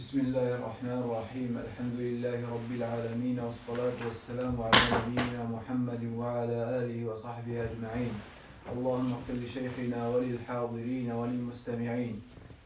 بسم الله الرحمن الرحيم. الحمد لله رب العالمين، والصلاة والسلام على نبينا محمد وعلى آله وصحبه أجمعين. اللهم اغفر لشيخنا وللحاضرين وللمستمعين.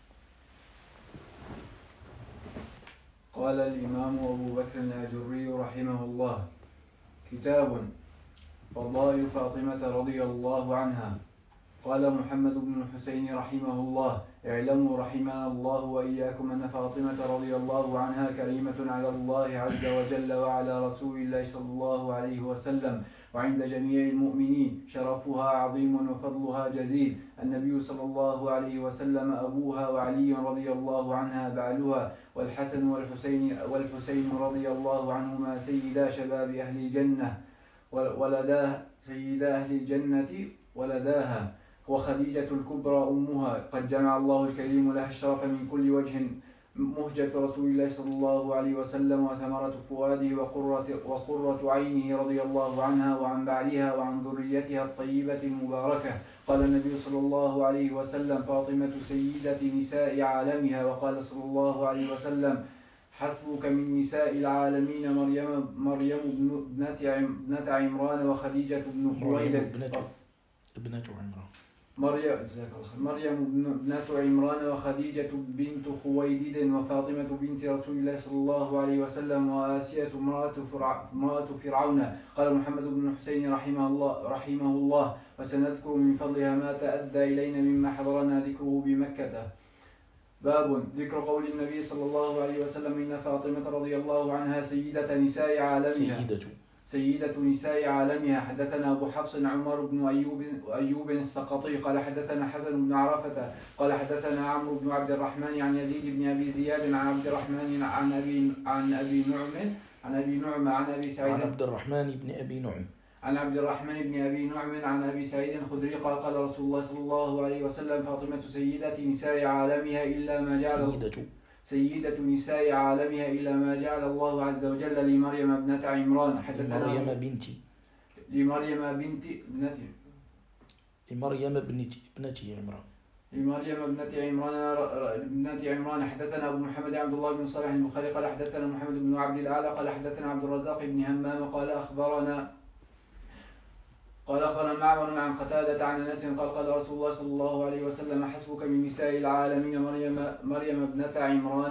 قال الإمام أبو بكر الآجري رحمه الله: كتاب فضائل فاطمة رضي الله عنها. قال محمد بن الحسين رحمه الله: اعلموا رحمنا الله وإياكم أن فاطمة رضي الله عنها كريمة على الله عز وجل وعلى رسول الله صلى الله عليه وسلم وعند جميع المؤمنين. شرفها عظيم وفضلها جزيل. النبي صلى الله عليه وسلم أبوها، وعلي رضي الله عنها بعلها، والحسن والحسين رضي الله عنهما سيدا شباب أهل الجنة سيدا أهل الجنة ولداها، وخديجة الكبرى أمها. قد جمع الله الكريم لها الشرف من كل وجه. مهجة رسول الله صلى الله عليه وسلم، وثمرة فؤاده، وقرة عينه رضي الله عنها وعن بعلها وعن ذريتها الطيبة المباركة. قال النبي صلى الله عليه وسلم: فاطمة سيدة نساء عالمها. وقال صلى الله عليه وسلم: حسبك من نساء العالمين مريم ابنة عمران وخديجة بن خويلد مريم ابنة عمران وخديجة بنت خويلد وفاطمة بنت رسول الله صلى الله عليه وسلم وآسية امرأة فرعون. قال محمد بن الحسين رحمه الله: وسنذكر من فضلها ما تأدى إلينا مما حضرنا ذكره بمكة. باب ذكر قول النبي صلى الله عليه وسلم: إن فاطمة رضي الله عنها سيدة نساء عالمها. سيدة نساء عالمها. حدثنا أبو حفص عمر بن أيوب السقطي قال حدثنا حسن بن عرفة قال حدثنا عمرو بن عبد الرحمن عن يزيد بن أبي زياد عن عبد الرحمن عن أبي نعم عن أبي سعيد عن عبد الرحمن بن أبي نعم عن أبي سعيد الخدري قال قال رسول الله صلى الله عليه وسلم: فاطمة سيدة نساء عالمها إلا ما جعل سيدة نساء عالمها إلا ما جعل الله عز وجل لمريم ابنة عمران. حدثنا لمريم ابنة عمران. حدثنا أبو محمد عبد الله بن صالح البخاري قال حدثنا محمد بن عبد الأعلى قال حدثنا عبد الرزاق بن همام قال أخبرنا معمر عن قتادة عن أنس قال قال رسول الله صلى الله عليه وسلم: حسبك من نساء العالمين مريم ابنة عمران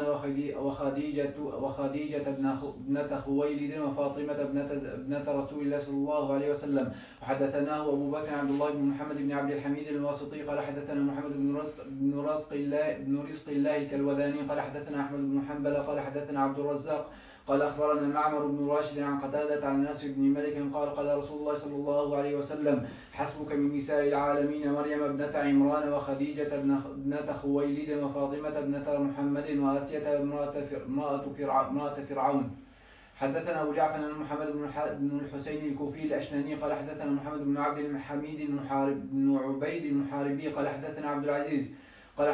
وخديجة ابنة خويلد وفاطمة ابنة رسول الله صلى الله عليه وسلم. وحدثناه أبو بكر عبد الله بن محمد بن عبد الحميد الواسطي قال حدثنا محمد بن رزق الله الكلوذاني قال حدثنا أحمد بن حنبل قال حدثنا عبد الرزاق قال أخبرنا معمر بن راشد عن قتادة عن أنس بن مالك قال قال رسول الله صلى الله عليه وسلم: حسبك من نساء العالمين مريم ابنة عمران وخديجة ابنة خويلد وفاطمة ابنة محمد وآسية امرأة فرعون. حدثنا أبو جعفر محمد بن الحسين الكوفي الأشناني قال حدثنا محمد بن عبد الحميد بن عبيد المحاربي قال حدثنا عبد العزيز قال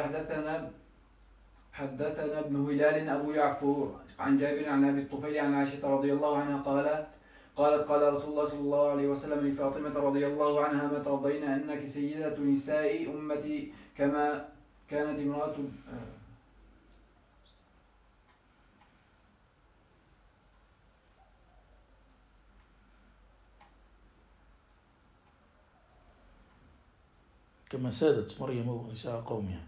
حدثنا ابن هلال أبو يعفور عن جابر عن أبي الطفيل عن عائشة رضي الله عنها قالت قال رسول الله صلى الله عليه وسلم لفاطمة رضي الله عنها: ما ترضين أنك سيدة نساء أمتي كما كانت امرأة كما سادت مريم ونساء قومها.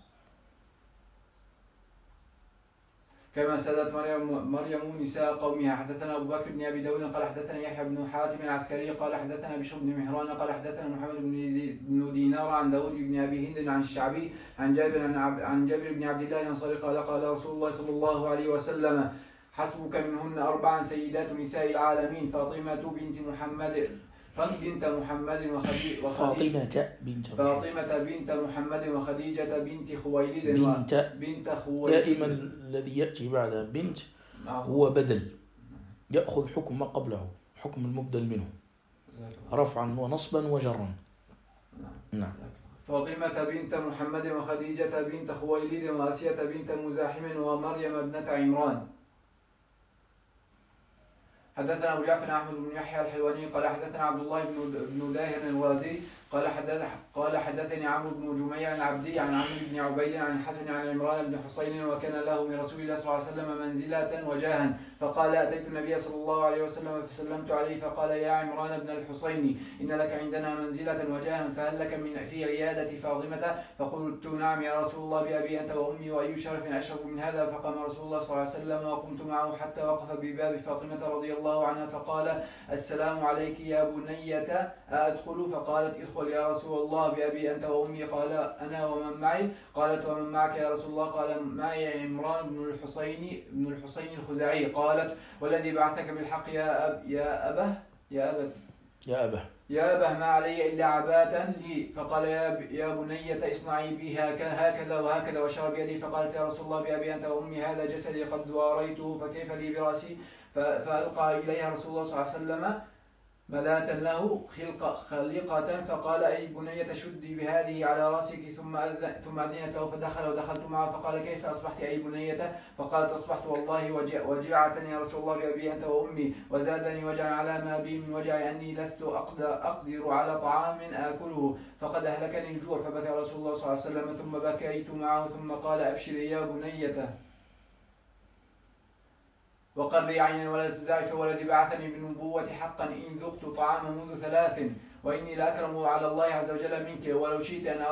كما سادت مريم نساء قومها. حدثنا أبو بكر بن أبي داود قال حدثنا يحيى بن حاتم العسكري قال حدثنا بشر بن مهران قال حدثنا محمد بن دينار عن داود بن أبي هند عن الشعبي عن جابر بن عبد الله الأنصاري قال قال رسول الله صلى الله عليه وسلم: حسبك منهن 4 سيدات نساء العالمين: فاطمة بنت محمد وخديجة بنت خويلد دائما الذي يأتي بعد بنت هو بدل يأخذ حكم ما قبله، حكم المبدل منه رفعا ونصبا وجرا. نعم. فاطمة بنت محمد وخديجة بنت خويلد وآسية بنت مزاحم ومريم ابنة عمران. حدثنا أبو جعفر أحمد بن يحيى الحلواني قال حدثنا عبد الله بن داهر الرازي قال حدثني عمرو بن جميع العبدي عن عمرو بن عبيد عن الحسن عن عمران بن حسين وكان له من رسول الله صلى الله عليه وسلم منزلة وجاها فقال أتيت النبي صلى الله عليه وسلم فسلمت عليه فقال يا عمران بن الحسين إن لك عندنا منزلة وجاها فهل لك في عيادة فاطمة؟ فقلت نعم يا رسول الله بأبي أنت وأمي وأي شرف أشرف من هذا. فقام رسول الله صلى الله عليه وسلم وقمت معه حتى وقف بباب فاطمة رضي الله عنها فقال السلام عليك يا بنية أدخل؟ فقالت ادخل يا رسول الله بأبي أنت وأمي. قال أنا ومن معي؟ قالت ومن معك يا رسول الله؟ قال معي عمران بن الحسين الخزاعي. قالت والذي بعثك بالحق يا أبه ما علي إلا عباءة لي. فقال يا بنية اصنعي بها هكذا وهكذا وشرب يدي. فقالت يا رسول الله بأبي أنت وأمي هذا جسدي قد واريته فكيف لي برأسي؟ فألقى إليها رسول الله صلى الله عليه وسلم ملاة له خلقة فقال أي بنية شدي بهذه على رأسك ثم أذنت له فدخل ودخلت معه فقال كيف أصبحت أي بنية؟ فقالت أصبحت والله وجعة يا رسول الله بأبي أنت وأمي وزادني وجعا على ما بي من وجع أني لست أقدر على طعام آكله فقد أهلكني الجوع. فبكى رسول الله صلى الله عليه وسلم ثم بكيت معه ثم قال أبشري يا بنية وقري عينا ولا تزعي فوالذي بعثني بالنبوة حقا إن ذقت طعاما منذ 3 وإني لأكرم على الله عز وجل منك ولو شئت أن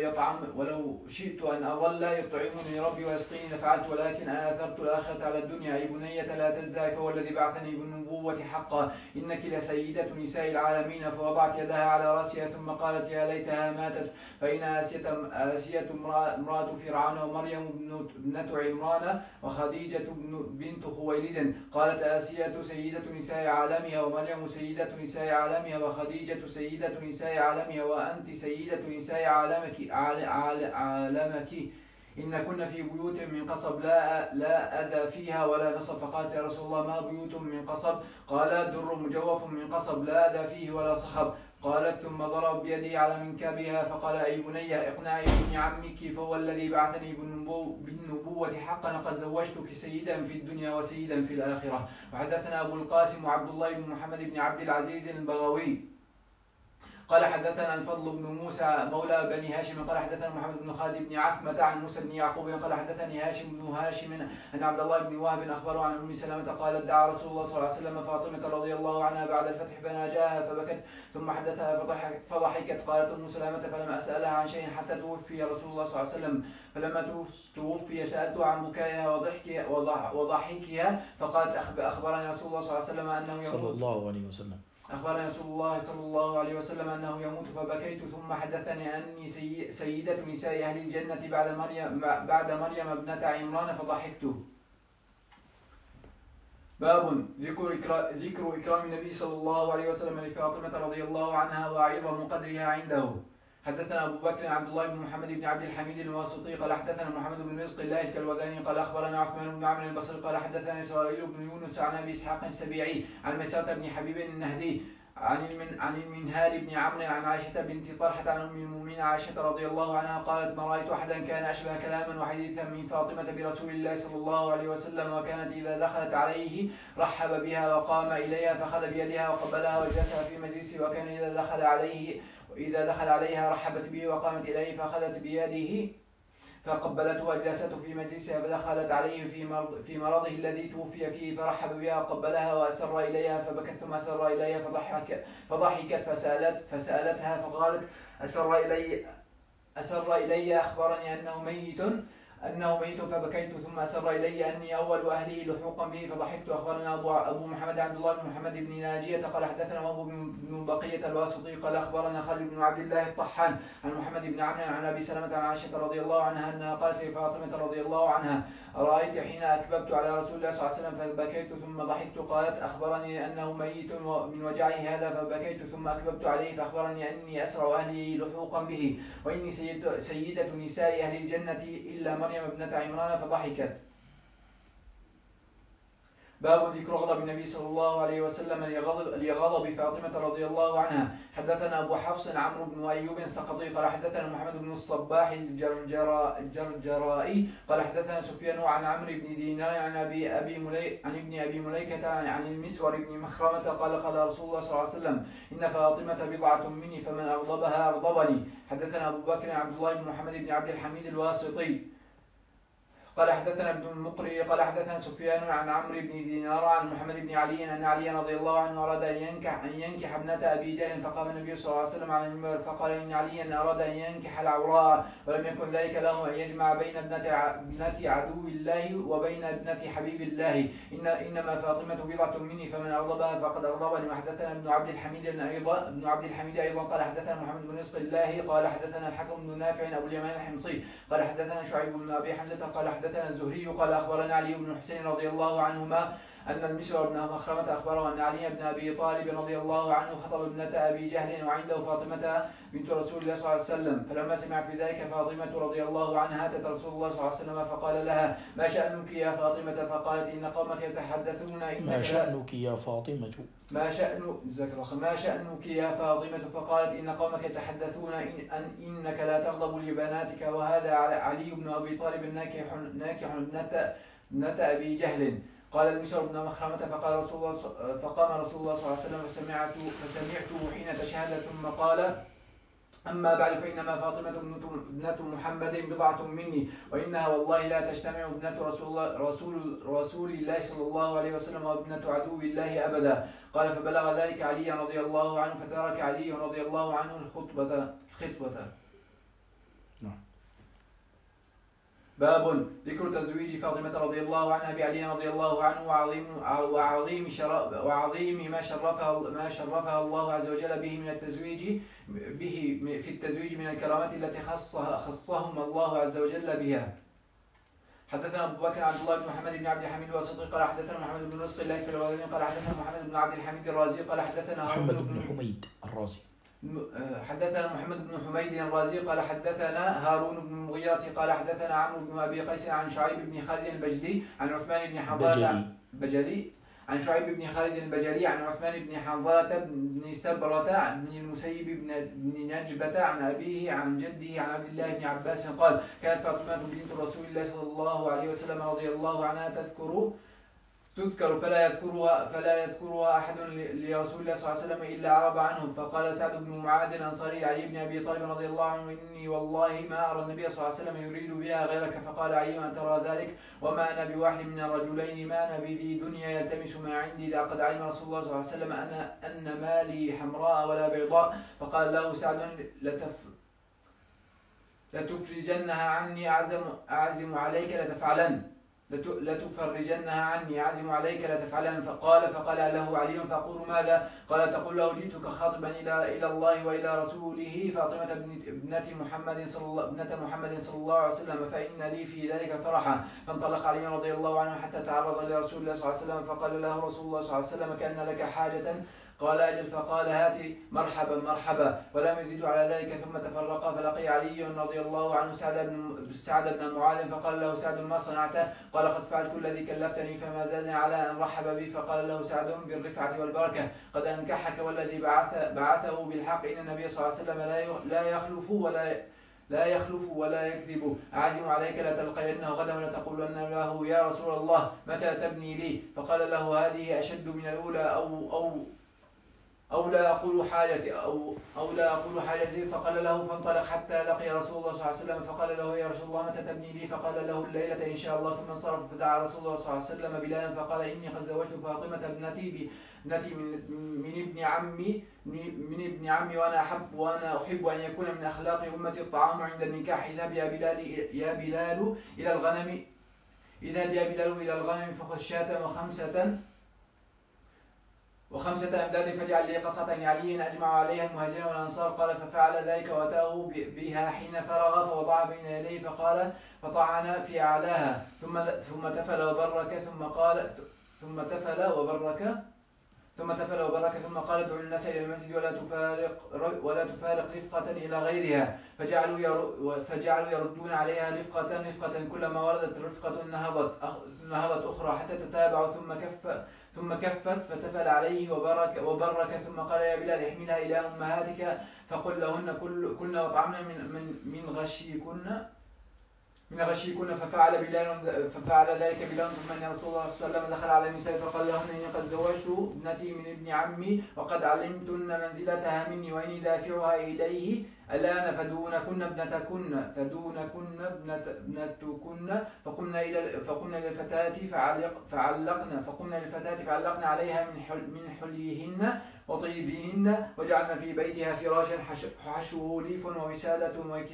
أظل يطعمني ربي ويسقيني لفعلت ولكن أنا أثرت الآخرة على الدنيا. أي بنية لا تجزعي فوالذي بعثني بالنبوة حقا إنك لسيدة نساء العالمين. فوضعت يدها على رأسها ثم قالت يا ليتها ماتت فإن آسية امرأة فرعون ومريم ابنة عمران وخديجة بنت خويلد. قالت آسية سيدة نساء عالمها ومريم سيدة نساء عالمها وخديجة سيدة نساء عالمها وأنت سيدة نساء عالمك إن كنا في بيوت من قصب لا أذى فيها ولا نصب. فقالت يا رسول الله ما بيوت من قصب؟ قال در مجوف من قصب لا أذى فيه ولا صخب. قالت ثم ضرب بيده على منكبها فقال أي بنية اقنعي ابن عمك فهو الذي بعثني بالنبوة حقا قد زوجتك سيدا في الدنيا وسيدا في الآخرة. وحدثنا أبو القاسم وعبد الله بن محمد بن عبد العزيز البغوي قال حدثنا الفضل بن موسى مولى بني هاشم قال حدثنا محمد بن خالد بن عفمة عن موسى بن يعقوب قال حدثني هاشم بن هاشم أن عبد الله بن وهب أخبره عن أم سلمة قالت دعا رسول الله صلى الله عليه وسلم فاطمة رضي الله عنها بعد الفتح فناجاها فبكت ثم حدثها فضحكت. قالت أم سلمة فلم أسألها عن شيء حتى توفي رسول الله صلى الله عليه وسلم فلما توفي سألته عن بكائها وضحكها فقالت أخبرني رسول الله صلى الله عليه وسلم أنه صلى الله عليه وسلم أخبرني رسول الله صلى الله عليه وسلم أنه يموت فبكيت ثم حدثني أني سيدة نساء أهل الجنة بعد مريم ابنة عمران فضحكت. باب ذكر إكرام النبي صلى الله عليه وسلم لفاطمة رضي الله عنها وعظم قدرها عنده. حدثنا أبو بكر عبد الله بن محمد بن عبد الحميد الواسطي قال حدثنا محمد بن رزق الله الكلوذاني قال أخبرنا عثمان بن عمرو البصري قال حدثنا إسرائيل بن يونس عن أبي إسحاق السبيعي عن مسارة بن حبيب النهدي عن المنهال بن عمرو عن عائشة بنت طلحة عن أم المؤمنين عائشة رضي الله عنها قالت ما رأيت أحدا كان أشبه كلاما وحديثا من فاطمة برسول الله صلى الله عليه وسلم وكانت إذا دخلت عليه رحب بها وقام إليها فأخذ بيدها وقبلها وجلسها في مجلسه وكان إذا دخل عليها رحبت به وقامت إليه فأخذت بيده فقبلته وجلسته في مجلسها فدخلت عليه في مرضه الذي توفي فيه فرحب بها وقبلها وأسر إليها فبكت ثم أسر إليها فضحكت فسألتها فقالت أسر إلي أخبرني أنه ميت فبكيت ثم أسر إلي أني أول أهله لحوقا به فضحكت. أخبرنا أبو محمد عبد الله بن محمد بن ناجية قال حدثنا أبو بن بقية الواسطي قال أخبرنا خالد بن عبد الله الطحان عن محمد بن عمرو عن أبي سلمة عن عائشة رضي الله عنها أنها قالت لفاطمة رضي الله عنها أرأيت حين أكببت على رسول الله صلى الله عليه وسلم فبكيت ثم ضحكت؟ قالت أخبرني أنه ميت من وجعه هذا فبكيت ثم أكببت عليه فأخبرني أني أسرع أهلي لحوقا به وإني سيدة نساء أهل الجنة إلا مريم ابنة عمران فضحكت. باب ذكر غضب النبي صلى الله عليه وسلم لغضب فاطمة رضي الله عنها. حدثنا أبو حفص عمرو بن أيوب السقطي قال حدثنا محمد بن الصباح الجرجرائي قال حدثنا سفيان عن عمرو بن دينار عن ابن أبي مليكة عن المسور بن مخرمة قال قال رسول الله صلى الله عليه وسلم إن فاطمة بضعة مني فمن أغضبها أغضبني. حدثنا أبو بكر عبد الله بن محمد بن عبد الحميد الواسطي قال حدثنا ابن المقري قال حدثنا سفيان عن عمرو بن دينار عن محمد بن علي أن علي رضي الله عنه أراد أن ينكح ابنة أبي جهل فقام النبي صلى الله عليه وسلم على المنبر فقال إن عليا أراد أن ينكح العوراء ولم يكن ذلك له أن يجمع بين ابنة عدو الله وبين ابنة حبيب الله إنما فاطمة بضعة مني فمن أغضبها فقد أغضبني. وحدثنا ابن عبد الحميد أيضا قال حدثنا محمد بن رزق الله قال حدثنا الحكم بن نافع أبو اليمان الحمصي قال حدثنا شعيب بن أبي حمزة قال حدثنا الزهري قال أخبرنا علي بن حسين رضي الله عنهما أن المسور بن مخرمة أخبره أن علي بن أبي طالب رضي الله عنه خطب ابنة أبي جهل وعنده فاطمة بنت رسول الله صلى الله عليه وسلم. فلما سمعت بذلك فاطمة رضي الله عنها أتت رسول الله صلى الله عليه وسلم فقال لها ما شأنك يا فاطمة؟ فقالت إن قومك يتحدثون ما شأنك يا فاطمة؟ ما شأنك يا فاطمة؟ فقالت إن قومك يتحدثون إنك لا تغضب لبناتك وهذا علي بن أبي طالب ناكح ابنة أبي جهل. قال المسور بن مخرمة فقام رسول الله صلى الله عليه وسلم فسمعته حين تشهد ثم قال أما بعد فإنما فاطمة ابنة محمد بضعة مني وإنها والله لا تجتمع ابنة رسول الله صلى الله عليه وسلم وابنة عدو الله أبدا. قال فبلغ ذلك علي رضي الله عنه فترك علي رضي الله عنه الخطبة. باب ذكر تزويج فاطمة رضي الله عنها بعلي رضي الله عنه وعظيم ما شرفها الله عز وجل به في التزويج من الكرامات التي خصهم الله عز وجل بها. حدثنا أبو بكر عبد الله بن محمد بن عبد الحميد الواسطي قال حدثنا محمد بن رزق الله الكلواني قال حدثنا محمد بن عبد الحميد الرازي قال حدثنا محمد بن حميد الرازي حدثنا محمد بن حميد الرازي قال حدثنا هارون بن المغيرة قال حدثنا عمرو بن أبي قيس عن شعيب بن خالد البجلي عن عثمان بن حنظلة عن شعيب بن خالد البجلي عن عثمان بن حنظلة بن سبرة بن المسيب بن نجبة عن أبيه عن جده عن عبد الله بن عباس قال كانت فاطمة بنت رسول الله صلى الله عليه وسلم رضي الله عنها تذكر فلا يذكرها أحد لرسول الله صلى الله عليه وسلم إلا عرض عنهم. فقال سعد بن معاذ الأنصاري علي بن أبي طالب رضي الله عنه إني والله ما أرى النبي صلى الله عليه وسلم يريد بها غيرك. فقال علي ما ترى ذلك وما أنا بواحد من الرجلين ما أنا بذي دنيا يلتمس ما عندي لقد علم رسول الله صلى الله عليه وسلم أن ما لي حمراء ولا بيضاء. فقال له سعد لتفرجنها عني أعزم عليك لتفرجنها عني أعزم عليك لتفعلن. فقال له علي فأقول ماذا؟ قال تقول له جئتك خاطبا إلى الله وإلى رسوله فاطمة ابنة محمد صلى الله عليه وسلم فإن لي في ذلك فرحا. فانطلق علي رضي الله عنه حتى تعرض لرسول الله صلى الله عليه وسلم فقال له رسول الله صلى الله عليه وسلم كأن لك حاجة؟ قال أجل. فقال هات مرحبا ولم يزيدوا على ذلك. ثم تفرقا فلقي علي رضي الله عنه سعد بن معاذ فقال له سعد ما صنعت؟ قال قد فعلت الذي كلفتني فما زالني على أن رحب بي. فقال له سعد بالرفعة والبركة قد أنكحك والذي بعثه بالحق إن النبي صلى الله عليه وسلم لا يخلف ولا يكذب. أعزم عليك لتلقينه غدا ولتقولن له يا رسول الله متى تبني لي؟ فقال له هذه أشد من الأولى أو لا أقول حاجتي. فقال له فانطلق حتى لقي رسول الله صلى الله عليه وسلم فقال له يا رسول الله متى تبني لي؟ فقال له الليلة إن شاء الله. ثم انصرف فدعا رسول الله صلى الله عليه وسلم بلالا فقال إني قد زوجت فاطمة ابنتي من ابن عمي وأنا أحب أن يكون من أخلاق أمتي الطعام عند النكاح. اذهب يا بلال إلى الغنم فخذ شاة وخمسة أمداد فاجعل لي قصتين علي أجمع عليها المهاجرين والأنصار. قال ففعل ذلك وأتاه بها حين فرغ فوضعها بين يديه فقال فطعن في أعلاها ثم تفل وبرك ثم تفل وبرك ثم قال ادعوا الناس إلى المسجد ولا تفارق رفقة إلى غيرها فجعلوا يردون عليها رفقة كلما وردت رفقة نهضت أخرى حتى تتابعوا ثم كفت فتفل عليه وبرك ثم قال يا بلال احملها إلى أمهاتك فقل لهن كلنا وطعمنا من غشيكن ففعل ذلك بلال ثم ان رسول الله صلى الله عليه وسلم دخل على النساء فقال لهن اني قد زوجت ابنتي من ابن عمي وقد علمتن منزلتها مني واني دافعها اليه الان فدونكن ابنتكن فقمنا للفتاة فعلقنا عليها من حليهن وطيبهن وجعلنا في بيتها فراشا حشوه ليف ووسادة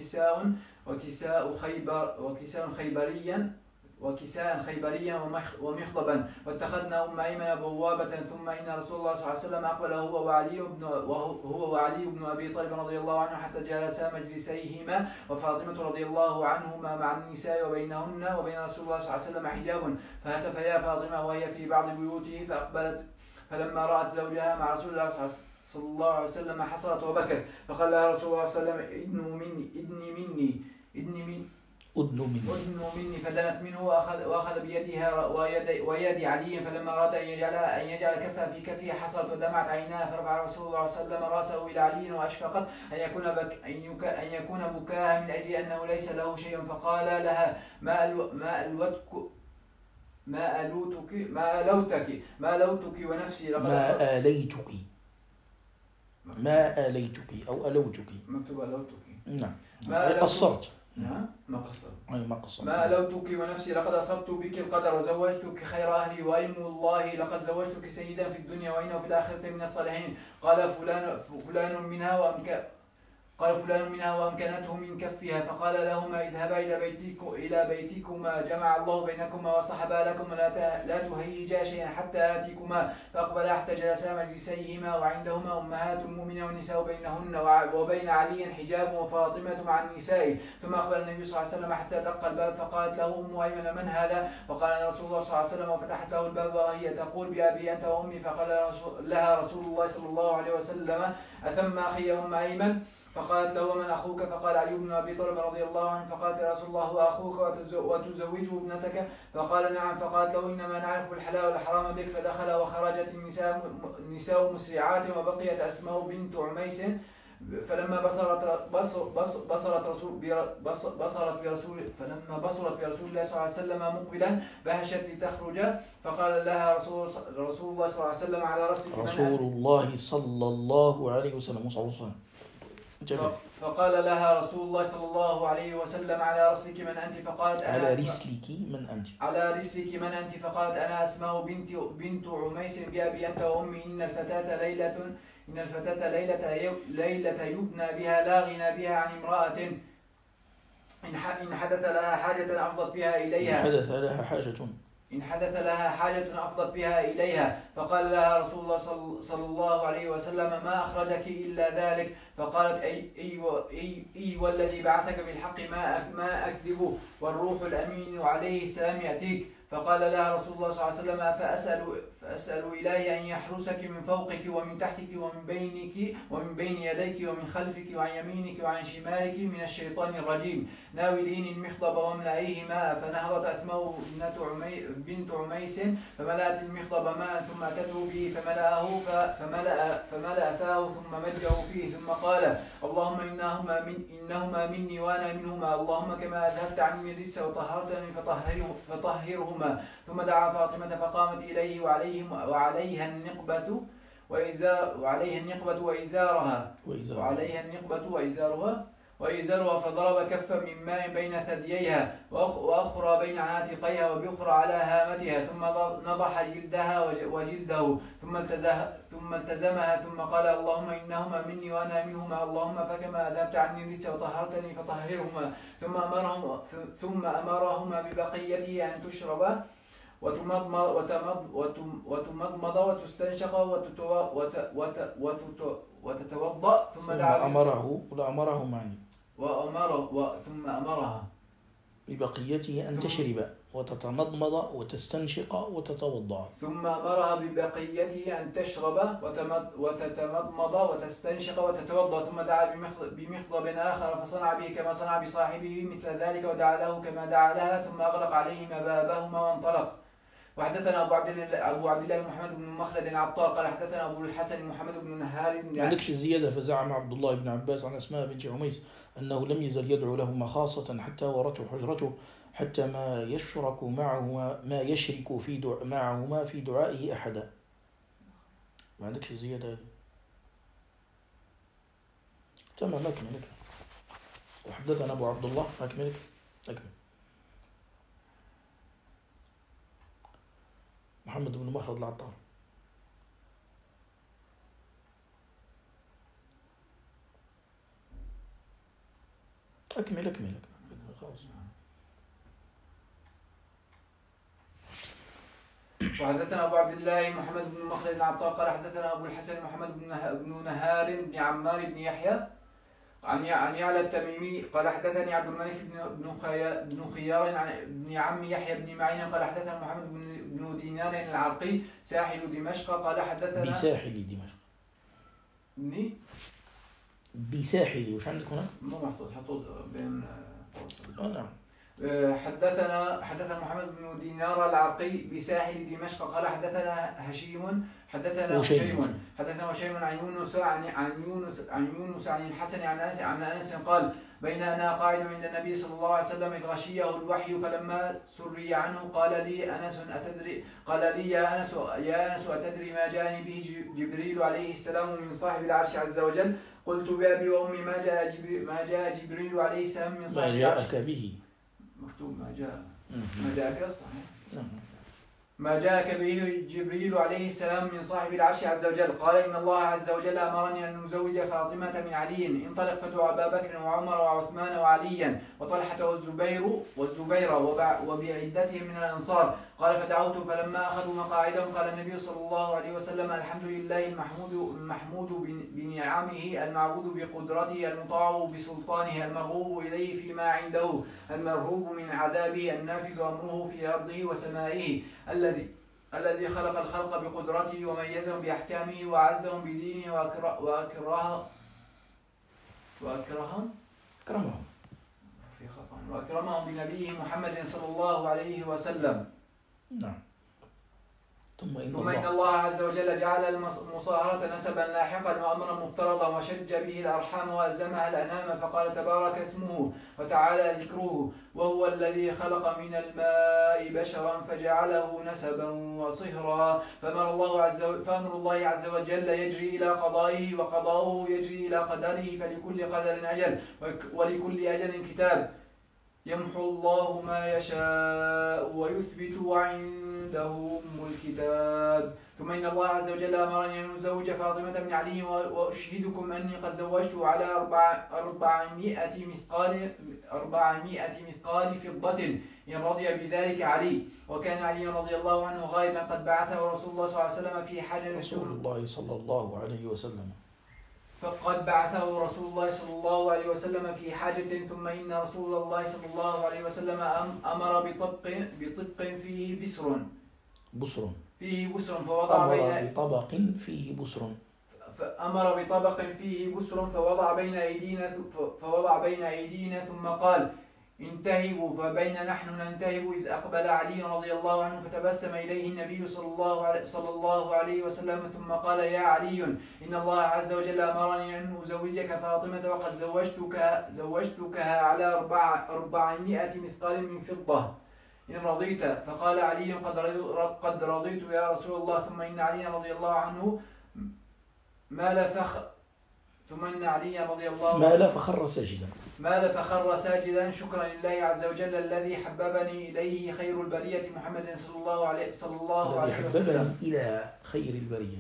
وكساء خيبريا ومخضبا واتخذنا أم أيمن بوابة ثم إن رسول الله صلى الله عليه وسلم أقبل هو وعلي بن أبي طالب رضي الله عنه حتى جلسا مجلسيهما وفاطمة رضي الله عنهما مع النساء وبينهن وبين رسول الله صلى الله عليه وسلم حجاب فهتف يا فاطمة وهي في بعض بيوته فأقبلت فلما رأت زوجها مع رسول الله صلى الله عليه وسلم حصلت وبكت فقال لها رسول الله صلى الله عليه وسلم أدن مني فدنت منه وأخذ بيدها ويد علي فلما أراد أن يجعل كفها في كفها حصلت ودمعت عيناها فرفع رسول الله صلى الله عليه وسلم رأسه إلى علي وأشفقت أن يكون بكاها من أجل أنه ليس له شيء فقال لها ما ألوتك ونفسي لقد ما آليتك أو ألوتك مكتوب ألوتك نعم قصرت ما ألوتك ونفسي لقد أصبت بك القدر وزوجتك خير أهلي وأيم الله لقد زوجتك سيدا في الدنيا وإنه في الآخرة من الصالحين قال فلان منها وأمكنته من كفها فقال لهما اذهبا إلى بيتكما جمع الله بينكما وصحبا لكم لا تهيجا شيئا حتى آتيكما فأقبلا حتى جلسا مجلسيهما وعندهما أمهات المؤمنين والنساء بينهن وبين علي حجاب وفاطمة مع النساء ثم أقبل النبي صلى الله عليه وسلم حتى دق الباب فقالت له أم أيمن من هذا فقال رسول الله صلى الله عليه وسلم وفتحت له الباب وهي تقول بأبي أنت وأمي فقال لها رسول الله صلى الله عليه وسلم أثم أخي أم أيمن فقالت له من أخوك فقال علي بن أبي طالب رضي الله عنه فقالت يا رسول الله هو أخوك وتزوجه ابنتك فقال نعم فقالت له إنما نعرف الحلال والحرام بك فدخل وخرجت النساء مسرعات وبقيت أسماء بنت عميس فلما بصرت برسول الله صلى الله عليه وسلم مقبلا بهشت لتخرج فقال لها رسول الله صلى الله عليه وسلم على رسلك رسول الله صلى الله عليه وسلم فقال لها رسول الله صلى الله عليه وسلم على رسلك من أنت فقالت أنا على رسلك من أنت فقالت أنا أسماء بنت عميس بأبي أنت وأمي إن الفتاة ليلة يبنى بها لا غنى بها عن امرأة إن حدث لها حاجة أفضت بها إليها فقال لها رسول الله صلى الله عليه وسلم ما أخرجك إلا ذلك فقالت أي والذي بعثك بالحق ما أكذب والروح الأمين عليه السلام يأتيك فقال لها رسول الله صلى الله عليه وسلم فأسأل إلهي أن يحرسك من فوقك ومن تحتك ومن بين يديك ومن خلفك وعن يمينك وعن شمالك من الشيطان الرجيم ناولين المخضب واملئيه ماء فنهضت أسماء بنت عميس فملأت المخضب ماء ثم أتته به فملأ فاه ثم مجه فيه ثم قال اللهم إنهما مني وأنا منهما اللهم كما أذهبت عني الرجس وطهرتني فطهرهما ثم دعا فاطمة فقامت إليه وعليها النقبة وإزارها فضرب كفا من ماء بين ثدييها وأخرى بين عاتقيها وبأخرى على هامتها ثم نضح جلدها وجلده ثم التزمها ثم قال اللهم إنهما مني وأنا منهما اللهم فكما أذهبت عني الرجس وطهرتني فطهرهما ثم أمرهما ببقيته أن تشرب وتمضمض وتستنشق وتتوضأ ثم ثم أمرها ببقيته أن تشرب وتتمضمض وتستنشق وتتوضأ. ثم أمرها ببقيته أن تشرب وتتمضمض وتستنشق وتتوضأ. ثم دعا بمخضب آخر فصنع به كما صنع بصاحبه مثل ذلك ودعا له كما دعا لها ثم أغلق عليهما بابهما وانطلق. وحدثنا أبو عبد الله محمد بن مخلد العطار قال حدثنا أبو الحسن محمد بن نهار. ما عندكش زيادة. فزعم عبد الله بن عباس عن أسماء بنت عميس أنه لم يزل يدعو لهما خاصة حتى ورته حجرته حتى ما يشرك معهما في دعائه أحدا. ما عندكش زيادة. تمام أكمل. وحدثنا أبو عبد الله أكمل. محمد بن مخلد العطار. أكمل خلاص. وحدثنا أبو عبد الله محمد بن مخلد العطار قال حدثنا أبو الحسن محمد بن نهار بن عمار بن يحيى عن يعلى التميمي قال حدثني عبد الملك بن خيار عن ابن عم يحيى بن معين قال حدثنا محمد بن دينار العرقي ساحل دمشق قال حدثنا بساحل دمشق. بساحل وش عندك هناك؟ مو محطوط بين نعم. حدثنا محمد بن دينار العرقي بساحل دمشق قال حدثنا هشيم حدثنا هشيم عن يونس عن الحسن عن انس قال بين انا قاعد عند النبي صلى الله عليه وسلم اذ غشيه الوحي فلما سري عنه قال لي يا انس اتدري ما جاءني به جبريل عليه السلام من صاحب العرش عز وجل؟ قلت بأبي وأمي ما جاء جبريل عليه السلام من صاحب العرش. ما جاءك به مكتوب ما جاءك صحيح. ما جاءك به جبريل عليه السلام من صاحب العرش عز وجل. قال إن الله عز وجل أمرني أن نزوج فاطمة من علي. انطلق فادع أبا بكر وعمر وعثمان وعليا وطلحة والزبير وبعدتهم من الأنصار. قال فدعوت فلما أخذوا مقاعدهم قال النبي صلى الله عليه وسلم الحمد لله المحمود بنعمه المعبود بقدرته المطاع بسلطانه المرغوب إليه فيما عنده المرهوب من عذابه النافذ أمره في أرضه وسمائه الذي خلق الخلق بقدرته وميزهم بأحكامه وأعزهم بدينه وأكرمهم بنبيه محمد صلى الله عليه وسلم. نعم. ثم إن الله عز وجل جعل المصاهرة نسبا لاحقا وأمرا مفترضا وشج به الأرحام وألزمها الأنام فقال تبارك اسمه وتعالى ذكره وهو الذي خلق من الماء بشرا فجعله نسبا وصهرا. فأمر الله عز وجل يجري إلى قضائه وقضاؤه يجري إلى قدره فلكل قدر أجل ولكل أجل كتاب يمحو الله ما يشاء ويثبت وعنده أم الكتاب. ثم إن الله عز وجل أمرني أن أزوج فاطمة بن علي وأشهدكم أني قد زوجته على 400 مثقال فضة إن رضي بذلك علي. وكان علي رضي الله عنه غائبا قد بعثه رسول الله صلى الله عليه وسلم في حاجة رسول الله صلى الله عليه وسلم فقد بعثه رسول الله صلى الله عليه وسلم في حاجة. ثم إن رسول الله صلى الله عليه وسلم أمر بطبق فيه بسر فوضع بين أيدينا ثم قال انتهبوا فبين نحن ننتهب إذ أقبل علي رضي الله عنه فتبسم إليه النبي صلى الله عليه وسلم ثم قال يا علي إن الله عز وجل أمرني أن أزوجك فاطمة وقد زوجتكها على 400 مثقال من فضة إن رضيت. فقال علي قد رضيت يا رسول الله. ثم إن علي رضي الله عنه مال فخر ساجدا شكرا لله عز وجل الذي حببني إليه خير البرية محمد صلى الله عليه وسلم إلى خير البرية.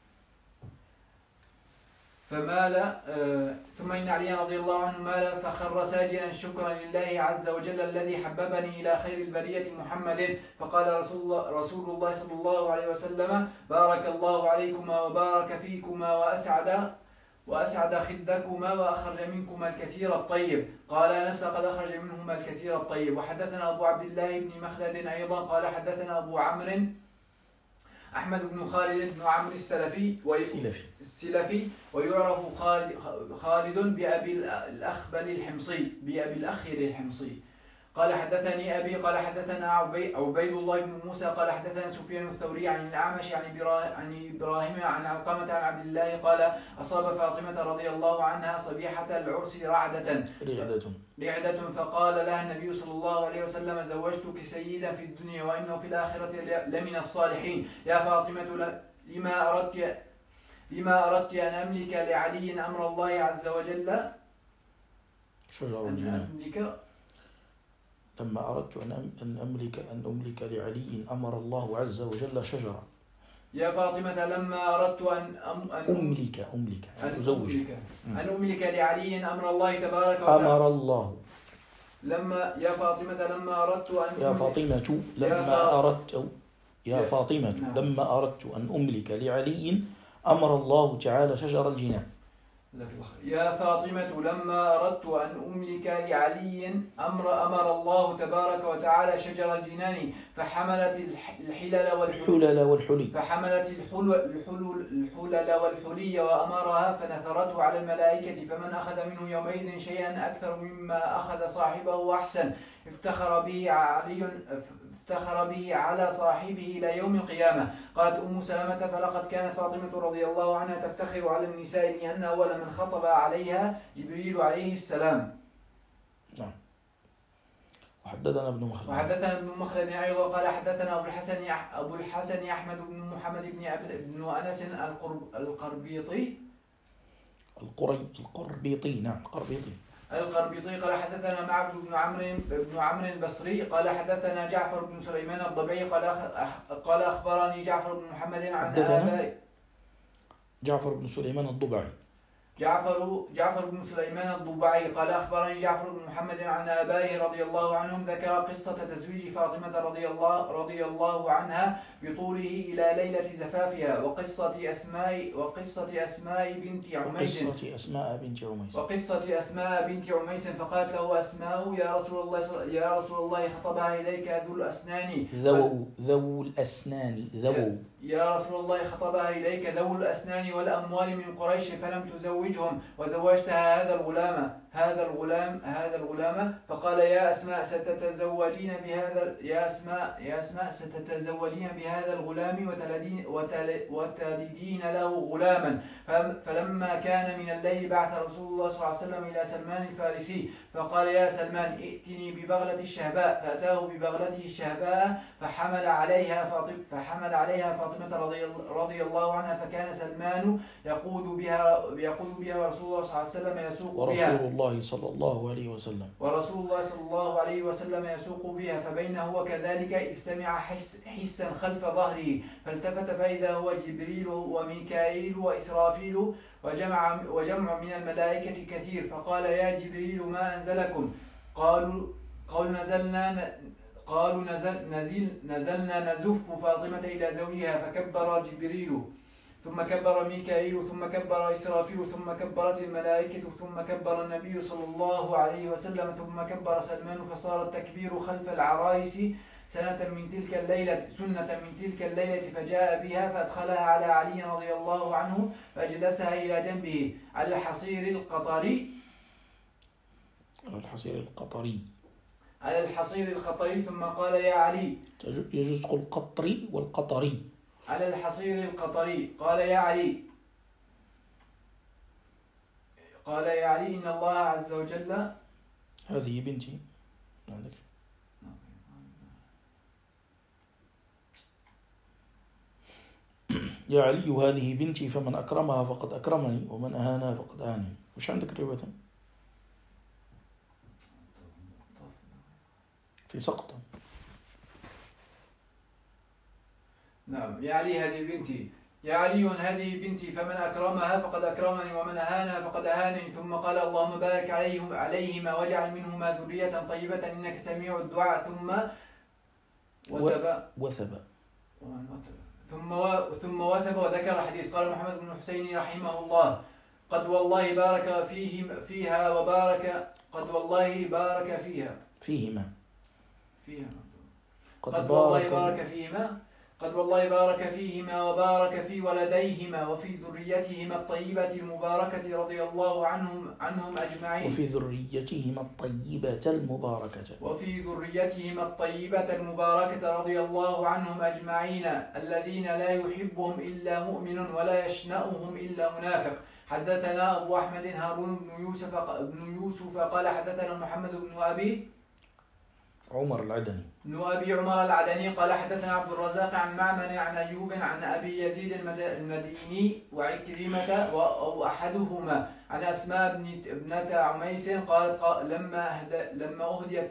ثم إن علي رضي الله عنه مال فخر ساجدا شكرا لله عز وجل الذي حببني إلى خير البرية محمد. فقال رسول الله صلى الله عليه وسلم بارك الله عليكما وبارك فيكما وأسعد خدكما وأخرج منكما الكثير الطيب. قال أنس لقد أخرج منهما الكثير الطيب. وحدثنا أبو عبد الله بن مخلد أيضا قال حدثنا أبو عمرو أحمد بن خالد بن عمرو السلفي ويعرف خالد بأبي الأخبل الحمصي قال حدثني أبي قال حدثنا عبيد الله بن موسى قال حدثنا سفيان الثوري عن الأعمش عن إبراهيم عن علقمة عن عبد الله قال أصاب فاطمة رضي الله عنها صبيحة العرس رعدة فقال لها النبي صلى الله عليه وسلم زوجتك سيدا في الدنيا وإنه في الآخرة لمن الصالحين. يا فاطمة لما أردت أن أملك لعلي أمر الله عز وجل لما أردت أن أملك لعلي أمر الله عز وجل شجرة. يا فاطمة لما أردت أن أملك لعلي أمر الله تبارك وتعالى أمر الله يا فاطمة لما أردت أن أملك لعلي أمر الله تعالى شجر الجنان. يا فاطمة لما أردت أن أملك لعلي أمر الله تبارك وتعالى شجر الجنان فحملت الحلل والحلي وأمرها فنثرته على الملائكة فمن أخذ منه يومئذ شيئا أكثر مما أخذ صاحبه أحسن افتخر به على صاحبه إلى يوم القيامة. قالت أم سلمة فلقد كانت فاطمة رضي الله عنها تفتخر على النساء لأن أول من خطب عليها جبريل عليه السلام. نعم. وحدثنا ابن مخلد أيضا قال حدثنا أبو الحسن أحمد بن محمد بن أنس القربيطي قال حدثنا معبد بن عمرو البصري قال حدثنا جعفر بن سليمان الضبعي قال أخبرني جعفر بن محمد عن آبائه. جعفر بن سليمان الضبعي قال أخبرني جعفر بن محمد عن آبائه رضي الله عنهم ذكر قصة تزويج فاطمة رضي الله عنها بطوله إلى ليلة زفافها وقصة أسماء بنت عميس فقالت له أسماء يا رسول الله خطبها إليك ذو الأسنان يا رسول الله خطبها إليك ذو الأسنان والأموال من قريش فلم تزوجهم وزوجتها هذا الغلام فقال يا أسماء ستتزوجين بهذا الغلام وتلدين له غلاما. فلما كان من الليل بعث رسول الله صلى الله عليه وسلم إلى سلمان الفارسي فقال يا سلمان ائتني ببغلة الشهباء فأتاه ببغلته الشهباء فحمل عليها فاطمة رضي الله عنها فكان سلمان يقود بها ورسول الله صلى الله عليه وسلم يسوق بها ورسول الله صلى الله عليه وسلم يسوق بها فبينه هو كذلك استمع حسا خلف ظهره فالتفت فإذا هو جبريل وميكائيل وإسرافيل وجمع من الملائكة كثير فقال يا جبريل ما أنزلكم؟ قالوا نزلنا نزف فاطمة إلى زوجها فكبر جبريل ثم كبر ميكائيل ثم كبر إسرافيل ثم كبرت الملائكة ثم كبر النبي صلى الله عليه وسلم ثم كبر سلمان فصار التكبير خلف العرائس سنة من تلك الليلة فجاء بها فأدخلها على علي رضي الله عنه فأجلسها إلى جنبه على الحصير القطري ثم قال يا علي يجوز تقول قطري والقطري على الحصير القطري قال يا علي إن الله عز وجل هذه بنتي عندك يا علي هذه بنتي فمن أكرمها فقد أكرمني ومن أهانها فقد أهانني. وش عندك الرواية في سقط؟ نعم. يا علي هذه بنتي فمن أكرمها فقد أكرمني ومن أهانها فقد أهانني. ثم قال اللهم بارك عليهما واجعل منهما ذرية طيبة إنك سميع الدعاء. ثم وثب وذكر حديث. قال محمد بن حسين رحمه الله قد والله بارك فيها وبارك قد والله بارك فيها قد والله بارك فيهما قد والله بارك فيهما وبارك في ولديهما وفي ذريتهما الطيبة المباركة رضي الله عنهم أجمعين. وفي ذريتهما الطيبة المباركة رضي الله عنهم أجمعين الذين لا يحبهم إلا مؤمن ولا يشنأهم إلا منافق. حدثنا أبو أحمد هارون بن يوسف قال حدثنا محمد بن أبي عمر العدني قال حدثنا عبد الرزاق عن معمر عن أيوب عن أبي يزيد المديني وعكرمة وأحدهما عن أسماء ابنة عميس قالت لما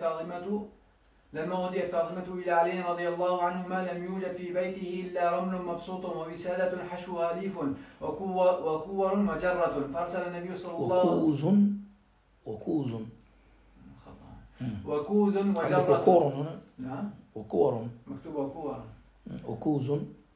أهديت فاطمة إلى علي رضي الله عنهما لم يوجد في بيته إلا رمل مبسوط ووسادة حشوها ليف وكور وجرة فأرسل النبي صلى الله عليه وسلم وكوز وجرة. نعم وكور مكتوب وكور وكوز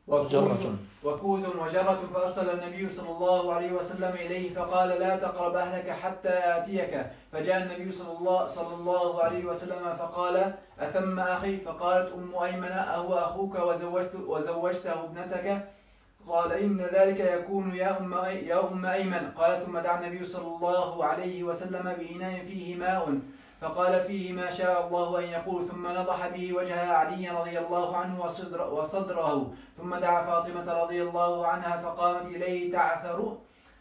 وجرة فأرسل النبي صلى الله عليه وسلم إليه فقال لا تقرب أهلك حتى آتيك. فجاء النبي صلى الله عليه وسلم فقال أثم أخي؟ فقالت أم أيمن أهو أخوك وزوجته ابنتك؟ قال إن ذلك يكون يا أم أيمن. قال ثم دعا النبي صلى الله عليه وسلم بإناء فيه ماء فقال فيه ما شاء الله أن يقول ثم نضح به وجه علي رضي الله عنه وصدره ثم دعا فاطمة رضي الله عنها فقامت إليه تعثر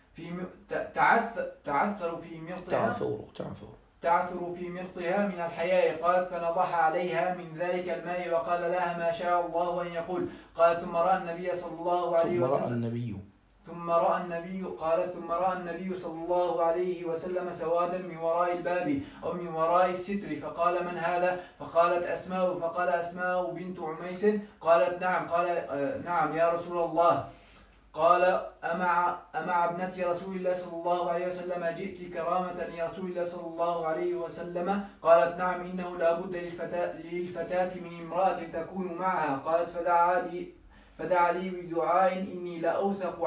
في مرطها من الحياء. قالت فنضح عليها من ذلك الماء وقال لها ما شاء الله أن يقول. قالت ثم رأى النبي صلى الله عليه وسلم ثم رأى النبي صلى الله عليه وسلم سوادا من وراء الباب أو من وراء الستر فقال من هذا؟ فقالت أسماء. فقال أسماء بنت عميس. قالت نعم. قال نعم يا رسول الله. قال أمع ابنة رسول الله صلى الله عليه وسلم جئت كرامة لرسول الله صلى الله عليه وسلم؟ قالت نعم إنه لا بد للفتاة من امرأة تكون معها. قالت فدعا لي بدعاء إنه لأوثق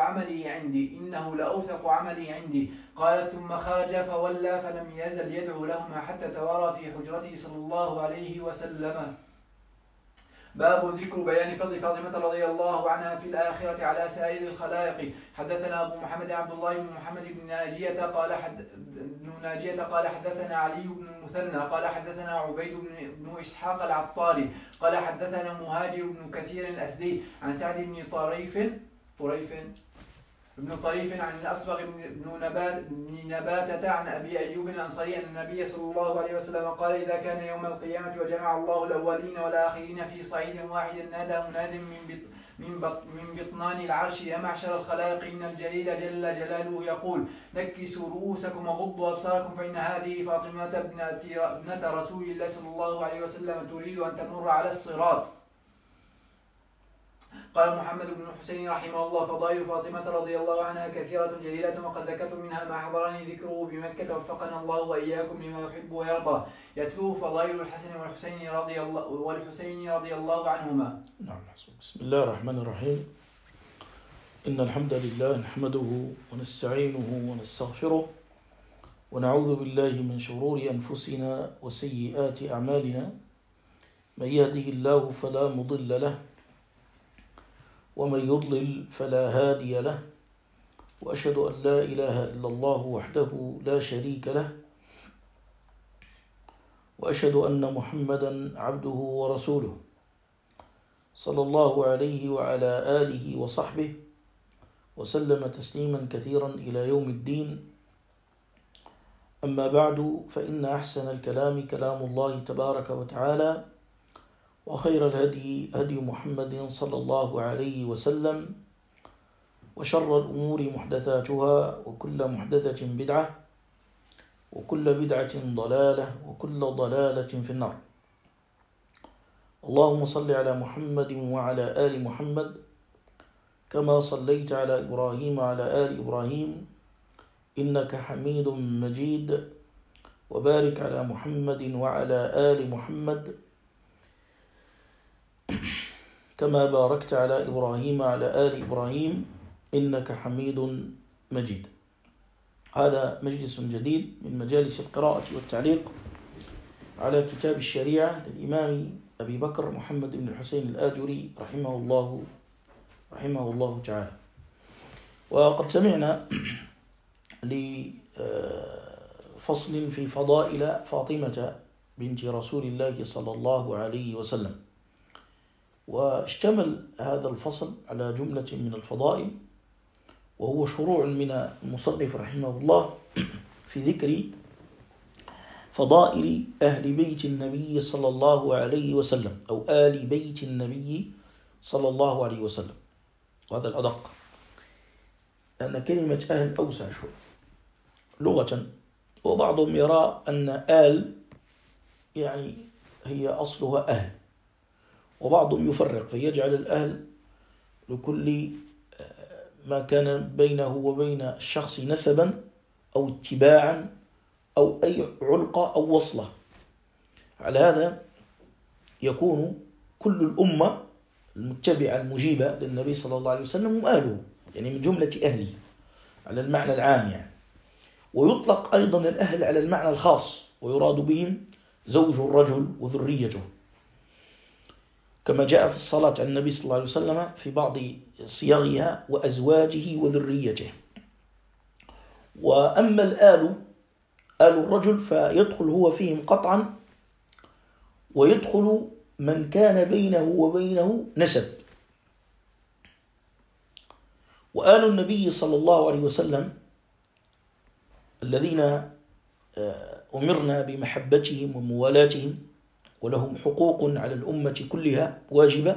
عملي عندي. قالت ثم خرج فولى فلم يزل يدعو لهما حتى توارى في حجرته صلى الله عليه وسلم. باب ذكر بيان فضل فاطمة رضي الله عنها في الآخرة على سائر الخلائق. حدثنا أبو محمد عبد الله بن محمد بن ناجية قال حدثنا علي بن المثنى قال حدثنا عبيد بن إسحاق العطاري قال حدثنا مهاجر بن كثير الأسدي عن سعد بن طريف عن الأصبغ بن نباتة عن أبي أيوب الأنصاري أن النبي صلى الله عليه وسلم قال إذا كان يوم القيامة وجمع الله الأولين والآخرين في صعيد واحد نادى مناد من بطنان العرش يا معشر الخلائق إن الجليل جل جلاله يقول نكسوا رؤوسكم وغضوا أبصاركم فإن هذه فاطمة ابنة رسول الله صلى الله عليه وسلم تريد أن تمر على الصراط. قال محمد بن حسين رحمه الله فضائل فاطمة رضي الله عنها كثيرة جليلة وقد ذكرت منها ما حضرني ذكره بمكة وفقنا الله وإياكم لما يحب ويرضى. يتلوه فضائل الحسن والحسين رضي الله عنهما. نعم. بسم الله الرحمن الرحيم. إن الحمد لله نحمده ونستعينه ونستغفره ونعوذ بالله من شرور أنفسنا وسيئات أعمالنا من يهده الله فلا مضل له ومن يضلل فلا هادي له وأشهد أن لا إله إلا الله وحده لا شريك له وأشهد أن محمدا عبده ورسوله صلى الله عليه وعلى آله وصحبه وسلم تسليما كثيرا إلى يوم الدين. أما بعد فإن أحسن الكلام كلام الله تبارك وتعالى وخير الهدي هدي محمد صلى الله عليه وسلم وشر الأمور محدثاتها وكل محدثة بدعة وكل بدعة ضلالة وكل ضلالة في النار. اللهم صل على محمد وعلى آل محمد كما صليت على إبراهيم وعلى آل إبراهيم إنك حميد مجيد وبارك على محمد وعلى آل محمد كما باركت على إبراهيم وعلى آل إبراهيم إنك حميد مجيد. هذا مجلس جديد من مجالس القراءة والتعليق على كتاب الشريعة للإمام أبي بكر محمد بن الحسين الآجري رحمه الله تعالى. وقد سمعنا لفصل في فضائل فاطمة بنت رسول الله صلى الله عليه وسلم، واشتمل هذا الفصل على جملة من الفضائل، وهو شروع من المصنف رحمه الله في ذكر فضائل أهل بيت النبي صلى الله عليه وسلم، أو آل بيت النبي صلى الله عليه وسلم. وهذا الأدق، أن كلمة أهل أوسع شوي لغة، وبعضهم يرى أن آل يعني هي أصلها أهل، وبعضهم يفرق فيجعل الأهل لكل ما كان بينه وبين الشخص نسبا أو اتباعا أو أي علقة أو وصلة. على هذا يكون كل الأمة المتبعة المجيبة للنبي صلى الله عليه وسلم هم أهله، يعني من جملة أهله على المعنى العام يعني. ويطلق أيضا الأهل على المعنى الخاص، ويراد بهم زوج الرجل وذريته، كما جاء في الصلاة على النبي صلى الله عليه وسلم في بعض صيغها وأزواجه وذريته. وأما الآل، آل الرجل، فيدخل هو فيهم قطعا، ويدخل من كان بينه وبينه نسب. وآل النبي صلى الله عليه وسلم الذين أمرنا بمحبتهم وموالاتهم ولهم حقوق على الأمة كلها واجبة،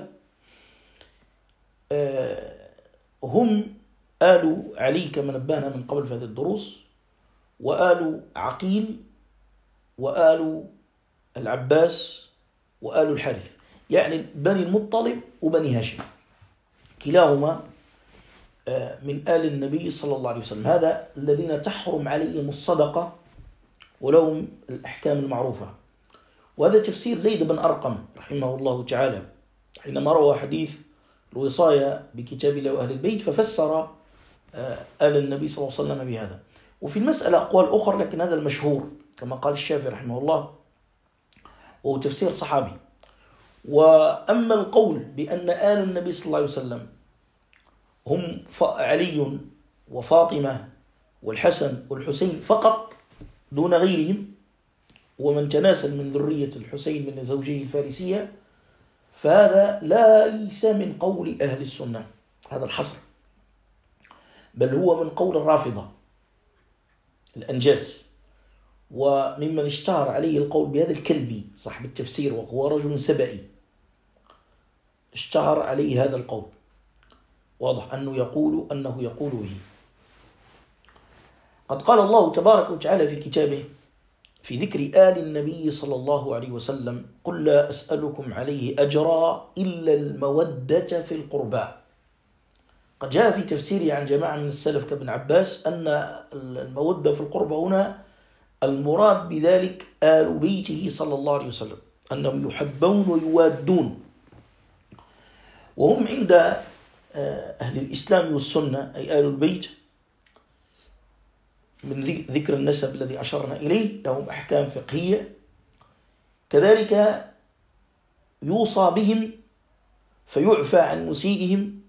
هم آل علي كما نبهنا من قبل في هذه الدروس، وآل عقيل، وآل العباس، وآل الحارث، يعني بني المطلب وبني هاشم، كلاهما من آل النبي صلى الله عليه وسلم. هذا الذين تحرم عليهم الصدقة ولهم الأحكام المعروفة. وهذا تفسير زيد بن أرقم رحمه الله تعالى حينما روى حديث الوصاية بكتاب الله وأهل البيت، ففسر آل النبي صلى الله عليه وسلم بهذا. وفي المسألة أقوال أخرى، لكن هذا المشهور كما قال الشافعي رحمه الله، وهو تفسير صحابي. وأما القول بأن آل النبي صلى الله عليه وسلم هم علي وفاطمة والحسن والحسين فقط دون غيرهم، ومن تناسل من ذرية الحسين من زوجه الفارسية، فهذا ليس من قول أهل السنة هذا الحصر، بل هو من قول الرافضة الأنجاس، وممن اشتهر عليه القول بهذا الكلبي صاحب التفسير، وهو رجل سبئي اشتهر عليه هذا القول، واضح أنه يقول به. قد قال الله تبارك وتعالى في كتابه في ذكر آل النبي صلى الله عليه وسلم: قل لا أسألكم عليه أجرا إلا المودة في القربى. قد جاء في تفسيره عن جماعة من السلف كابن عباس أن المودة في القربى هنا المراد بذلك آل بيته صلى الله عليه وسلم، أنهم يحبون ويوادون، وهم عند أهل الإسلام والسنة أي آل البيت من ذكر النسب الذي أشرنا إليه لهم أحكام فقهية، كذلك يوصى بهم فيعفى عن مسيئهم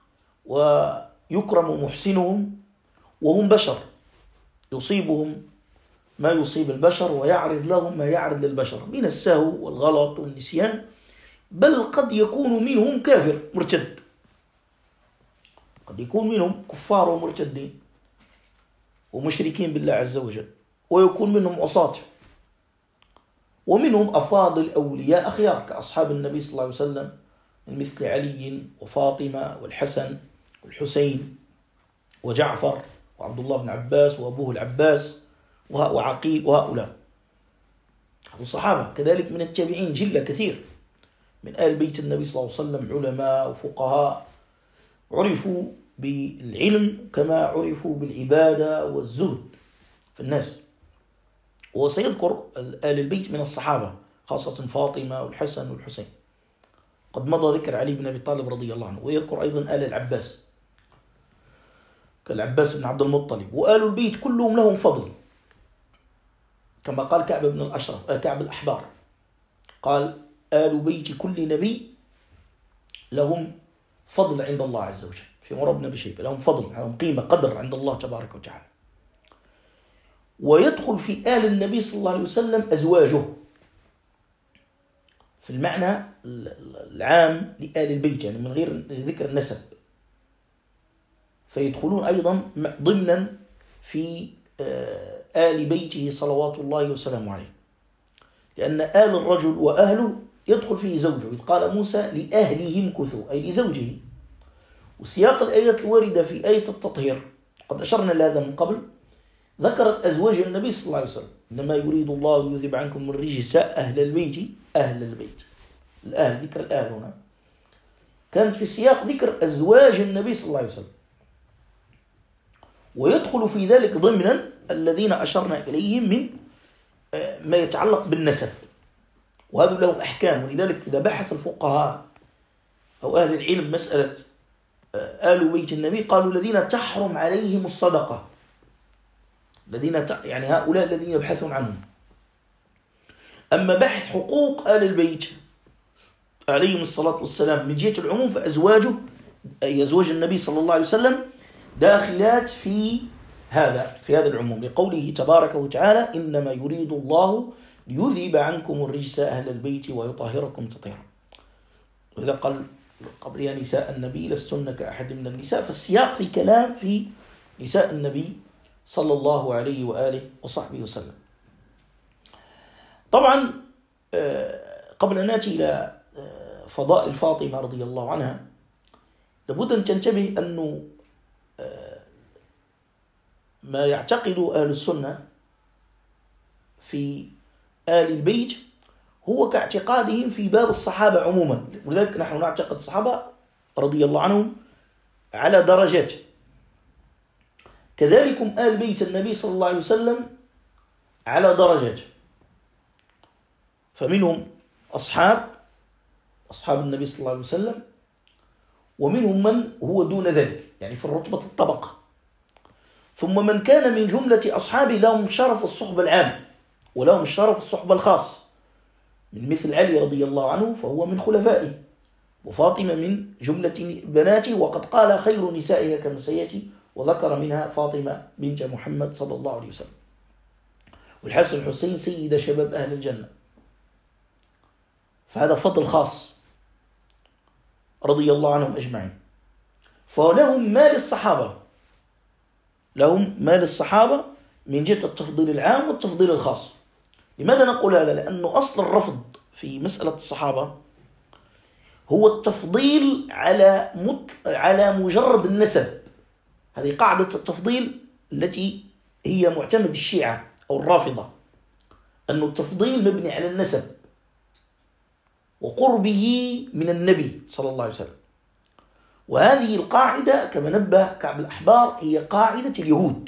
ويكرم محسنهم، وهم بشر يصيبهم ما يصيب البشر ويعرض لهم ما يعرض للبشر من السهو والغلط والنسيان، بل قد يكون منهم كافر مرتد، قد يكون منهم كفار ومرتدين ومشركين بالله عز وجل، ويكون منهم عصاة، ومنهم أفاضل أولياء أخيار كأصحاب النبي صلى الله عليه وسلم من مثل علي وفاطمة والحسن والحسين وجعفر وعبد الله بن عباس وأبوه العباس وعقيل وهؤلاء الصحابة. كذلك من التابعين جلة كثير من آل بيت النبي صلى الله عليه وسلم، علماء وفقهاء عرفوا بالعلم كما عرفوا بالعبادة والزهد في الناس. وسيذكر آل البيت من الصحابة خاصة فاطمة والحسن والحسين، قد مضى ذكر علي بن أبي طالب رضي الله عنه، ويذكر أيضا آل العباس. كالعباس بن عبد المطلب، وآل البيت كلهم لهم فضل، كما قال كعب الأحبار قال آل بيت كل نبي لهم فضل عند الله عز وجل، في عمر بن أبي شيبة لهم فضل، لهم قيمة قدر عند الله تبارك وتعالى. ويدخل في آل النبي صلى الله عليه وسلم أزواجه في المعنى العام لآل البيت، يعني من غير ذكر النسب، فيدخلون أيضا ضمنا في آل بيته صلوات الله وسلامه عليه، لأن آل الرجل وأهله يدخل فيه زوجه، إذ قال موسى لأهلهم كثوا أي لزوجه. وسياق الآيات الواردة في آية التطهير قد أشرنا لهذا من قبل، ذكرت أزواج النبي صلى الله عليه وسلم، إنما يريد الله ليذهب عنكم الرجس أهل البيت. أهل البيت، الأهل، ذكر الأهل هنا كانت في سياق ذكر أزواج النبي صلى الله عليه وسلم، ويدخل في ذلك ضمنا الذين أشرنا إليهم من ما يتعلق بالنسب، وهذا له أحكام. ولذلك إذا بحث الفقهاء أو أهل العلم مسألة آل بيت النبي قالوا الذين تحرم عليهم الصدقة، يعني هؤلاء الذين يبحثون عنهم. أما بحث حقوق آل البيت عليهم الصلاة والسلام من جهة العموم فأزواجه أي أزواج النبي صلى الله عليه وسلم داخلات في هذا العموم، لقوله تبارك وتعالى إنما يريد الله ليذهب عنكم الرجس أهل البيت ويطهركم تطهيرا. وإذا قال قبل يا نساء النبي لستن كأحد من النساء، فالسياق في كلام في نساء النبي صلى الله عليه وآله وصحبه وسلم. طبعا قبل أن نأتي إلى فضائل فاطمة رضي الله عنها لابد أن تنتبه أنه ما يعتقد أهل السنة في آل البيت هو كاعتقادهم في باب الصحابة عموما، ولذلك نحن نعتقد الصحابة رضي الله عنهم على درجات، كذلكم آل بيت النبي صلى الله عليه وسلم على درجات، فمنهم أصحاب النبي صلى الله عليه وسلم، ومنهم من هو دون ذلك يعني في الرتبة الطبقة، ثم من كان من جملة أصحابه لهم شرف الصحبة العام ولهم شرف الصحبة الخاص، من مثل علي رضي الله عنه فهو من خلفائه، وفاطمة من جملة بناته، وقد قال خير نسائها كما سيأتي، وذكر منها فاطمة بنت محمد صلى الله عليه وسلم، والحسن الحسين سيد شباب أهل الجنة، فهذا فضل خاص رضي الله عنهم أجمعين. فلهم ما للصحابة من جهة التفضيل العام والتفضيل الخاص. لماذا نقول هذا؟ لأنه أصل الرفض في مسألة الصحابة هو التفضيل على مجرد النسب. هذه قاعدة التفضيل التي هي معتمد الشيعة أو الرافضة، أن التفضيل مبني على النسب وقربه من النبي صلى الله عليه وسلم. وهذه القاعدة كما نبه كعب الأحبار هي قاعدة اليهود.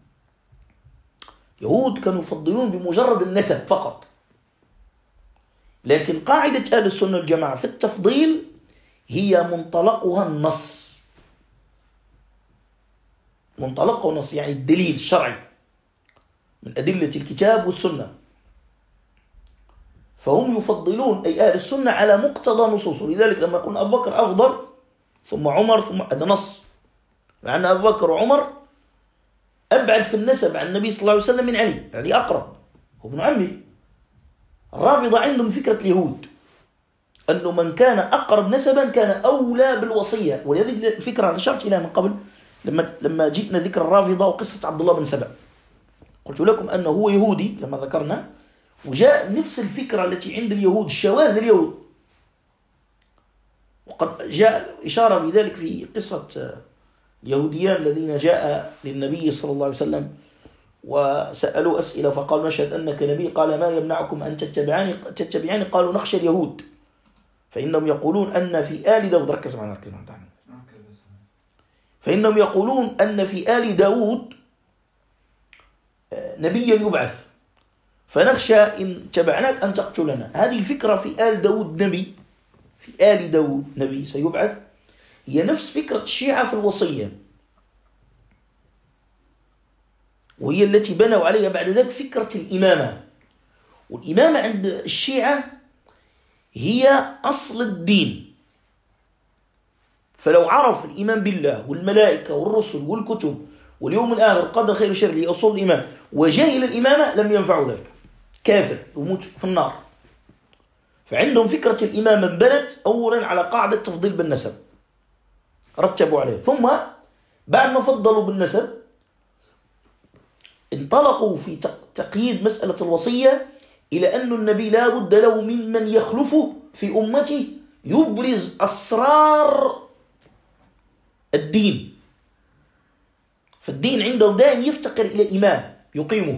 يهود كانوا يفضلون بمجرد النسب فقط، لكن قاعدة أهل السنة والجماعة في التفضيل هي منطلقها النص، يعني الدليل الشرعي من أدلة الكتاب والسنة، فهم يفضلون أي أهل السنة على مقتضى نصوصه. لذلك لما يقول أبو بكر أفضل ثم عمر ثم هذا نص، مع أن أبو بكر وعمر أبعد في النسب عن النبي صلى الله عليه وسلم من علي، يعني أقرب، هو ابن عمه. الرافضة عندهم فكرة اليهود أنه من كان أقرب نسبا كان أولى بالوصية، ولهذه الفكرة أنا أشرت إليها من قبل لما جئنا ذكر الرافضة وقصة عبد الله بن سبأ، قلت لكم أنه هو يهودي كما ذكرنا، وجاء نفس الفكرة التي عند اليهود الشواذ اليهود، وقد جاء إشارة في ذلك في قصة اليهوديان الذين جاء للنبي صلى الله عليه وسلم وسألوا أسئلة فقالوا نشهد أنك نبي، قال ما يمنعكم أن تتبعاني؟ قالوا نخشى اليهود فإنهم يقولون أن في آل داود، ركز معنا فإنهم يقولون أن في آل داود نبيا يبعث فنخشى إن تبعناك أن تقتلنا. هذه الفكرة في آل داود نبي، في آل داود نبي سيبعث، هي نفس فكرة الشيعة في الوصية. وهي التي بنوا عليها بعد ذلك فكرة الإمامة. والإمامة عند الشيعة هي أصل الدين. فلو عرف الإيمان بالله والملائكة والرسل والكتب واليوم الآخر قدر خير وشر اللي أصول الإيمان وجاهل الإمامة لم ينفعه ذلك، كافر يموت في النار. فعندهم فكرة الإمامة انبنت أولا على قاعدة تفضيل بالنسب، رتبوا عليه، ثم بعد ما فضلوا بالنسب انطلقوا في تقييد مسألة الوصية إلى أن النبي لا بد له من يخلفه في أمته يبرز أسرار الدين. فالدين عندهم دائما يفتقر إلى إمام يقيمه،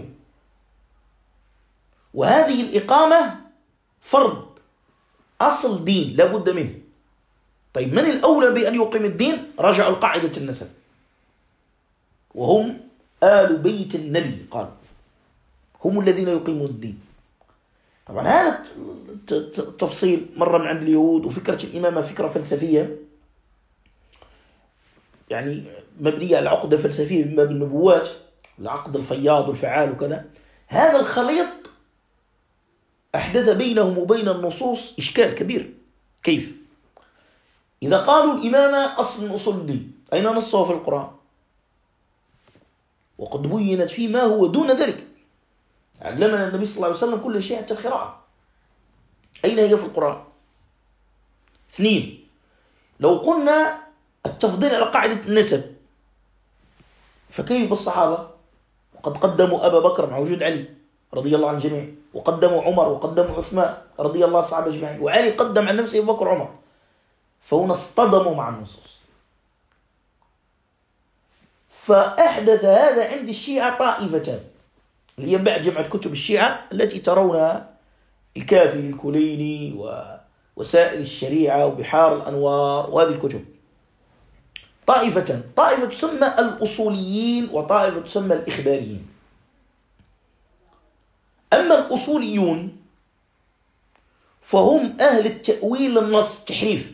وهذه الإقامة فرض أصل دين لا بد منه. طيب من الأولى بأن يقيم الدين؟ رجعوا القاعدة النسب، وهم آل بيت النبي، قال هم الذين يقيمون الدين. طبعا هذا التفصيل مرة من عند اليهود، وفكرة الإمامة فكرة فلسفية يعني مبنية على عقدة فلسفية من باب النبوات، العقد الفياض والفعال وكذا. هذا الخليط أحدث بينهم وبين النصوص إشكال كبير. كيف؟ إذا قالوا الإمامة أصل من أصول الدين، أين نصها في القرآن؟ وقد بينت فيه ما هو دون ذلك. علمنا النبي صلى الله عليه وسلم كل شيء حتى القراءة، أين هي في القرآن؟ 2. لو قلنا التفضيل على قاعدة النسب، فكيف بالصحابة؟ وقد قدموا أبا بكر مع وجود علي رضي الله عن الجميع، وقدموا عمر، وقدموا عثمان رضي الله عن الصحابة أجمعين، وعلي قدم عن نفسه أبو بكر وعمر. فهنا اصطدموا مع النصوص. فأحدث هذا عند الشيعة طائفتان، اللي هي بعد جمعة كتب الشيعة التي ترونها الكافي الكليني ووسائل الشريعة وبحار الأنوار وهذه الكتب. طائفتان، طائفة تسمى الأصوليين وطائفة تسمى الإخباريين. أما الأصوليون فهم أهل التأويل للنص، تحريف.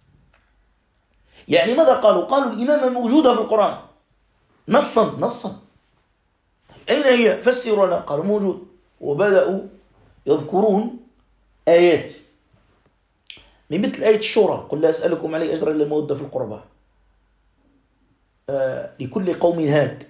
يعني ماذا قالوا؟ قالوا الإمامة موجودة في القرآن نصا. أين هي؟ فسروا لنا. قالوا موجود. وبدأوا يذكرون آيات من مثل آية الشورى، قل لا أسألكم عليه أجرا إلا المودة في القربى، لكل قوم هاد،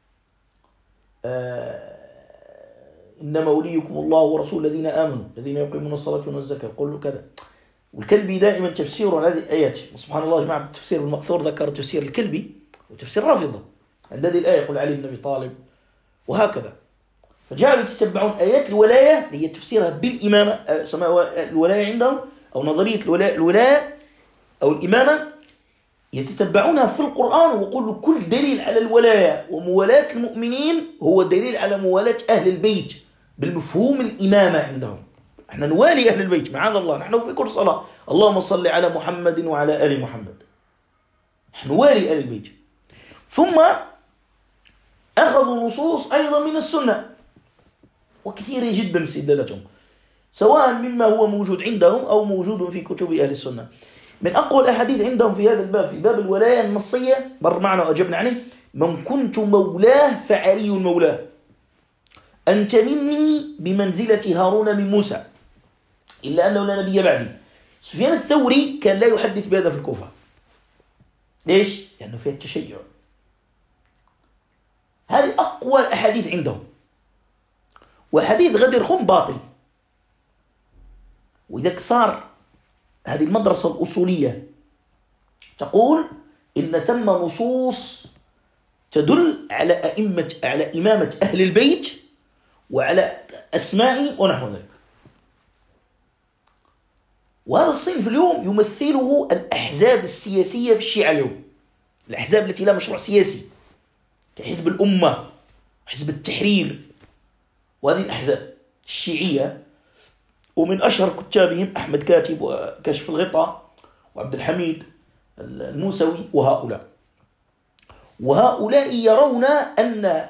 إنما وليكم الله ورسول الذين آمنوا الذين يقيمون الصلاة ويؤتون الزكاة، قل كذا. والكلبي دائما تفسير هذه الآيات، سبحان الله يا جماعة، التفسير المأثور ذكر تفسير الكلبي وتفسير رافضة عند هذه الآية، قل علي بن أبي طالب وهكذا. فجاءوا يتتبعون آيات الولاية اللي هي تفسيرها بالإمامة، سماء الولاية عندهم أو نظرية الولاية أو الإمامة، يتتبعونها في القرآن ويقولوا كل دليل على الولاية وموالاة المؤمنين هو دليل على موالاة أهل البيت بالمفهوم الإمامة عندهم. احنا نوالي أهل البيت معاذ الله، نحن في كل صلاة اللهم صل على محمد وعلى آل محمد، نحن نوالي أهل البيت. ثم أخذوا نصوص أيضا من السنة وكثيرة جدا استدلالاتهم، سواء مما هو موجود عندهم أو موجود في كتب أهل السنة. من أقوى الأحاديث عندهم في هذا الباب، في باب الولاية النصية، مر معنا وأجبنا عليه، من كنت مولاه فعلي مولاه، أنت مني بمنزلة هارون من موسى إلا أنه لا نبي بعدي. سفيان الثوري كان لا يحدث بهذا في الكوفة. ليش؟ لأنه فيها التشيع. هذه أقوى الأحاديث عندهم. وحديث غدير خم باطل. وإذا صار هذه المدرسة الأصولية تقول إن ثم نصوص تدل على إمامة أهل البيت وعلى أسماء ونحو ذلك. وهذا الصنف اليوم يمثله الأحزاب السياسية في الشيعة اليوم، الأحزاب التي لا مشروع سياسي كحزب الأمة وحزب التحرير وهذه الأحزاب الشيعية. ومن أشهر كتابهم أحمد كاتب وكشف الغطاء وعبد الحميد الموسوي وهؤلاء يرون أن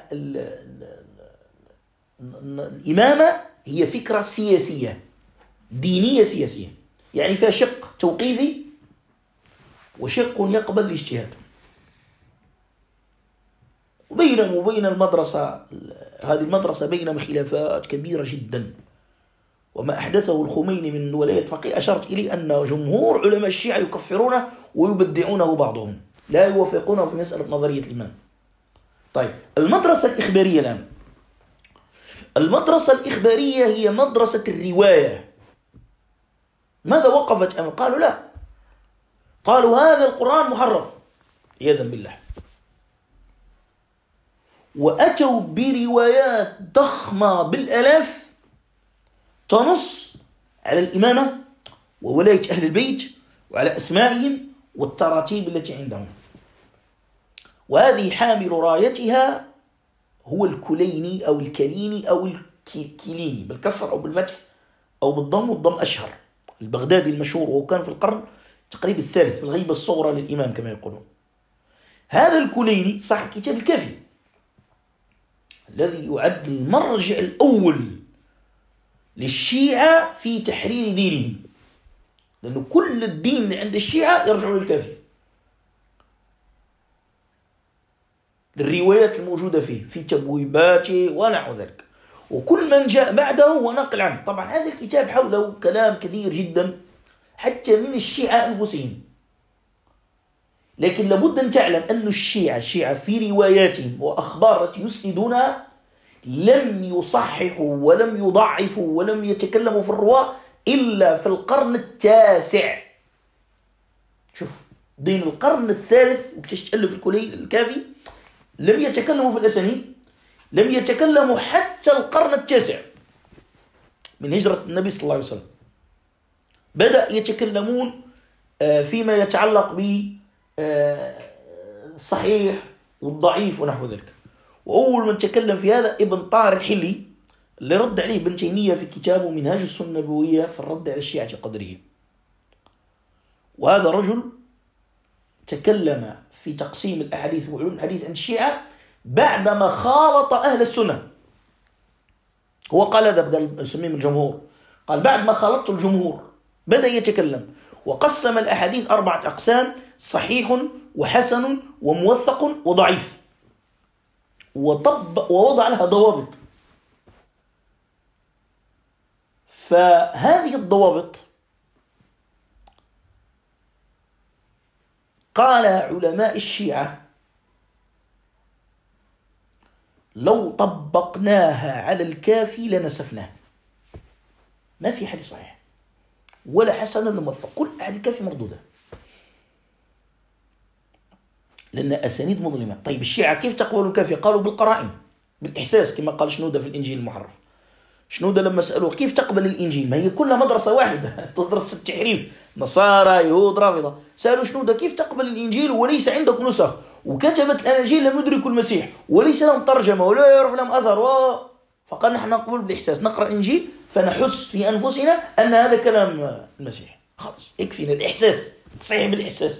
الإمامة هي فكرة سياسية دينية سياسية، يعني فيها شق توقيفي وشق يقبل الاجتهاد. وبين وبينهم وبين المدرسة، هذه المدرسة بينهم خلافات كبيرة جدا. وما أحدثه الخميني من ولاية فقيه أشرت إليه أن جمهور علماء الشيعة يكفرونه ويبدعونه بعضهم، لا يوافقونه في مسألة نظرية الإمام. طيب المدرسة الإخبارية الآن، المدرسة الإخبارية هي مدرسة الرواية. ماذا وقفت أمام؟ قالوا لا، قالوا هذا القرآن محرف عياذا بالله، وأتوا بروايات ضخمة بالآلاف تنص على الإمامة وولاية أهل البيت وعلى أسمائهم والتراتيب التي عندهم. وهذه حامل رايتها هو الكليني أو الكليني أو الكليني بالكسر أو بالفتح أو بالضم، والضم أشهر، البغدادي المشهور، وهو كان في القرن تقريبا الثالث في الغيبة الصغرى للإمام كما يقولون. هذا الكليني صاحب كتاب الكافي الذي يعد المرجع الأول للشيعة في تحرير دينهم، لأنه كل الدين عند الشيعة يرجع للكافي، للروايات الموجودة فيه في تبويباته ونحو ذلك، وكل من جاء بعده هو نقل عنه. طبعا هذا الكتاب حوله كلام كثير جدا حتى من الشيعة أنفسهم، لكن لابد أن تعلم أن الشيعة في رواياتهم وأخبار التي يسندونها لم يصححوا ولم يضعفوا ولم يتكلموا في الرواة إلا في القرن التاسع. شوف، دين القرن الثالث وتشتألف الكافي لم يتكلموا في الأسانيد، لم يتكلموا حتى القرن التاسع من هجرة النبي صلى الله عليه وسلم. بدأ يتكلمون فيما يتعلق بالصحيح والضعيف ونحو ذلك. وأول من تكلم في هذا ابن طاهر الحلي اللي رد عليه ابن تيمية في كتابه منهاج السنة النبوية في الرد على الشيعة القدرية. وهذا رجل تكلم في تقسيم الأحاديث وعلوم الحديث عند الشيعة بعدما خالط أهل السنة. هو قال هذا، بدأ يسميه الجمهور، قال بعد ما خالطت الجمهور بدأ يتكلم وقسم الأحاديث 4 أقسام: صحيح وحسن وموثق وضعيف، ووضع لها ضوابط. فهذه الضوابط قال علماء الشيعة لو طبقناها على الكافي لنسفناه. ما في حديث صحيح ولا حسن ولا موثق، كل أحاديث الكافي مردودة لأن أسانيد مظلمة. طيب الشيعة كيف تقبلوا الكافي؟ قالوا بالقرائن، بالإحساس، كما قال شنودة في الإنجيل المحرف. شنودة لما سألوه كيف تقبل الإنجيل، ما هي كلها مدرسة واحدة تدرس التحريف، نصارى يهود رافضة. سألوا شنودة كيف تقبل الإنجيل وليس عندك نسخ، وكتبت الأناجيل لم يدركوا المسيح وليس لهم ترجمة ولا يعرف لهم أثر فقال نحن نقبل بالإحساس، نقرأ الإنجيل فنحس في أنفسنا أن هذا كلام المسيح، خلاص يكفينا الإحساس، تصحيح بالإحساس.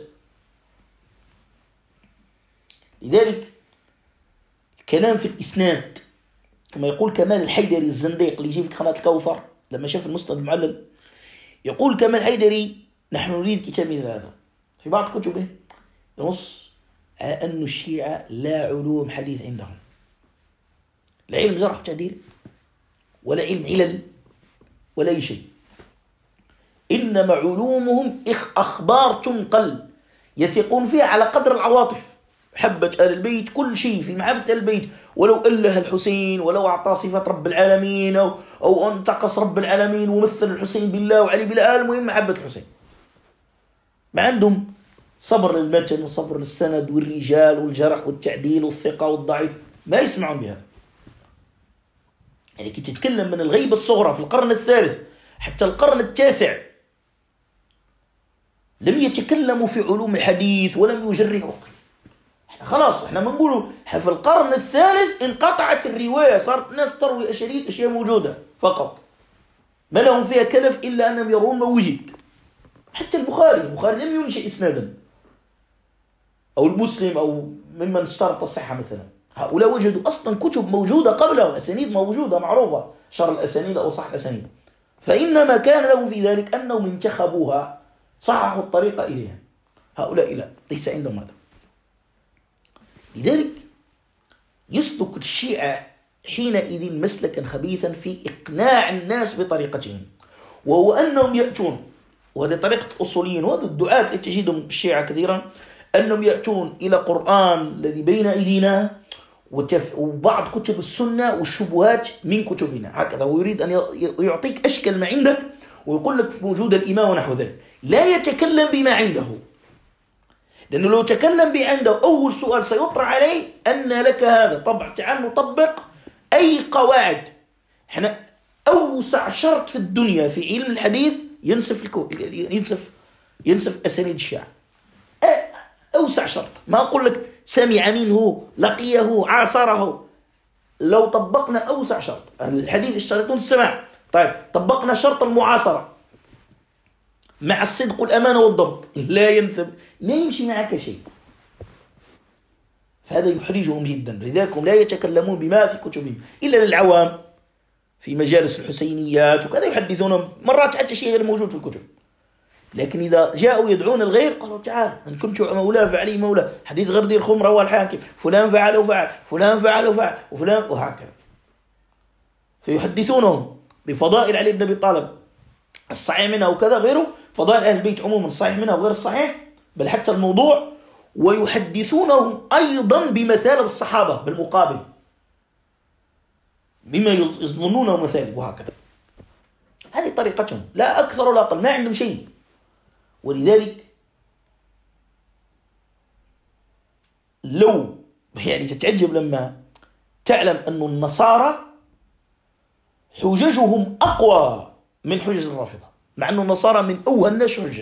لذلك الكلام في الإسناد كما يقول كمال الحيدري الزنديق اللي يجي في قناة الكوثر لما شاف المسند المعلل، يقول كمال الحيدري نحن نريد كتاب مثل هذا. في بعض كتبه ينص على أن الشيعة لا علوم حديث عندهم، لا علم جرح وتعديل ولا علم علل ولا أي شيء، إنما علومهم أخبار تنقل يثقون فيها على قدر العواطف، حبة آل البيت، كل شيء في محبة آل البيت، ولو أله الحسين ولو أعطى صفة رب العالمين أو انتقص رب العالمين ومثل الحسين بالله وعلي بالله، المهم محبة الحسين. ما عندهم صبر للمتن وصبر للسند والرجال والجرح والتعديل والثقة والضعيف، ما يسمعون بهذا. يعني كي تتكلم من الغيبة الصغرى في القرن الثالث حتى القرن التاسع لم يتكلموا في علوم الحديث ولم يجرحوا. خلاص احنا ما نقولوا في القرن الثالث انقطعت الرواية، صارت الناس تروي أشياء موجودة فقط ما لهم فيها كلف إلا أنهم يرون ما وجد. حتى البخاري لم ينشئ إسنادا، أو المسلم أو ممن اشترط الصحة مثلا، هؤلاء وجدوا أصلا كتب موجودة قبلهم، أسانيد موجودة معروفة، شر الأسانيد أو صح الأسانيد، فإنما كان لهم في ذلك أنهم انتخبوها، صححوا الطريقة إليها. هؤلاء لا، ليس عندهم هذا. لذلك يسلك الشيعة حينئذ مسلكا خبيثا في إقناع الناس بطريقتهم، وهو أنهم يأتون، وهذه طريقة الأصوليين وهذا الدعاة التي تجدهم الشيعة كثيرا، أنهم يأتون إلى قرآن الذي بين أيدينا وبعض كتب السنة والشبهات من كتبنا، هكذا. ويريد أن يعطيك أشكال ما عندك ويقول لك موجود الإمام ونحو ذلك، لا يتكلم بما عنده، لأنه لو تكلم بما عنده أول سؤال سيطرح عليه أن لك هذا. طبعا تعال نطبق أي قواعد. احنا أوسع شرط في الدنيا في علم الحديث ينسف أسانيد الشيعة، أوسع شرط. ما أقول لك سمع منه، لقيه، عاصره. لو طبقنا أوسع شرط، الحديث يشترطون السماع، طيب طبقنا شرط المعاصرة مع الصدق والأمانة والضبط، لا يمشي معك شيء. فهذا يحرجهم جدا، لذلك هم لا يتكلمون بما في كتبهم إلا للعوام في مجالس الحسينيات وكذا، يحدثون مرات حتى شيء غير موجود في الكتب. لكن إذا جاءوا يدعون الغير قالوا تعال إن كنت مولاه فعلي مولاه، حديث غردي الخمر رواه الحاكم، فلان فعل وفعل، فلان فعل وفعل، وفلان، وهكذا. فيحدثونهم بفضائل علي بن أبي طالب الصحيح منها وكذا غيره، فضائل أهل البيت عموما الصحيح منها وغير الصحيح، بل حتى الموضوع. ويحدثونهم أيضا بمثالب الصحابة بالمقابل، بما يظنونه مثالب، وهكذا. هذه طريقتهم، لا أكثر ولا أقل، ما عندهم شيء. ولذلك لو يعني تتعجب لما تعلم أن النصارى حججهم أقوى من حجج الرافضة، مع أن النصارى من أوهى الناس حجة.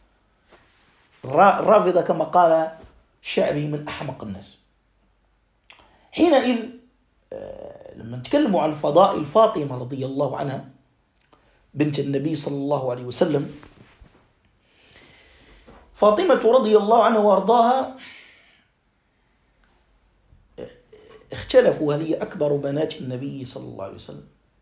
الرافضة كما قال الشعبي من أحمق الناس. حينئذ لما نتكلموا عن فضائل فاطمة رضي الله عنها بنت النبي صلى الله عليه وسلم، فاطمة رضي الله عنها وارضاها اختلفوا هل هي أكبر بنات النبي صلى الله عليه وسلم،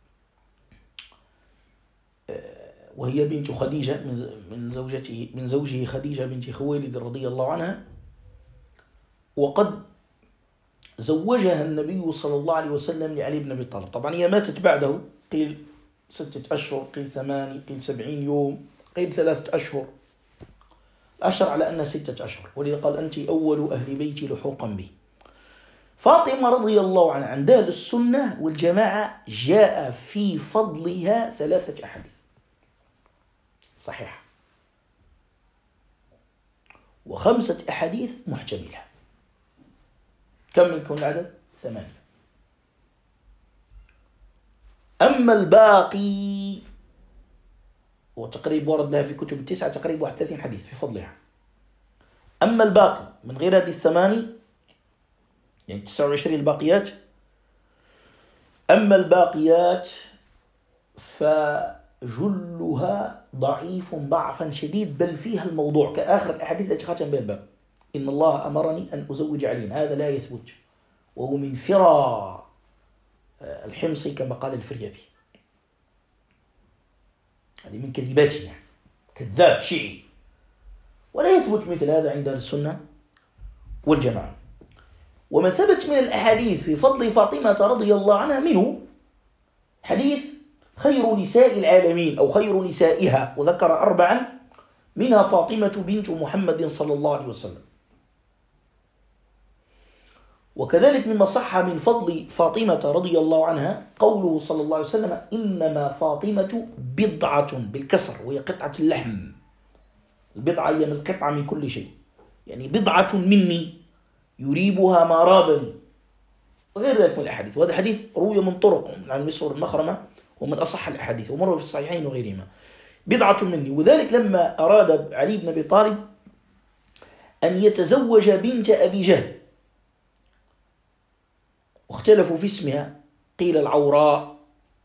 وهي بنت خديجة من زوجه خديجة بنت خويلد رضي الله عنها، وقد زوجها النبي صلى الله عليه وسلم لعلي بن أبي طالب. طبعا هي ماتت بعده، قيل 6 أشهر، قيل 8، قيل 70 يوم، قيل 3 أشهر. الأشهر على أنها 6 أشهر، ولذا قال أنت أول أهل بيتي لحوقا بي. فاطمة رضي الله عنها عند أهل السنة والجماعة جاء في فضلها 3 أحاديث صحيحة، و5 أحاديث محتملة. كم يكون العدد؟ 8. أما الباقي وتقريب ورد لها في كتب 9 تقريبا 31 حديث في فضلها. أما الباقي من غير هذه 8 يعني 29 الباقيات، أما الباقيات فجلها ضعيف ضعفا شديد، بل فيها الموضوع كآخر الأحاديث التي ختم بها الباب: إن الله أمرني أن أزوج علي. هذا لا يثبت، وهو من فرى الحمصي كما قال الفريابي، هذه من كذباته، يعني كذاب شيعي، ولا يثبت مثل هذا عند السنة والجماعة. ومن ثبت من الأحاديث في فضل فاطمة رضي الله عنها منه حديث خير نساء العالمين أو خير نسائها، وذكر 4 منها فاطمة بنت محمد صلى الله عليه وسلم. وكذلك مما صح من فضل فاطمة رضي الله عنها قوله صلى الله عليه وسلم: إنما فاطمة بضعة بالكسر، وهي قطعة اللحم. البضعة هي من القطعة من كل شيء، يعني بضعة مني يريبها ما رابني، وغير ذلك من الأحاديث. وهذا حديث روي من طرق عن مسور المخرمة، ومن أصح الأحاديث، ومر في الصحيحين وغيرهما. بضعة مني. وذلك لما أراد علي بن أبي طالب أن يتزوج بنت أبي جهل، واختلفوا في اسمها، قيل العوراء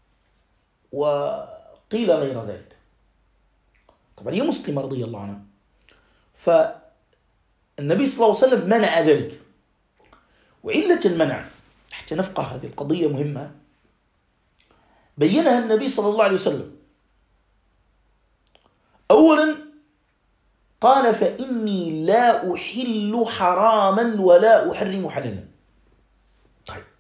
وقيل غير ذلك. طبعا هي مسلمة رضي الله عنها، فالنبي صلى الله عليه وسلم منع ذلك. وعلة المنع حتى نفقه هذه القضية مهمة بينها النبي صلى الله عليه وسلم. أولا قال: فإني لا أحل حراما ولا أحرم حلالا. طيب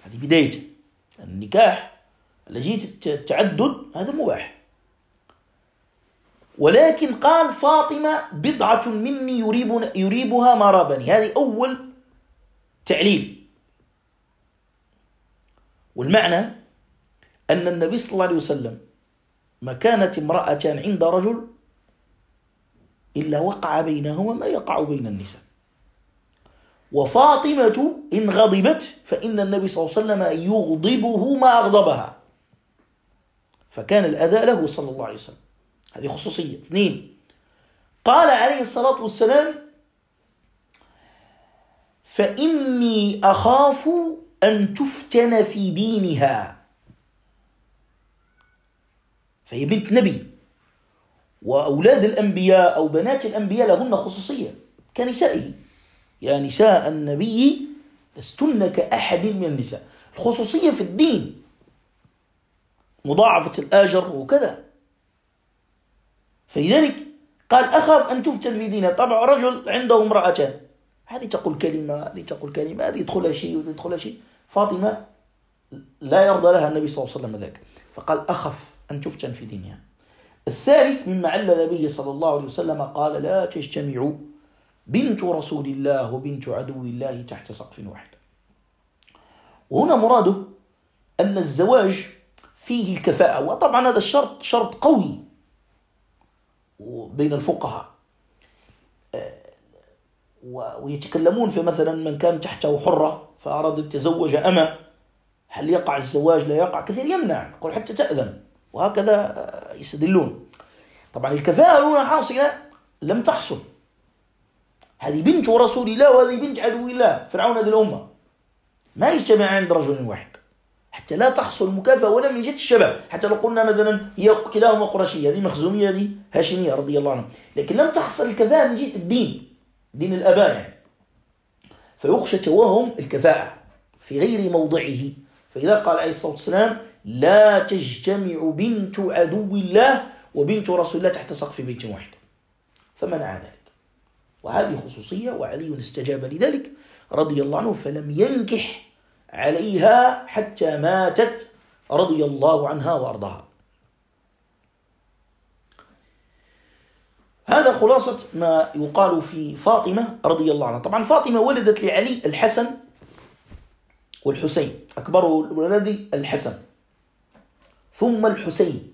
هذه بداية النكاح. لجيت التعدد هذا مباح، ولكن قال فاطمة بضعة مني يريبها ما رابني، هذه أول تعليل. والمعنى أن النبي صلى الله عليه وسلم ما كانت امرأة عند رجل إلا وقع بينهما ما يقع بين النساء. وفاطمة إن غضبت فإن النبي صلى الله عليه وسلم يغضبه ما أغضبها، فكان الأذى له صلى الله عليه وسلم. هذه خصوصية. 2، قال عليه الصلاة والسلام فإني أخاف أن تفتن في دينها، فهي بنت نبي، وأولاد الأنبياء أو بنات الأنبياء لهن خصوصية كنسائه. يا نساء النبي لستن كأحد من النساء. الخصوصية في الدين، مضاعفة الآجر وكذا. فلذلك قال أخاف أن تفتن في دينها. طبعا رجل عنده امرأتان، هذه تقول كلمة هذه تقول كلمة، هذه يدخلها شيء وهذه يدخلها شيء. فاطمة لا يرضى لها النبي صلى الله عليه وسلم ذلك، فقال أخف أن تفتن في دينها. 3 مما علل به صلى الله عليه وسلم قال لا تجتمع بنت رسول الله وبنت عدو الله تحت سقف واحد. وهنا مراده أن الزواج فيه الكفاءة، وطبعا هذا الشرط شرط قوي بين الفقهاء، ويتكلمون في مثلا من كان تحته حرة فأراد أن يتزوج أما، هل يقع الزواج لا يقع؟ كثير يمنع، يقول حتى تأذن، وهكذا يستدلون. طبعا الكفاءة هنا حاصلة لم تحصل، هذه بنت رسول الله وهذه بنت عدو الله فرعون هذه الأمة، ما يجتمع عند رجل واحد حتى لا تحصل مكافأة ولا من جهة الشباب. حتى لو قلنا مثلا هي كلاهما قرشية، هذه مخزومية هذه هاشمية رضي الله عنهم، لكن لم تحصل الكفاءة من جهة الدين، دين الآباء يعني، فيخشى توهم الكفاءة في غير موضعه. فإذا قال عليه الصلاة والسلام لا تجتمع بنت عدو الله وبنت رسول الله تحت سقف بيت واحد، فمنع ذلك. وهذه خصوصية، وعلي استجاب لذلك رضي الله عنه، فلم ينكح عليها حتى ماتت رضي الله عنها وأرضاها. هذا خلاصة ما يقال في فاطمة رضي الله عنها. طبعا فاطمة ولدت لعلي الحسن والحسين، أكبر ولد الحسن ثم الحسين،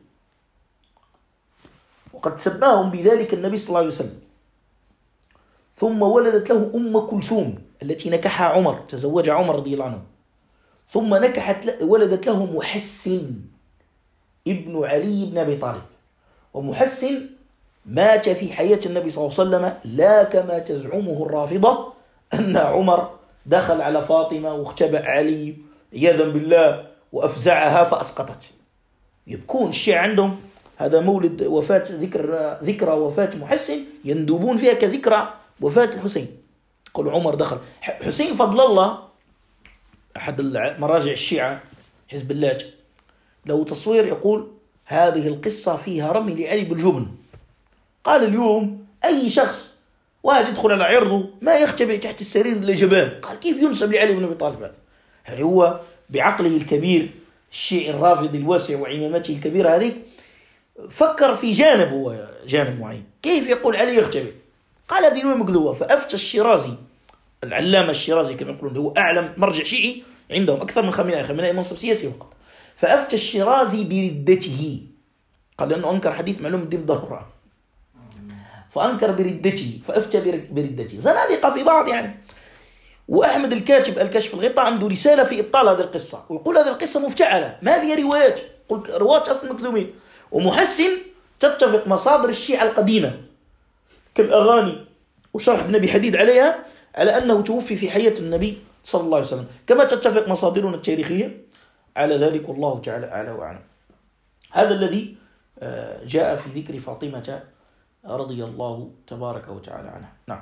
وقد سماهم بذلك النبي صلى الله عليه وسلم. ثم ولدت له أم كلثوم التي نكحها عمر، تزوج عمر رضي الله عنه. ثم ولدت له محسن ابن علي بن أبي طالب، ومحسن مات في حياة النبي صلى الله عليه وسلم، لا كما تزعمه الرافضة أن عمر دخل على فاطمة واختبأ علي عياذا بالله وأفزعها فأسقطت. يبكون الشيعة عندهم هذا مولد وفاة ذكرى وفاة محسن، يندبون فيها كذكرى وفاة الحسين. يقول عمر دخل. حسين فضل الله أحد مراجع الشيعة حزب الله له تصوير يقول هذه القصة فيها رمي لعلي بالجبن. قال اليوم أي شخص واحد يدخل على عرضه ما يختبئ تحت السرير إلا جبان. قال كيف ينسب لعلي بن أبي طالب هذا؟ يعني هو بعقله الكبير الشيعي الرافضي الواسع وعمامته الكبيرة هذه فكر في جانب، هو جانب معين، كيف يقول علي يختبئ؟ قال هذه رواية مكذوبة. فأفتى الشيرازي العلامة الشيرازي كما يقولون، هو أعلم مرجع شيعي عندهم أكثر من خمينائي منصب سياسي فقط. فأفتى الشيرازي بردته، قال لأنه أنكر حديث معلوم الدين ضرورة، فأنكر بردته فأفتى بردته. زنادقة في بعض يعني. وأحمد الكاتب الكشف الغطاء عنده رسالة في إبطال هذه القصة، ويقول هذه القصة مفتعلة ما فيها روايات، يقول رواة أصلا مكذوبين. ومحسن تتفق مصادر الشيعة القديمة كالأغاني وشرح ابن أبي حديد عليها على أنه توفي في حياة النبي صلى الله عليه وسلم، كما تتفق مصادرنا التاريخية على ذلك، والله تعالى أعلى وأعلم. هذا الذي جاء في ذكر فاطمة رضي الله تبارك وتعالى عنها. نعم.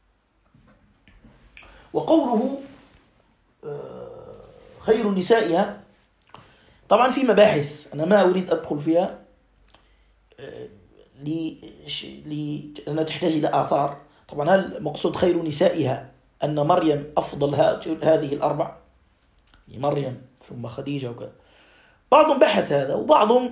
وقوله خير نسائها، طبعا في مباحث أنا ما أريد أدخل فيها لأنها تحتاج إلى آثار. طبعا هل مقصود خير نسائها أن مريم أفضل هذه الأربع، مريم ثم خديجة وكذا. بعضهم بحث هذا، وبعضهم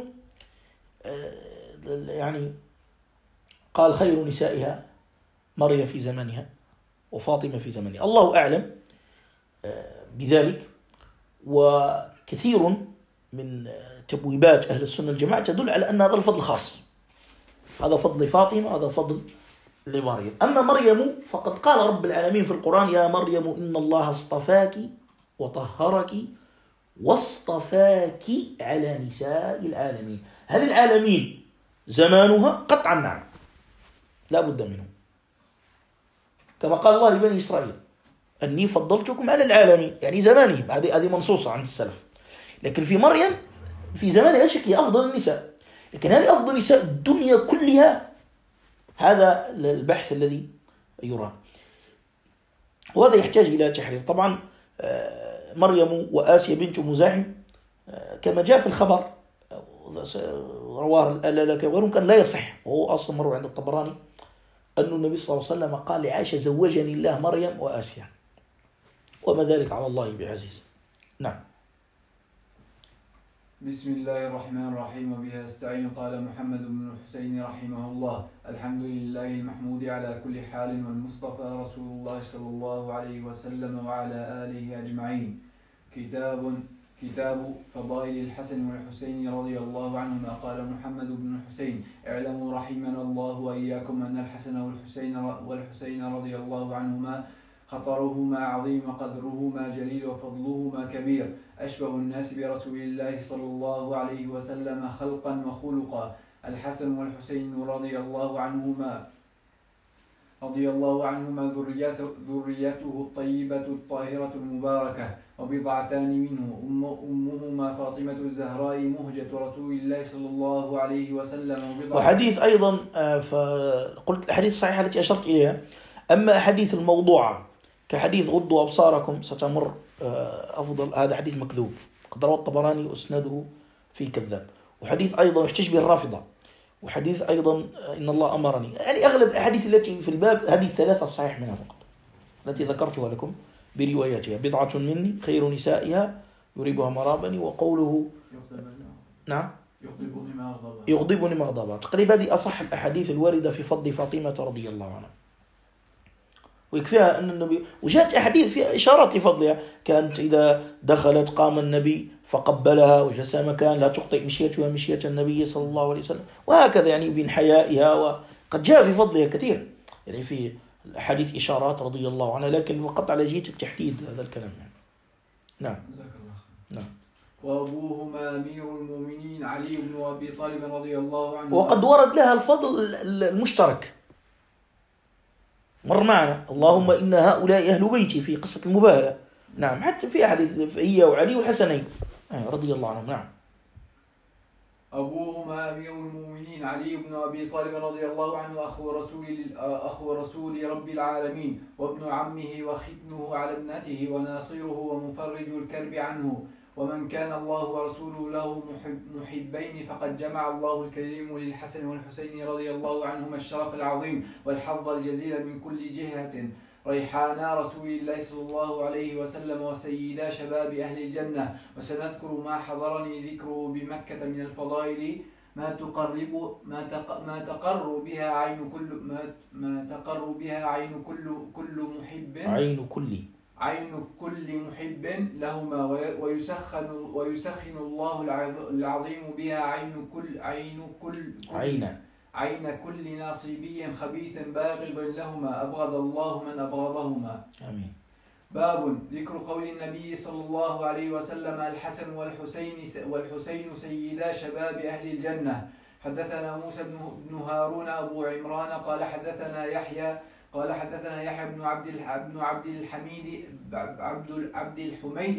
يعني قال خير نسائها مريم في زمانها وفاطمة في زمانها. الله أعلم بذلك. وكثير من تبويبات أهل السنة الجماعة تدل على أن هذا الفضل خاص، هذا فضل فاطمة، هذا فضل لمريم. أما مريم فقد قال رب العالمين في القرآن: يا مريم إن الله اصطفاك وطهرك واصطفاك على نساء العالمين. هل العالمين زمانها؟ قطعا نعم، لا بد منه، كما قال الله لبني إسرائيل: أني فضلتكم على العالمين، يعني زمانهم، هذه منصوصة عند السلف. لكن في مريم في زمانها شك هي أفضل النساء، لكن هل أفضل نساء الدنيا كلها؟ هذا البحث الذي يرى، وهذا يحتاج إلى تحرير. طبعا مريم وآسيا بنت مزاحم كما جاء في الخبر رواه الألالكي وغيرهم كان لا يصح، وهو أصلا مروي عند الطبراني أن النبي صلى الله عليه وسلم قال لعائشة: زوجني الله مريم وآسيا، وما ذلك على الله بعزيز. نعم. بسم الله الرحمن الرحيم، وبها استعين. قال محمد بن الحسين رحمه الله: الحمد لله المحمود على كل حال، والمصطفى رسول الله صلى الله عليه وسلم وعلى آله أجمعين. كتاب فضائل الحسن والحسين رضي الله عنهما. قال محمد بن الحسين: اعلموا رحمنا الله وإياكم أن الحسن والحسين رضي الله عنهما خطرهما عظيم، قدرهما جليل، وفضلهما كبير، أشبه الناس برسول الله صلى الله عليه وسلم خلقا وخلقا. الحسن والحسين رضي الله عنهما ذريته الطيبة الطاهرة المباركة، وبضعتان منه، أمهما فاطمة الزهراء مهجة رسول الله صلى الله عليه وسلم. وحديث أيضا، فقلت الحديث الصحيحة التي أشرت إليها. أما أحاديث الموضوعة كحديث غضوا أبصاركم ستمر أفضل، هذا حديث مكذوب، قد روى الطبراني وأسنده في كذاب. وحديث أيضا يشتبه الرافضة، وحديث أيضا إن الله أمرني، يعني أغلب الأحاديث التي في الباب هذه الثلاثة الصحيح منها فقط التي ذكرتها لكم برواياتها: بضعة مني خير نسائها يريبها مرابني، وقوله نعم يغضبني مغضبها. تقريبا هذه أصح الأحاديث الواردة في فضل فاطمة رضي الله عنها، ويكفيها أن النبي، وجاءت أحاديث فيها إشارات لفضلها، كانت إذا دخلت قام النبي فقبلها وجلس مكان لا تخطئ مشيتها مشية النبي صلى الله عليه وسلم، وهكذا يعني بين حيائها. وقد جاء في فضلها كثير، يعني في الحديث إشارات رضي الله عنها، لكن فقط على جهة التحديد هذا الكلام يعني. نعم. نعم. وأبوهما أمير المؤمنين علي بن أبي طالب رضي الله عنه، وقد ورد لها الفضل المشترك، مر معنا: اللهم إن هؤلاء أهل بيتي في قصة المباهلة. نعم، حتى في حديث هي وعلي والحسنين رضي الله عنهم. نعم. أبوهما أمير المؤمنين علي بن أبي طالب رضي الله عنه، أخو رسول رب العالمين، وابن عمه وختنه على ابنته، وناصره ومفرج الكرب عنه. ومن كان الله ورسوله له محبين فقد جمع الله الكريم للحسن والحسين رضي الله عنهما الشرف العظيم والحظ الجزيل من كل جهة، ريحانا رسول الله صلى الله عليه وسلم وسيدا شباب أهل الجنة. وسنذكر ما حضرني ذكره بمكة من الفضائل ما تقر بها عين كل محب لهما، ويسخن الله العظيم بها عين كل ناصبي خبيث باغض لهما، أبغض الله من أبغضهما. آمين. باب ذكر قول النبي صلى الله عليه وسلم: الحسن والحسين سيدا شباب أهل الجنة. حدثنا موسى بن هارون أبو عمران قال حدثنا يحيى بن عبد الحميد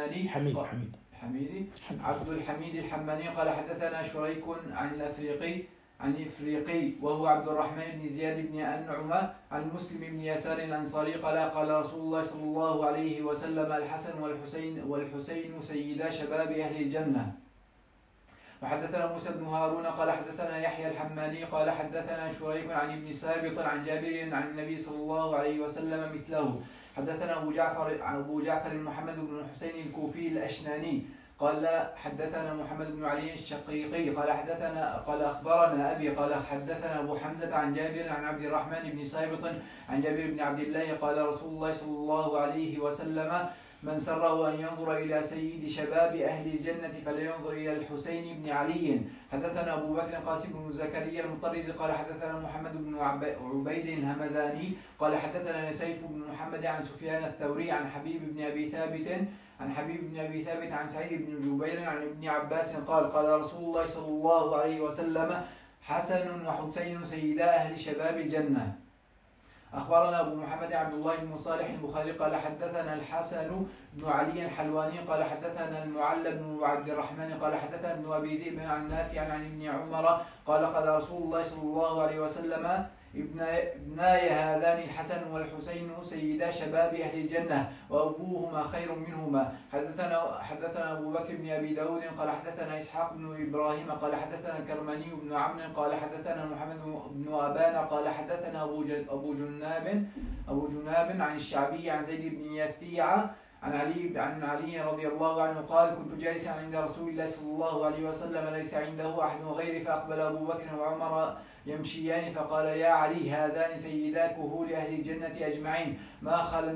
الحماني قال حدثنا شريك عن إفريقي وهو عبد الرحمن بن زياد بن أنعمة عن مسلم بن يسار الأنصاري قال رسول الله صلى الله عليه وسلم: الحسن والحسين سيدا شباب أهل الجنة. وحدثنا موسى بن هارون قال حدثنا يحيى الحماني قال حدثنا شريك عن ابن سابط عن جابر عن النبي صلى الله عليه وسلم مثله. حدثنا أبو جعفر محمد بن الحسين الكوفي الأشناني قال حدثنا محمد بن علي الشقيقي قال أخبرنا أبي قال حدثنا أبو حمزة عن جابر عن عبد الرحمن بن سابط عن جابر بن عبد الله قال رسول الله صلى الله عليه وسلم من سره أن ينظر إلى سيد شباب أهل الجنة فلينظر إلى الحسين بن علي. حدثنا أبو بكر قاسم بن زكريا المطرزي قال حدثنا محمد بن عبيد الهمذاني قال حدثنا سيف بن محمد عن سفيان الثوري عن حبيب بن أبي ثابت عن سعيد بن جبير عن ابن عباس قال رسول الله صلى الله عليه وسلم حسن وحسين سيدا أهل شباب الجنة. أخبرنا أبو محمد عبد الله بن صالح البخاري قال حدثنا الحسن بن علي الحلواني قال حدثنا المعلى بن عبد الرحمن قال حدثنا ابن أبي ذئب عن نافع عن ابن عمر قال رسول الله صلى الله عليه وسلم ابناي هذان الحسن والحسين سيدا شباب أهل الجنة وأبوهما خير منهما. حدثنا أبو بكر بن أبي داود قال حدثنا إسحاق بن إبراهيم قال حدثنا كرماني بن عمرو قال حدثنا محمد بن أبان قال حدثنا أبو جناب عن الشعبي عن زيد بن يثيعة عن علي رضي الله عنه قال كنت جالسا عند رسول الله صلى الله عليه وسلم ليس عنده أحد غيري فأقبل أبو بكر وعمر يمشيان فقال يا علي هذان سيدا كهول أهل الجنة أجمعين ما خلا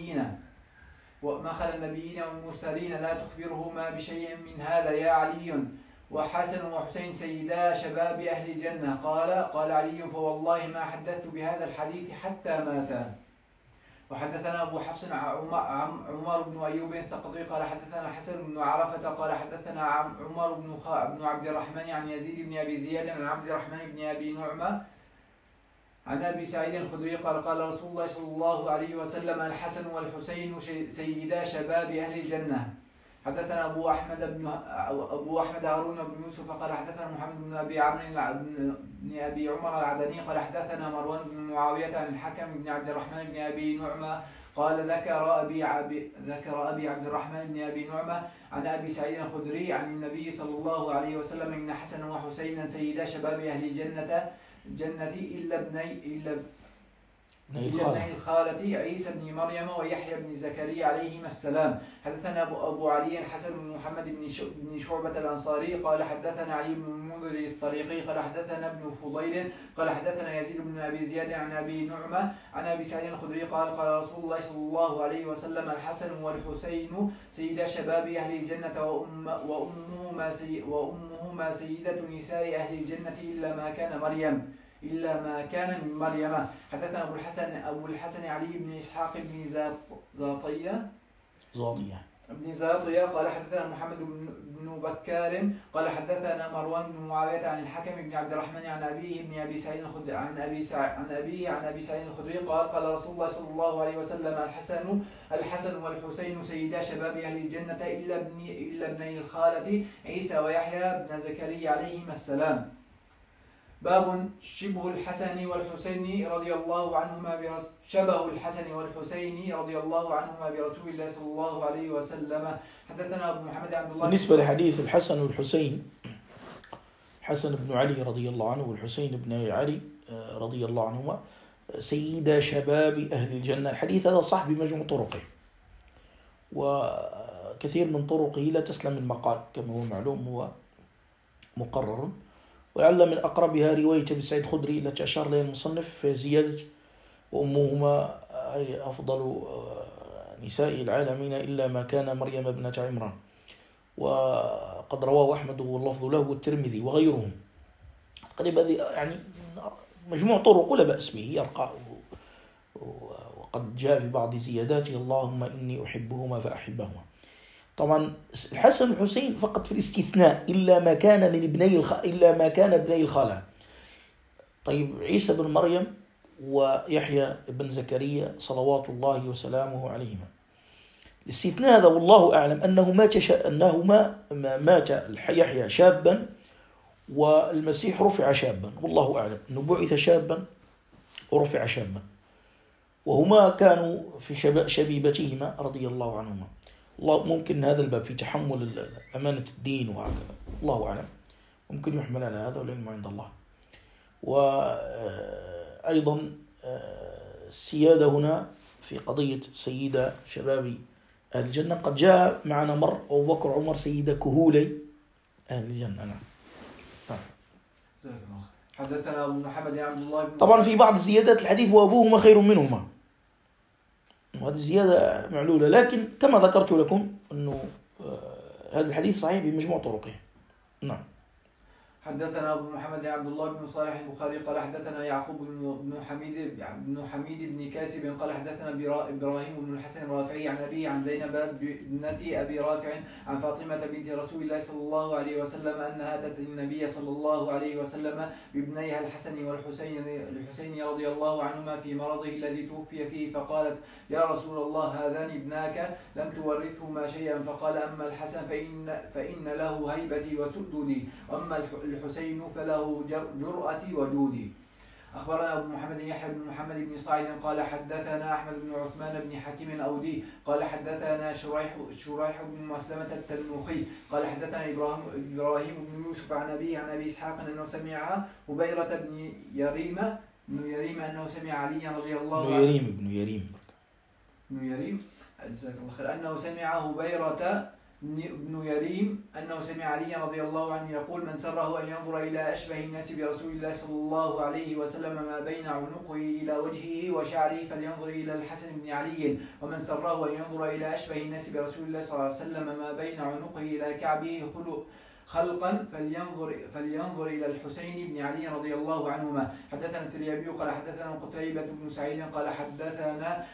النبيين والمرسلين لا تخبرهما بشيء من هذا يا علي وحسن وحسين سيدا شباب أهل الجنة. قال علي فوالله ما حدثت بهذا الحديث حتى ماتا. وحدثنا أبو حفص عمر بن أيوب السقطي قال حدثنا حسن بن عرفة قال حدثنا عمر بن عبد الرحمن عن يزيد بن أبي زياد عن عبد الرحمن بن أبي نعمة عن أبي سعيد الخدري قال رسول الله صلى الله عليه وسلم الحسن والحسين سيدا شباب أهل الجنة. حدثنا أبو أحمد هارون بن يوسف قال حدثنا محمد بن أبي عمرو بن أبي عمر العدني قال حدثنا مروان بن معاوية عن الحكم بن عبد الرحمن بن أبي نعمة قال ذكر أبي عبد الرحمن بن أبي نعمة عن أبي سعيد الخدري عن النبي صلى الله عليه وسلم إن حسن وحسين سيدا شباب أهل الجنة إلا ابني الخالة عيسى بن مريم ويحيى بن زكريا عليهما السلام. حدثنا أبو علي حسن بن محمد بن شعبة الأنصاري قال حدثنا علي بن المنذر الطريقي قال حدثنا ابن فضيل قال حدثنا يزيد بن أبي زياد عن أبي نعمة عن أبي سعيد الخدري قال رسول الله صلى الله عليه وسلم الحسن والحسين سيدا شباب أهل الجنة وأمهما سيدة نساء أهل الجنة إلا ما كان من مريم. حدثنا أبو الحسن علي بن إسحاق بن زاطية قال حدثنا محمد بن بكار قال حدثنا مروان بن معاوية عن الحكم بن عبد الرحمن عن أبيه بن أبي سعيد الخدري عن أبي سعيد الخدري قال رسول الله صلى الله عليه وسلم الحسن والحسين سيدا شباب أهل الجنة إلا ابني الخالة عيسى ويحيى بن زكريا عليهما السلام. باب شبه الحسن والحسين رضي الله عنهما برسول الله صلى الله عليه وسلم. حدثنا أبو محمد عبد الله بالنسبة لحديث الحسن والحسين حسن بن علي رضي الله عنه والحسين بن علي رضي الله عنهما سيدا شباب أهل الجنة. الحديث هذا صح بمجموع طرقه وكثير من طرقه لا تسلم المقال كما هو معلوم هو مقرر. ولعل من أقربها رواية أبي سعيد الخدري التي أشار إليها المصنف في زيادة وأمهما أي أفضل نساء العالمين إلا ما كان مريم ابنة عمران. وقد رواه أحمد واللفظ له والترمذي وغيرهم. قريب هذه يعني مجموع طرق لا بأس به يرقى وقد جاء في بعض زياداته اللهم إني أحبهما فأحبهما. طبعا الحسن والحسين فقط في الاستثناء إلا ما كان ابني الخالة. طيب عيسى بن مريم ويحيى بن زكريا صلوات الله وسلامه عليهما الاستثناء هذا والله أعلم أنهما مات يحيى شابا والمسيح رفع شابا والله أعلم أنه بعث شابا ورفع شابا وهما كانوا في شبيبتهما رضي الله عنهما. الله ممكن هذا الباب في تحمل أمانة الدين وهكذا الله أعلم ممكن يحمل على هذا والعلم عند الله. وأيضا السيادة هنا في قضية سيدة شباب أهل الجنة. قد جاء معنا مر أبو بكر عمر سيدة كهولي أهل الجنة. نعم. حدثنا أبو محمد عبد الله طبعا في بعض زيادات الحديث وأبوهما خير منهما، وهذه الزيادة معلولة، لكن كما ذكرت لكم أنه هذا الحديث صحيح بمجموع طرقه. نعم. حدثنا أبو محمد عبد الله بن صالح البخاري قال حدثنا يعقوب بن حميد بن كاسب قال حدثنا إبراهيم بن الحسن الرافعي عن أبيه عن زينب ابنة أبي رافع عن فاطمة بنت رسول الله صلى الله عليه وسلم أنها أتت النبي صلى الله عليه وسلم بابنيها الحسن والحسين رضي الله عنهما في مرضه الذي توفي فيه، فقالت: يا رسول الله، هذان ابناك لم تورثهما شيئا. فقال: أما الحسن فإن له هيبتي وسؤددي، وأما الحسين فله جرأتي وجودي. أخبرنا أبو محمد يحيى بن محمد بن صاعد قال حدثنا أحمد بن عثمان بن حكيم الأودي قال حدثنا شريح بن مسلمة التنوخي قال حدثنا إبراهيم بن يوسف عن أبيه عن أبي إسحاق أنه سمع هبيرة بن يريم أنه سمع علي رضي الله عنه بن يريم جزاك الله خير أنه سمع هبيرة بن يريم أنه سمع علي رضي الله عنه يقول: من سره أن ينظر إلى أشبه الناس برسول الله صلى الله عليه وسلم ما بين عنقه إلى وجهه وشعره فلينظر إلى الحسن بن علي، ومن سره أن ينظر إلى أشبه الناس برسول الله صلى الله عليه وسلم ما بين عنقه إلى كعبه خلقا فلينظر إلى الحسين بن علي رضي الله عنهما. حدثنا التريابي قال حدثنا قتيبة بن سعيد قال حدثنا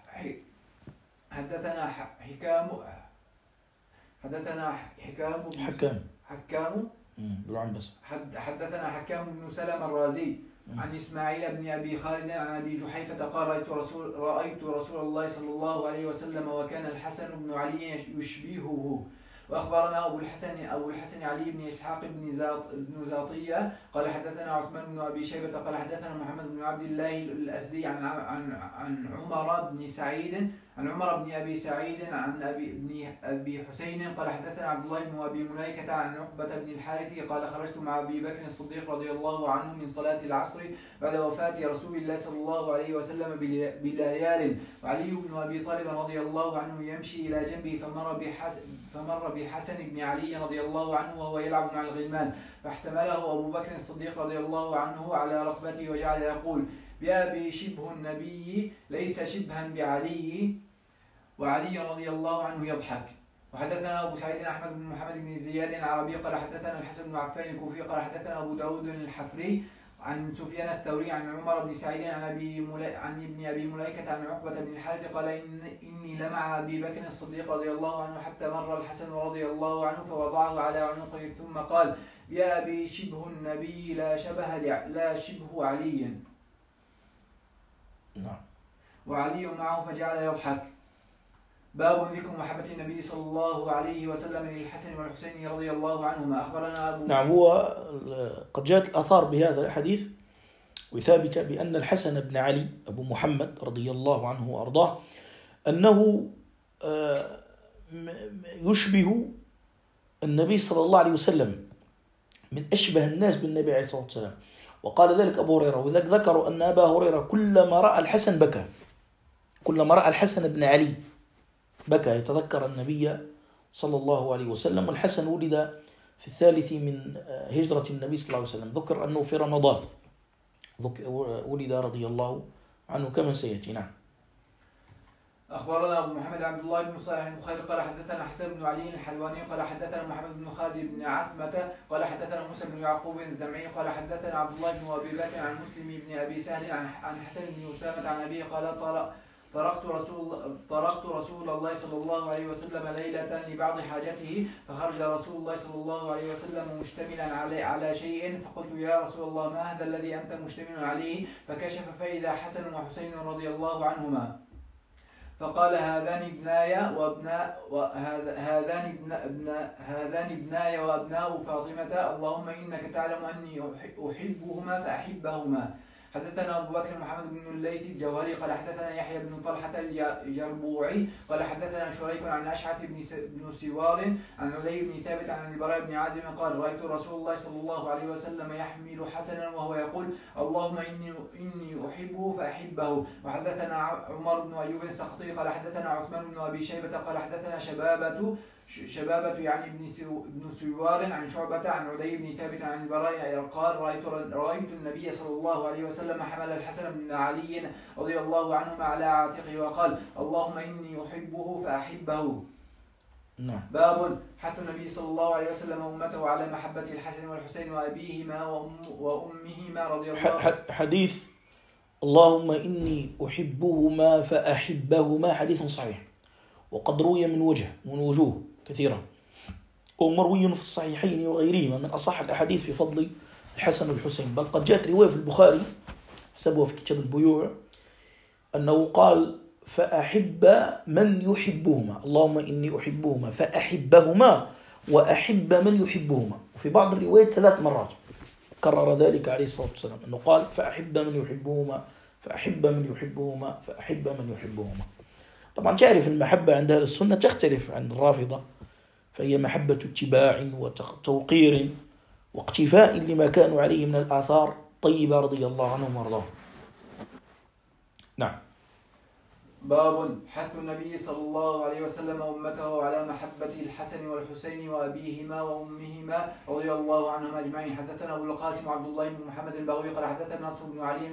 حدثنا حكام بن سلم الرازي عن إسماعيل بن أبي خالد عن أبي جحيفة قال: رأيت رسول الله صلى الله عليه وسلم وكان الحسن بن علي يشبهه. وأخبرنا أبو الحسن علي بن إسحاق بن زاطية قال حدثنا عثمان بن أبي شيبة قال حدثنا محمد بن عبد الله الأسدي عن عمر بن أبي سعيد عن أبي حسين قال حدثنا عبد الله بن أبي مليكة عن عقبة بن الحارث قال: خرجت مع أبي بكر الصديق رضي الله عنه من صلاة العصر بعد وفاة رسول الله صلى الله عليه وسلم بليال، وعلي بن أبي طالب رضي الله عنه يمشي إلى جنبه فمر بحسن بن علي رضي الله عنه وهو يلعب مع الغلمان، فاحتمله أبو بكر الصديق رضي الله عنه على ركبته وجعل يقول: بأبي شبه النبي ليس شبها بعلي، وعلي رضي الله عنه يضحك. وحدثنا أبو سعيد أحمد بن محمد بن زياد العربي قال حدثنا الحسن بن عفان الكوفي قال حدثنا أبو داود الحفري عن سفيان الثوري عن عمر بن سعيد عن ابن أبي مليكة عن عقبة بن الحارث قال: إني لمع أبي بكر الصديق رضي الله عنه حتى مر الحسن رضي الله عنه فوضعه على عنقه ثم قال: يا أبي شبه النبي لا شبه علي. وعلي معه فجعل يضحك. باب ذكر محبة النبي صلى الله عليه وسلم للحسن والحسين رضي الله عنهما. أخبرنا أبو نعم. هو قد جاءت الآثار بهذا الحديث وثابتة بأن الحسن بن علي أبو محمد رضي الله عنه وأرضاه أنه يشبه النبي صلى الله عليه وسلم، من أشبه الناس بالنبي عليه الصلاة والسلام. وقال ذلك أبو هريرة، وذلك ذكروا أن أبا هريرة كلما رأى الحسن بكى، كلما رأى الحسن بن علي بكى، يتذكر النبي صلى الله عليه وسلم. والحسن ولد في الثالث من هجرة النبي صلى الله عليه وسلم، ذكر أنه في رمضان ولد رضي الله عنه كما سيأتي. نعم. أخبرنا أبو محمد عبد الله بن صالح البخاري قال حدثنا حسن بن علي الحلواني قال حدثنا محمد بن خالد بن عثمة قال حدثنا موسى بن يعقوب الزمعي قال حدثنا عبد الله بن أبي بكر عن مسلم بن أبي سهل عن حسن بن أسامة عن أبيه قال: طرقت رسول الله صلى الله عليه وسلم ليلة لبعض حاجته، فخرج رسول الله صلى الله عليه وسلم مشتملا على شيء، فقلت: يا رسول الله، ما هذا الذي أنت مشتمل عليه؟ فكشف فإذا حسن وحسين رضي الله عنهما، فقال: هذان ابناي وابناء فاطمة، اللهم إنك تعلم أني أحبهما فأحبهما. حدثنا أبو بكر محمد بن الليث الجوهري قال حدثنا يحيى بن طلحة الجربوعي قال حدثنا شريك عن أشعث بن سوار عن علي بن ثابت عن البراء بن عازم قال رأيت رسول الله صلى الله عليه وسلم يحمل حسنا وهو يقول اللهم إني أحبه فأحبه. وحدثنا عمر بن أيوب السخطي قال حدثنا عثمان بن أبي شيبة قال حدثنا شبابة يعني ابن سوار عن شعبة عن عدي بن ثابت عن البراء قال رأيت النبي صلى الله عليه وسلم حمل الحسن بن علي رضي الله عنهما على عاتقه وقال اللهم إني أحبه فأحبه. نعم. باب حث النبي صلى الله عليه وسلم أمته على محبة الحسن والحسين وأبيهما وأمهما رضي الله عنه. حديث اللهم إني أحبهما فأحبهما حديث صحيح، وقد روي من وجوه كثيرة، ومروي في الصحيحين وغيرهما من أصح الأحاديث في فضل الحسن والحسين، بل قد جاءت رواية في البخاري حسبوها في كتاب البيوع أنه قال فأحب من يحبهما، اللهم إني أحبهما فأحبهما وأحب من يحبهما. وفي بعض الروايات 3 مرات كرر ذلك عليه الصلاة والسلام أنه قال فأحب من يحبهما فأحب من يحبهما فأحب من يحبهما. طبعا تعرف المحبة عند أهل السنة تختلف عن الرافضة، فهي محبة اتباع وتوقير واقتفاء لما كانوا عليه من الآثار طيبة رضي الله عنهم وارضاهم. نعم. باب حث النبي صلى الله عليه وسلم أمته على محبة الحسن والحسين وأبيهما وأمهما رضي الله عنهم أجمعين. حدثنا أبو القاسم عبد الله بن محمد البغوي قال حدثنا نصر بن علي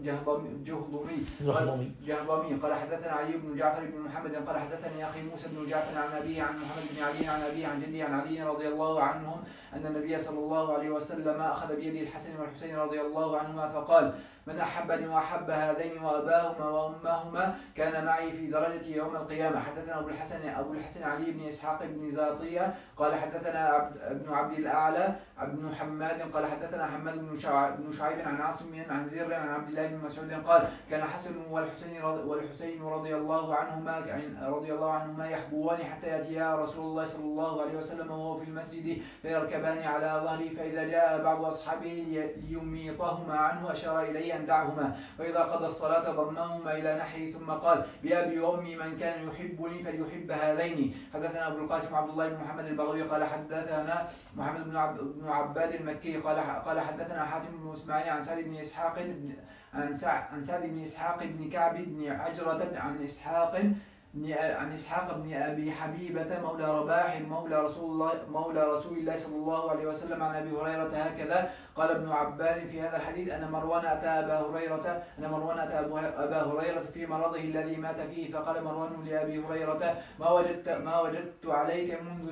الجهضمي قال حدثنا علي بن جعفر بن محمد قال حدثني أخي موسى بن جعفر عن أبيه عن محمد بن علي عن أبيه عن جدي عن علي رضي الله عنهم أن النبي صلى الله عليه وسلم أخذ بيد الحسن والحسين رضي الله عنهما فقال من أحبني وأحب هذين وأباهما وأمهما كان معي في درجة يوم القيامة. حدثنا أبو الحسن علي بن إسحاق بن زاطية قال حدثنا ابن عبد الأعلى بن حماد قال حدثنا حماد بن شعيب عن عاصم عن زر عن عبد الله بن مسعود قال كان حسن والحسين رضي الله عنهما يحبوان حتى يأتيا رسول الله صلى الله عليه وسلم وهو في المسجد فيركبان على ظهره، فإذا جاء بعض أصحابه ليميطهما عنه أشار إليه أن دعهما، وإذا قضى الصلاة ضمهما إلى نحره ثم قال بأبي وأمي من كان يحبني فليحب هذين. حدثنا أبو القاسم عبد الله بن محمد البغوي قال حدثنا محمد بن عباد المكي قال حدثنا حاتم بن إسماعيل عن سعد بن إسحاق بن كعب بن عجرة عن إسحاق بن أبي حبيبة مولى رباح مولى رسول الله صلى الله عليه وسلم عن أبي هريرة هكذا. قال ابن عباد في هذا الحديث أن مروان أتى أبا هريرة في مرضه الذي مات فيه، فقال مروان لأبي هريرة ما وجدت عليك منذ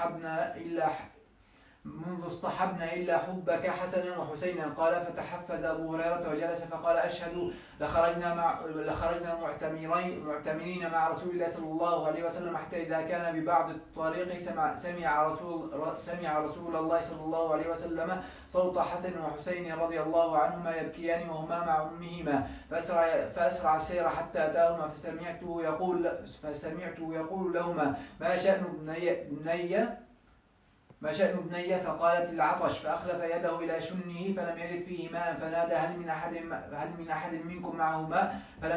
اصطحبنا إلا حبك حسنا وحسينا. قال فتحفز أبو هريرة وجلس فقال أشهد لخرجنا معتمرين مع رسول الله صلى الله عليه وسلم حتى إذا كان ببعض الطريق سمع رسول الله صلى الله عليه وسلم صوت حسن وحسين رضي الله عنهما يبكيان وهما مع أمهما، فأسرع السير حتى أتاهما فسمعته يقول لهما ما شأن بني؟ فقالت العطش، فأخلف يده إلى شنه فلم يجد فيه ماء فنادى هل من أحد منكم معه ماء؟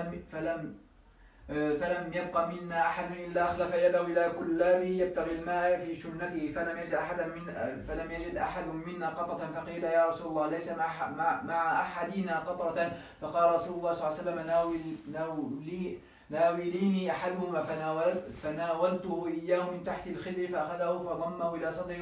فلم يبق منا أحد إلا أخلف يده إلى كلابه يبتغي الماء في شنته فلم يجد أحد منا قطرة، فقيل يا رسول الله ليس مع أحدنا قطرة، فقال رسول الله صلى الله عليه وسلم ناوليني أحدهما، فناولته إياه من تحت الخدر فأخذه فضمه إلى صدره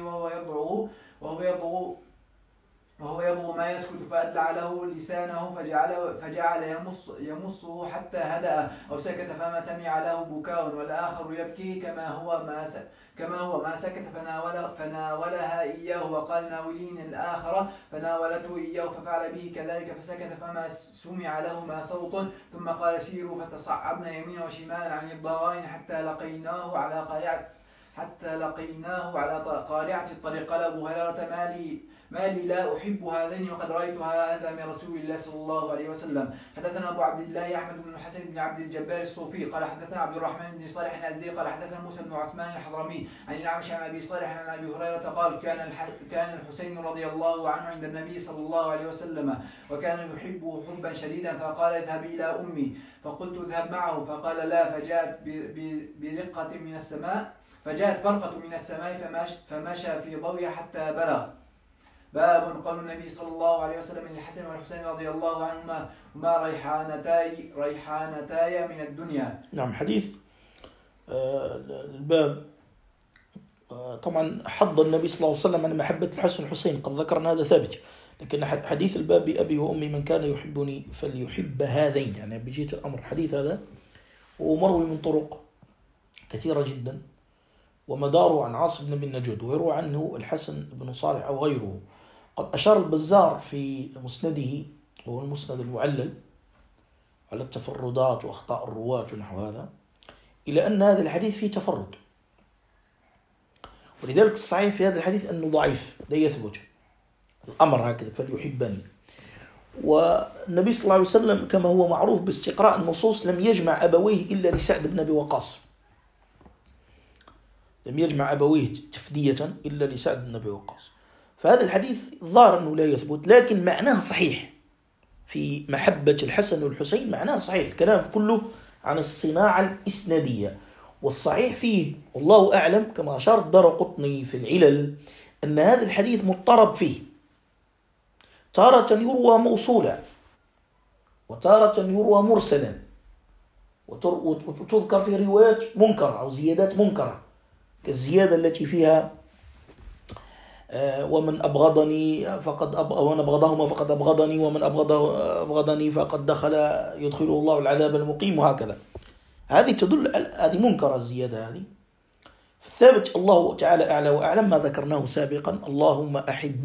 وهو يضغ ما يسكت، فأدلع له لسانه فجعل يمصه حتى هدأ أو سكت، فما سمع له بكاء، والآخر يبكي كما هو ما سكت، فناولها إياه وقال ناولين الآخر، فناولته إياه ففعل به كذلك فسكت، فما سمع لهما صوت، ثم قال سيروا، فتصعبنا يمينا وشمالا عن الضغائن حتى لقيناه على قارعة الطريق. قال أبو هريرة: ما لي لا أحب هذين وقد رأيت هذا من رسول الله صلى الله عليه وسلم. حدثنا أبو عبد الله أحمد بن الحسن بن عبد الجبار الصوفي قال حدثنا عبد الرحمن بن صالح الأزدي قال حدثنا موسى بن عثمان الحضرمي عن الأعمش عن أبي صالح عن أبي هريرة قال: كان الحسين رضي الله عنه عند النبي صلى الله عليه وسلم وكان يحبه حبا شديدا، فقال: اذهب إلى أمي. فقلت: اذهب معه. فقال: لا. فجاءت برقة من السماء فمشى في ضوئها حتى بلغ. باب قول النبي صلى الله عليه وسلم للحسن والحسين رضي الله عنهما: هما ريحانتاي من الدنيا. نعم. حديث الباب طبعا حض النبي صلى الله عليه وسلم على محبة الحسن والحسين، قد ذكرنا هذا ثابت، لكن حديث الباب بأبي وأمي من كان يحبني فليحب هذين، يعني بجيت الأمر الحديث هذا ومروي من طرق كثيرة جدا، ومداره عن عاصم بن النجود، ويروى عنه الحسن بن صالح أو غيره. قد أشار البزار في مسنده وهو المسند المعلل على التفردات وأخطاء الرواة ونحو هذا إلى أن هذا الحديث فيه تفرد، ولذلك الصحيح في هذا الحديث أنه ضعيف لا يثبت الأمر هكذا فليحبني. والنبي صلى الله عليه وسلم كما هو معروف باستقراء النصوص لم يجمع أبويه إلا لسعد بن أبي وقاص، لم يجمع أبويه تفدية إلا لسعد بن أبي وقاص. فهذا الحديث ظاهر أنه لا يثبت، لكن معناه صحيح في محبة الحسن والحسين، معناه صحيح. الكلام كله عن الصناعة الإسنادية، والصحيح فيه والله أعلم كما أشار الدارقطني في العلل أن هذا الحديث مضطرب فيه، تارة يروى موصولا وتارة يروى مرسلا، وتذكر في روايات منكرة أو زيادات منكرة، كالزيادة التي فيها ومن أبغضني ومن أبغضهما فقد أبغضني ومن أبغضني فقد يدخله الله العذاب المقيم، وهكذا. هذه تدل، هذه منكرة الزيادة هذه. فالثابت الله تعالى أعلى وأعلم ما ذكرناه سابقا: اللهم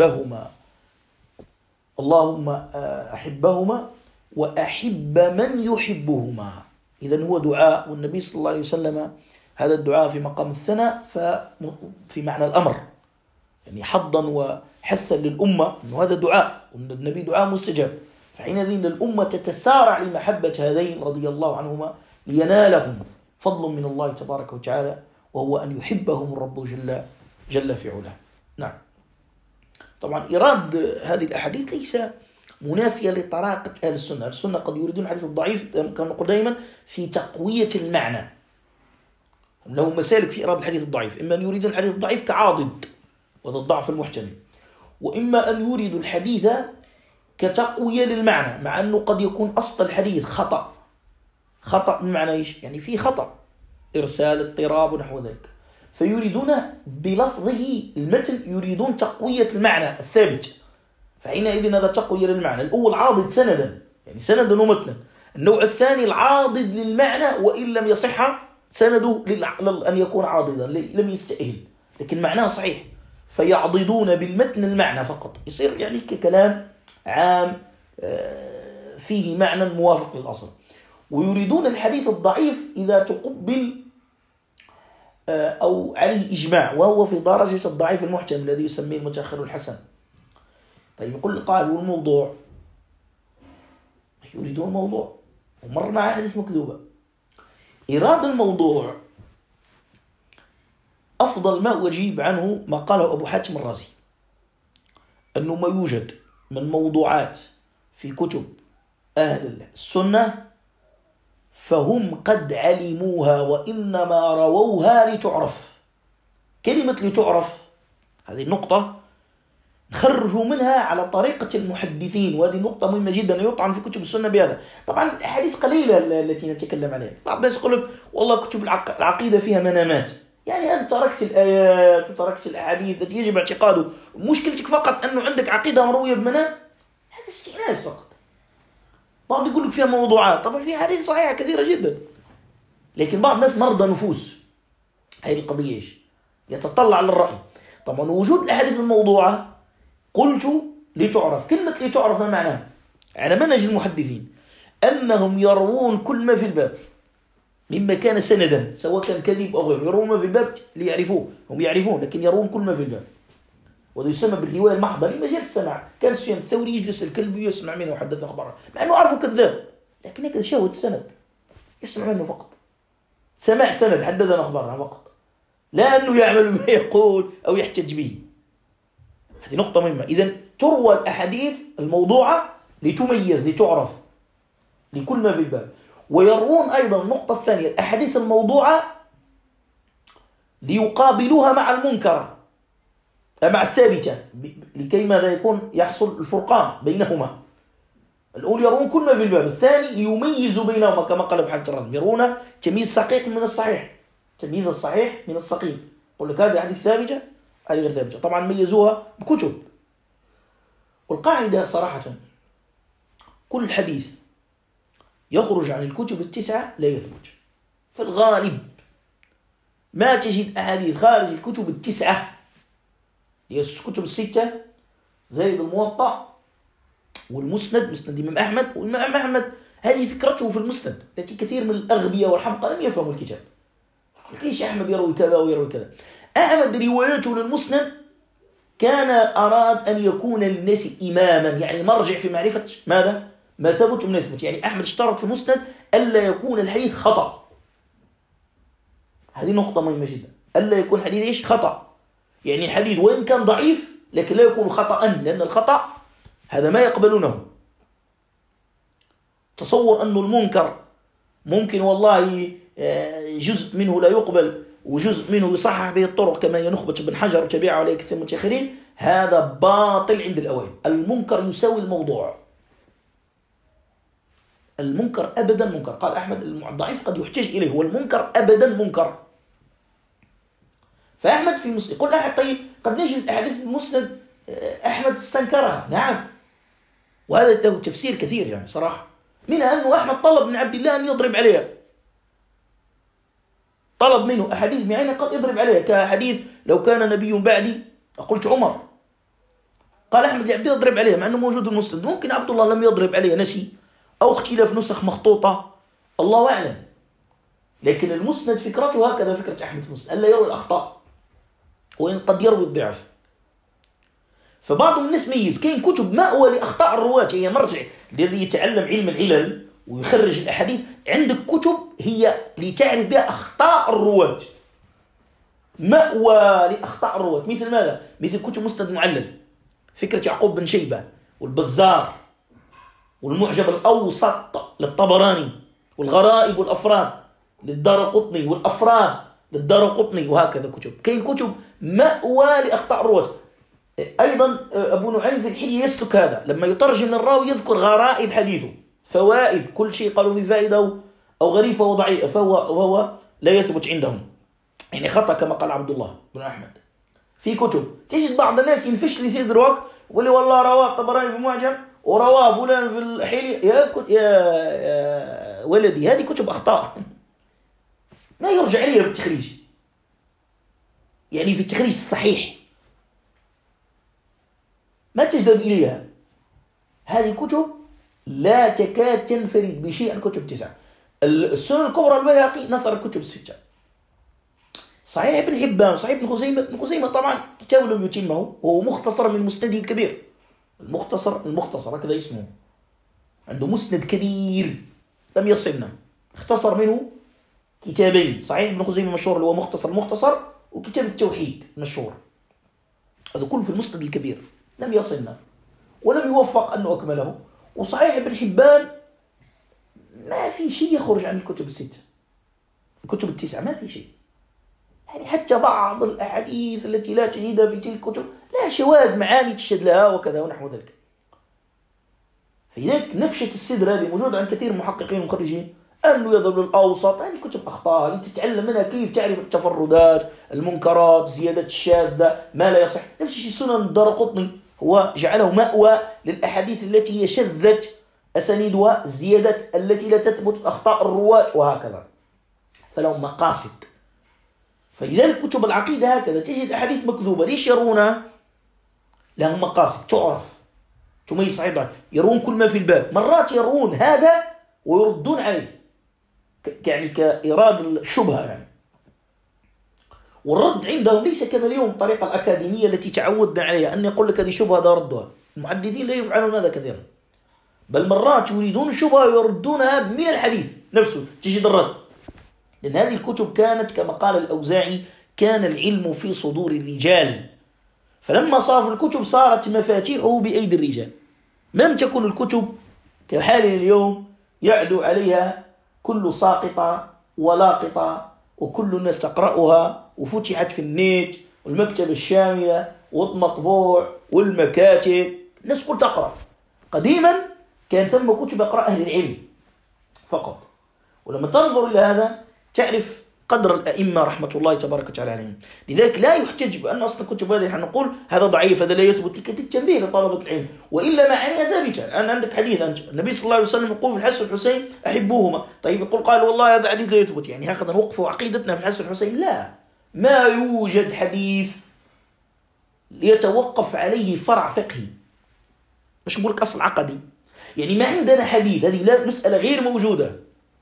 أحبهما وأحب من يحبهما. إذن هو دعاء، والنبي صلى الله عليه وسلم هذا الدعاء في مقام الثناء في معنى الأمر، يعني حظا وحثا للأمة أنه هذا دعاء، والنبي دعاء مستجاب، فحينئذ الأمة تتسارع لمحبة هذين رضي الله عنهما لينالهم فضل من الله تبارك وتعالى، وهو أن يحبهم الرب جل في علاه. نعم. طبعا إيراد هذه الأحاديث ليس منافية لطريقة أهل السنة. السنة قد يريدون الحديث الضعيف كما نقول دائما في تقوية المعنى، لهم مسالك في إيراد الحديث الضعيف، إما أن يريدون الحديث الضعيف كعاضد وهذا الضعف المحتمل، وإما أن يريدوا الحديث كتقوية للمعنى، مع أنه قد يكون أصل الحديث خطأ بمعنى إيش؟ يعني فيه خطأ، إرسال، اضطراب ونحو ذلك، فيريدون بلفظه المتن يريدون تقوية المعنى الثابت، فحينئذ هذا تقوية للمعنى. الأول عاضد سندا، يعني سندا ومتنا. النوع الثاني العاضد للمعنى وإن لم يصح سنده أن يكون عاضدا، لم يستأهل، لكن معناه صحيح، فيعضدون بالمتن المعنى فقط، يصير يعني ككلام عام فيه معنى موافق للأصل. ويريدون الحديث الضعيف إذا تقبل أو عليه إجماع، وهو في درجة الضعيف المحتمل الذي يسميه المتأخر الحسن. طيب يقول قال والموضوع، يريدون الموضوع، ومر مع حديث مكذوبة. إيراد الموضوع أفضل ما أجيب عنه ما قاله أبو حاتم الرازي، أنه ما يوجد من موضوعات في كتب أهل السنة فهم قد علموها وإنما رووها لتعرف. كلمة لتعرف هذه النقطة نخرجوا منها على طريقة المحدثين، وهذه نقطة مهمة جدا يطعن في كتب السنة بهذا. طبعا الأحاديث قليلة التي نتكلم عليها، بعض الناس يقول لك والله كتب العقيدة فيها منامات، يعني أنت تركت الآيات وتركت الأحاديث التي يجب اعتقاده، مشكلتك فقط أنه عندك عقيدة مروية بمنام، هذا استئناس فقط. بعض يقول لك فيها موضوعات، طبعا فيها حديث صحيحة كثيرة جدا، لكن بعض الناس مرضى نفوس. هذه القضية إيش؟ يتطلع للرأي. طبعا وجود الأحاديث الموضوعة قلت لتعرف. كلمة لتعرف ما معناها؟ على منهج المحدثين أنهم يروون كل ما في الباب، مما كان سندا سواء كان كذب أو غيره، يروون ما في الباب ليعرفوه، هم يعرفون لكن يروون كل ما في الباب، وهذا يسمى بالرواية المحضة لمجال السماع. كان سفيان الثوري يجلس الكلب ويسمع منه وحدث أخباره مع أنه عرفه كذاب، لكن هكذا شاهد السند يسمع منه فقط، سماع سند حدثنا أخبارنا فقط، لا أنه يعمل ما يقول أو يحتج به. هذه نقطة مهمة. إذن تروى الأحاديث الموضوعة لتميز لتعرف لكل ما في الباب. ويروون أيضا النقطة الثانية الأحاديث الموضوعة ليقابلوها مع المنكرة مع الثابتة، لكي ماذا يكون يحصل الفرقان بينهما. الأول يرون كل ما في الباب، الثاني ليميزوا بينهما كما قال ابن حجر الرازي، يرون تمييز السقيم من الصحيح، تمييز الصحيح من السقيم، يقول لك هذه حديث ثابتة هذه غير ثابتة. طبعا ميزوها بكتب. والقاعدة صراحة كل حديث يخرج عن الكتب التسعة لا يثبت في الغالب. ما تجد أحاديث خارج الكتب التسعة، هي الكتب الستة زي الموطأ والمسند، مسند الإمام أحمد. والإمام أحمد هذه فكرته في المسند التي كثير من الأغبياء والحمقى لم يفهموا الكتاب. ليش أحمد يروي كذا ويروي كذا؟ أحمد روايته للمسند كان أراد أن يكون للناس إماما، يعني مرجع في معرفة ماذا؟ ما ثبت وما يثبت. يعني أحمد اشترط في المسند ألا يكون الحديث خطأ. هذه نقطة مهمة جدا، ألا يكون حديث إيش؟ خطأ. يعني الحديث وإن كان ضعيف لكن لا يكون خطأ، لأن الخطأ هذا ما يقبلونه. تصور أنه المنكر ممكن والله جزء منه لا يقبل وجزء منه يصحح به الطرق كما هي نخبة ابن حجر وتبعه عليه كثير من المتأخرين، هذا باطل عند الأوائل. المنكر يساوي الموضوع، المنكر أبدا منكر. قال أحمد الضعيف قد يحتج إليه والمنكر أبدا منكر. فأحمد في مسلم يقول أحد طيب قد نجد أحاديث المسند أحمد استنكرها، نعم، وهذا له تفسير كثير يعني صراحة. منها أنه أحمد طلب من عبد الله أن يضرب عليها، طلب منه أحاديث معينة قد يضرب عليها، كحديث لو كان نبي بعدي قلت عمر. قال أحمد لعبد الله يضرب عليها مع أنه موجود في المسند. ممكن عبد الله لم يضرب عليها، نسي، أو اختلاف نسخ مخطوطة، الله أعلم. لكن المسند فكرته هكذا، فكرة أحمد في المسند ألا يروي الأخطاء وإن قد يروي الضعف. فبعض الناس ميز كاين كتب مأوى لأخطاء الرواة، هي مرجع الذي يتعلم علم العلل ويخرج الأحاديث. عندك كتب هي لتعرف بها أخطاء الرواة، مأوى لأخطاء الرواة. مثل ماذا؟ مثل كتب مسند معلل، فكرة يعقوب بن شيبة والبزار، والمعجم الأوسط للطبراني، والغرائب والأفراد للدارقطني، والأفراد للدارقطني، وهكذا كتب. كاين كتب مأوى لأخطاء الرواة. أيضا أبو نعيم في الحلية يسلك هذا، لما يترجم الراوي يذكر غرائب حديثه، فوائد، كل شيء قالوا في فائدة أو غريب فهو ضعيف، فهو لا يثبت عندهم، يعني خطأ كما قال عبد الله بن أحمد. في كتب تجد بعض الناس ينفش لي سيد الوقت يقول لي والله رواه الطبراني في المعجم ورواه فلان في الحلية. يا ولدي هذه كتب أخطاء ما يرجع لي في التخريج، يعني في التخريج الصحيح ما تجذب إليها. هذه كتب لا تكاد تنفرد بشيء عن كتب 9. السنن الكبرى البيهقي نثر الكتب 6. صحيح ابن حبان، صحيح ابن خزيمة. ابن خزيمة طبعا كتاب لم يتمه، وهو مختصر من مسنده الكبير. المختصر هكذا اسمه، عنده مسند كبير لم يصلنا، اختصر منه كتابين. صحيح ابن خزيمة مشهور اللي هو المختصر، وكتاب التوحيد مشهور، هذا كله في المسند الكبير لم يصلنا ولم يوفق أنه أكمله. وصحيح ابن حبان ما في شيء يخرج عن الكتب 6، الكتب 9 ما في شيء، يعني حتى بعض الأحاديث التي لا تجدها في تلك الكتب لا شواهد معاني تشهد لها وكذا ونحو ذلك. فلذلك نفشة السدر هذه موجودة عند كثير من المحققين والمخرجين، أنه يذهب للأوسط. هذه كتب أخطاء، أنت تتعلم منها كيف تعرف التفردات، المنكرات، زيادة الشاذة، ما لا يصح. نفس الشيء سنن الدارقطني هو جعله مأوى للأحاديث التي هي شذت أسانيدها، الزيادة التي لا تثبت، أخطاء الرواة، وهكذا. فلهم مقاصد. فلذلك كتب العقيدة هكذا تجد أحاديث مكذوبة. ليش يرونها؟ لهم مقاصد تعرف تميز صحيح ضعيف. يرون كل ما في الباب، مرات يرون هذا ويردون عليه، يعني كإيراد الشبهة يعني. والرد عندهم ليس كما اليوم الطريقة الأكاديمية التي تعودنا عليها، أن يقول لك هذه شبهة هذا ردها. المحدثين لا يفعلون هذا كثيرا، بل مرات يريدون الشبهة ويردونها من الحديث نفسه تجد الرد. لأن هذه الكتب كانت كما قال الأوزاعي كان العلم في صدور الرجال، فلما صار الكتب صارت مفاتيحه بأيدي الرجال. لم تكن الكتب كحالنا اليوم يعدو عليها كل ساقطة ولاقطة وكل الناس تقرأها وفتحت في النت والمكتبة الشاملة والمطبوع والمكاتب، الناس كل تقرأ. قديما كان ثم كتب يقرأ أهل العلم فقط. ولما تنظر إلى هذا تعرف قدر الأئمة رحمة الله تبارك وتعالى عليهم. لذلك لا يحتج بأن أصل الكتب هذه نحن نقول هذا ضعيف هذا لا يثبت، لكي تنبيه لطلبة العلم، وإلا معانيها ثابتة. الآن عندك حديث النبي صلى الله عليه وسلم يقول في الحسن والحسين أحبوهما، طيب يقول قال والله هذا حديث لا يثبت، يعني هكذا نوقف عقيدتنا في الحسن والحسين؟ لا، ما يوجد حديث يتوقف عليه فرع فقهي، مش نقول لك أصل عقدي. يعني ما عندنا حديث، هذه لا مسألة غير موجودة.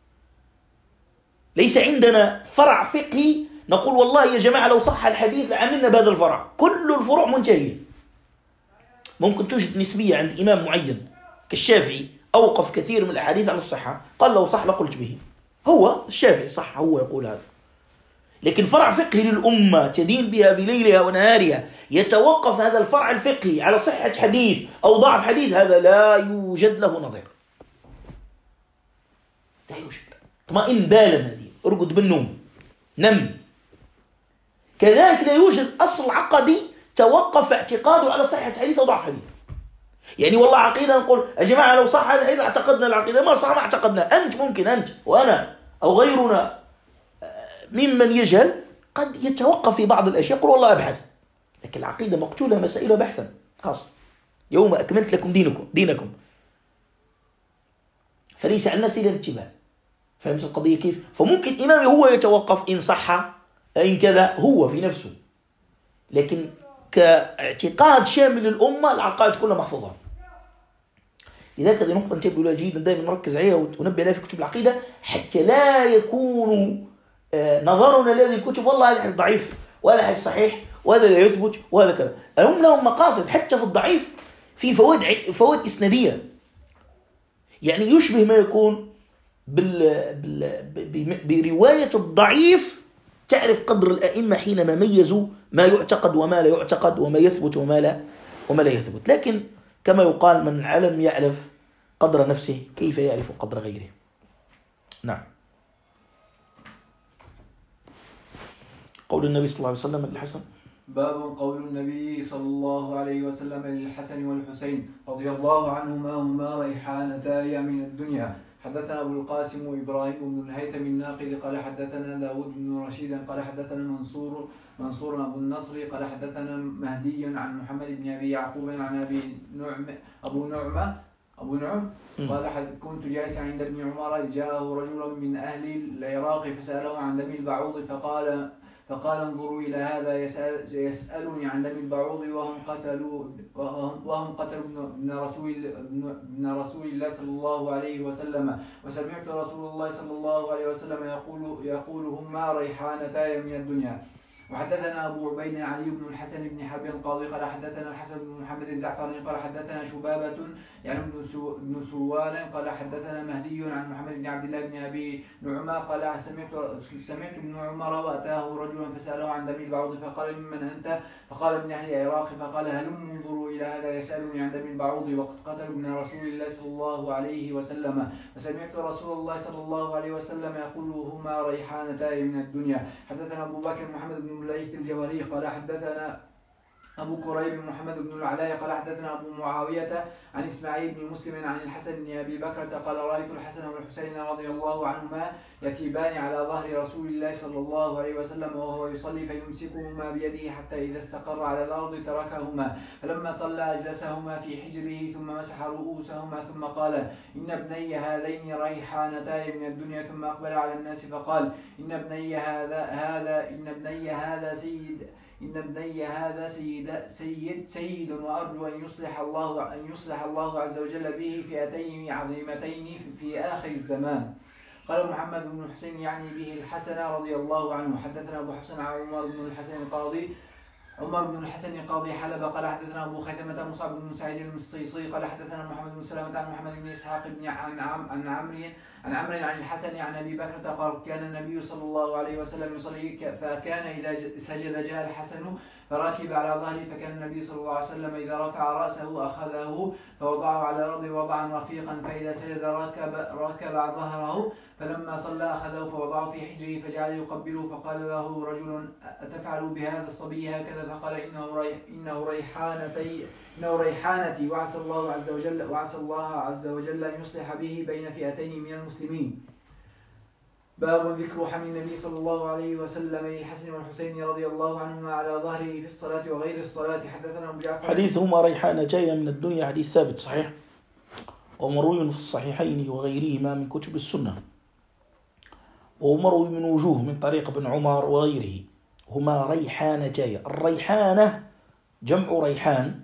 ليس عندنا فرع فقهي نقول والله يا جماعة لو صح الحديث لعملنا بهذا الفرع، كل الفروع منتهية. ممكن توجد نسبية عند إمام معين كالشافعي أوقف كثير من الأحاديث على الصحة، قال لو صح لقلت به، هو الشافعي صح هو يقول هذا. لكن فرع فقهي للأمة تدين بها بليلها ونهارها يتوقف هذا الفرع الفقهي على صحة حديث أو ضعف حديث، هذا لا يوجد له نظير، لا يوجد. اطمئن بالا، هذه ارقد بالنوم، نم. كذلك لا يوجد أصل عقدي توقف اعتقاده على صحة حديث أو ضعف حديث. يعني والله عقيدة نقول يا جماعة لو صح هذا الحديث اعتقدنا العقيدة، ما صح ما اعتقدنا. أنت ممكن أنت وأنا أو غيرنا ممن يجهل قد يتوقف في بعض الأشياء يقول والله أبحث، لكن العقيدة مقتولة مسائل بحثا خاص. يوم أكملت لكم دينكم فليس على الناس إلا الاتباع. فهمت القضية كيف؟ فممكن إمامي هو يتوقف إن صح إن كذا هو في نفسه، لكن كاعتقاد شامل للأمة العقائد كلها محفوظة. لذلك هذه نقطة انتبهوا لها جيدا، دائما نركز عليها وننبه عليها في كتب العقيدة حتى لا يكون نظرنا لهذه الكتب والله هذا حديث ضعيف وهذا حديث صحيح وهذا لا يثبت وهذا كذا. هم لهم مقاصد حتى في الضعيف، في فوائد إسنادية، يعني يشبه ما يكون برواية الضعيف. تعرف قدر الأئمة حينما ميزوا ما يعتقد وما لا يعتقد وما يثبت وما لا يثبت. لكن كما يقال من علم يعرف قدر نفسه كيف يعرف قدر غيره. نعم. قول النبي صلى الله عليه وسلم للحسن. باب قول النبي صلى الله عليه وسلم للحسن والحسين رضي الله عنهما هما ريحانتاي من الدنيا. حدثنا أبو القاسم إبراهيم بن الهيثم الناقد قال حدثنا داود بن رشيد قال حدثنا منصور أبو النصر قال حدثنا مهدي عن محمد بن أبي يعقوب عن أبو نعم قال كنت جالسا عند ابن عمر جاءه رجل من أهل العراق فسأله عن دم البعوض فقال انظروا إلى هذا يسألني عن دم البعوض وهم قتلوا ابن رسول الله صلى الله عليه وسلم، وسمعت رسول الله صلى الله عليه وسلم يقول هما ريحانتاي من الدنيا. وحدثنا أبو عبيد علي بن الحسن بن حرب القاضي قال حدثنا الحسن بن محمد الزعفراني قال حدثنا شبابة يعني بن سوال قال حدثنا مهدي عن محمد بن عبد الله بن أبي نعمة قال سمعت ابن عمر وأتاه رجلا فسأله عن دم البعوض فقال ممن أنت؟ فقال من أهل العراق. فقال هلم انظروا إلى هذا يسألني عن دم البعوض وقد قتل ابن رسول الله صلى الله عليه وسلم، وسمعت رسول الله صلى الله عليه وسلم يقول هما ريحانتاي من الدنيا. حدثنا أبو بكر محمد بن الليث الجوهري قال حدثنا أبو كريب محمد بن العلاء قال حدثنا أبو معاوية عن إسماعيل بن مسلم عن الحسن بن أبي بكرة قال رأيت الحسن والحسين رضي الله عنهما يتيبان على ظهر رسول الله صلى الله عليه وسلم وهو يصلي فيمسكهما بيده حتى إذا استقر على الأرض تركهما، فلما صلى أجلسهما في حجره ثم مسح رؤوسهما ثم قال إن ابني هذين ريحانتاي من الدنيا، ثم أقبل على الناس فقال إن ابني هذا سيد وأرجو أن يصلح الله عز وجل به فئتين عظيمتين في آخر الزمان. قال محمد بن الحسين يعني به الحسن رضي الله عنه. حدثنا أبو حفص عن عمر بن الحسن القاضي حلب قال حدثنا أبو خيثمة مصعب بن سعيد المصيصي قال حدثنا محمد بن سلمة عن محمد بن إسحاق بن عن عمرو عن الحسن عن أبي بكر قال كان النبي صلى الله عليه وسلم يصلي فكان إذا سجد جاء الحسن فركب على ظهره فكان النبي صلى الله عليه وسلم إذا رفع رأسه أخذه فوضعه على الأرض وضعا رفيقا فإذا سجد ركب ظهره فلما صلى أخذه فوضعه في حجره فجعل يقبله فقال له رجل أتفعل بهذا الصبي هكذا فقال إنه ريحانتي وعسى الله عز وجل أن يصلح به بين فئتين من المسلمين. باب ذكر حمل النبي صلى الله عليه وسلم للحسن والحسين رضي الله عنهما على ظهره في الصلاة وغير الصلاة. حدثنا أبو جعفر حديثهما ريحانة جاية من الدنيا حديث ثابت صحيح ومروي في الصحيحين وغيرهما من كتب السنة ومروي من وجوه من طريق ابن عمر وغيره. هما ريحانة جاية. الريحانة جمع ريحان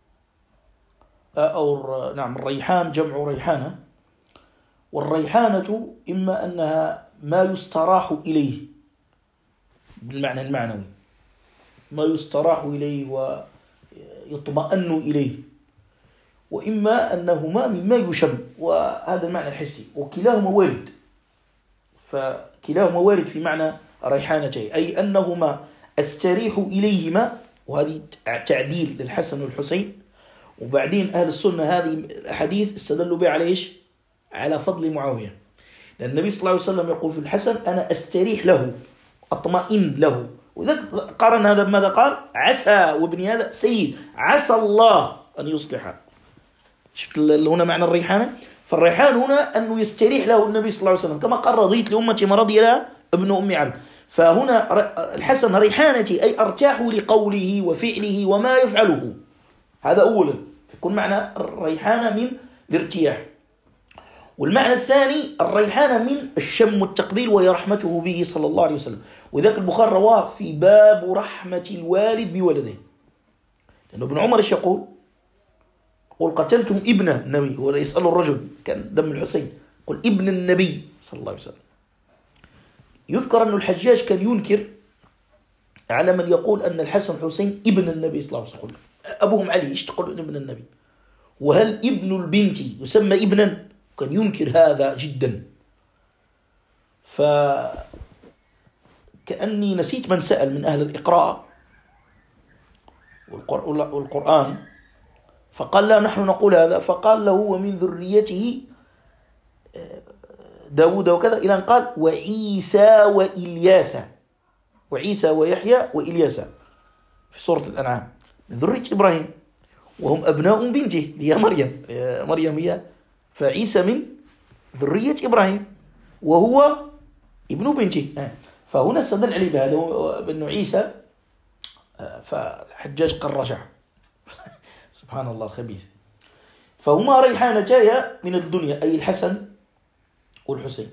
أو نعم الريحان جمع ريحانة. والريحانة إما أنها ما يستراح إليه بالمعنى المعنوي ما يستراح إليه ويطمئن إليه وإما أنهما مما يشم وهذا المعنى الحسي وكلاهما وارد. فكلاهما وارد في معنى ريحانة جاي أي أنهما أستريح إليهما وهذه تعديل للحسن والحسين. وبعدين أهل السنة هذه الحديث استدلوا به على إيش؟ على فضل معاوية لأن النبي صلى الله عليه وسلم يقول في الحسن أنا أستريح له أطمئن له. وإذا قارن هذا بماذا قال؟ عسى وابن هذا سيد عسى الله أن يصلحه. شفت هنا معنى الريحانة. فالريحان هنا أنه يستريح له النبي صلى الله عليه وسلم كما قال رضيت لأمتي ما رضي لها ابن أم عبد. فهنا الحسن ريحانتي أي أرتاح لقوله وفعله وما يفعله. هذا أولا فيكون معنى الريحانة من الارتياح. والمعنى الثاني الريحانة من الشم والتقبيل وهي رحمته به صلى الله عليه وسلم. وذاك البخاري رواه في باب رحمة الوالد بولده لأنه ابن عمر ايش يقول؟ قل قتلتم ابن النبي ولا يسأل الرجل كان دم الحسين قل ابن النبي صلى الله عليه وسلم. يذكر أن الحجاج كان ينكر على من يقول أن الحسن والحسين ابن النبي صلى الله عليه وسلم. أبوهم علي ايش تقول ابن النبي وهل ابن البنت يسمى ابنا؟ كان ينكر هذا جدا. فكأني نسيت من سأل من أهل الإقراء والقرآن فقال لا نحن نقول هذا فقال له ومن ذريته داود وكذا إلى أن قال وعيسى وإلياس وعيسى ويحيى وإلياس في سورة الأنعام من ذرية إبراهيم وهم أبناء بنته هي مريم هي فعيسى من ذرية إبراهيم وهو ابن بنته. فهنا استدل عليه بهذا بأنه عيسى فالحجاج قد رجع سبحان الله الخبيث. فهما ريحانة جاية من الدنيا أي الحسن والحسين.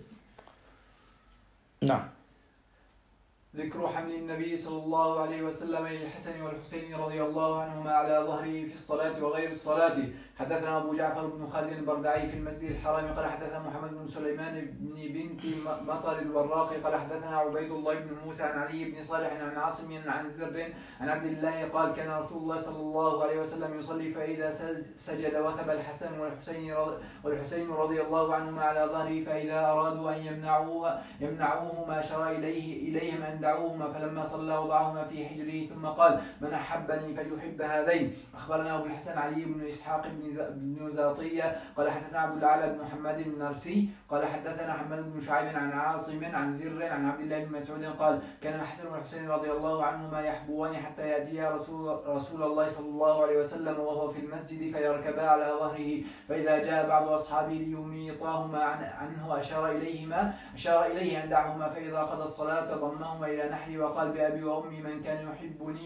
نعم. ذكر حمل النبي صلى الله عليه وسلم للحسن والحسين رضي الله عنهما على ظهره في الصلاة وغير الصلاة. حدثنا أبو جعفر بن خالد البردعي في المسجد الحرام قال حدثنا محمد بن سليمان بن بنت مطر الوراق قال حدثنا عبيد الله بن موسى عن علي بن صالح عن عاصم عن زر عن عبد الله قال كان رسول الله صلى الله عليه وسلم يصلي فإذا سجد وثب الحسن والحسين رضي الله عنهما على ظهره فإذا أرادوا أن يمنعوهما أشار إليهم أن دعوهما فلما صلى وضعهما في حجره ثم قال من أحبني فليحب هذين. أخبرنا أبو الحسن علي بن إسحاق بن زاطية قال حدثنا عبد الأعلى بن محمد النرسي قال حدثنا حماد بن شعيب عن عاصم عن زر عن عبد الله بن مسعود قال كان الحسن والحسين رضي الله عنهما يحبوان حتى يأتيا رسول الله صلى الله عليه وسلم وهو في المسجد فيركبا على ظهره فإذا جاء بعض أصحابه ليميطاهما عنه أشار إليه أن دعهما فإذا قضى الصلاة ضمهما إلى نحري وقال بأبي وأمي من كان يحبني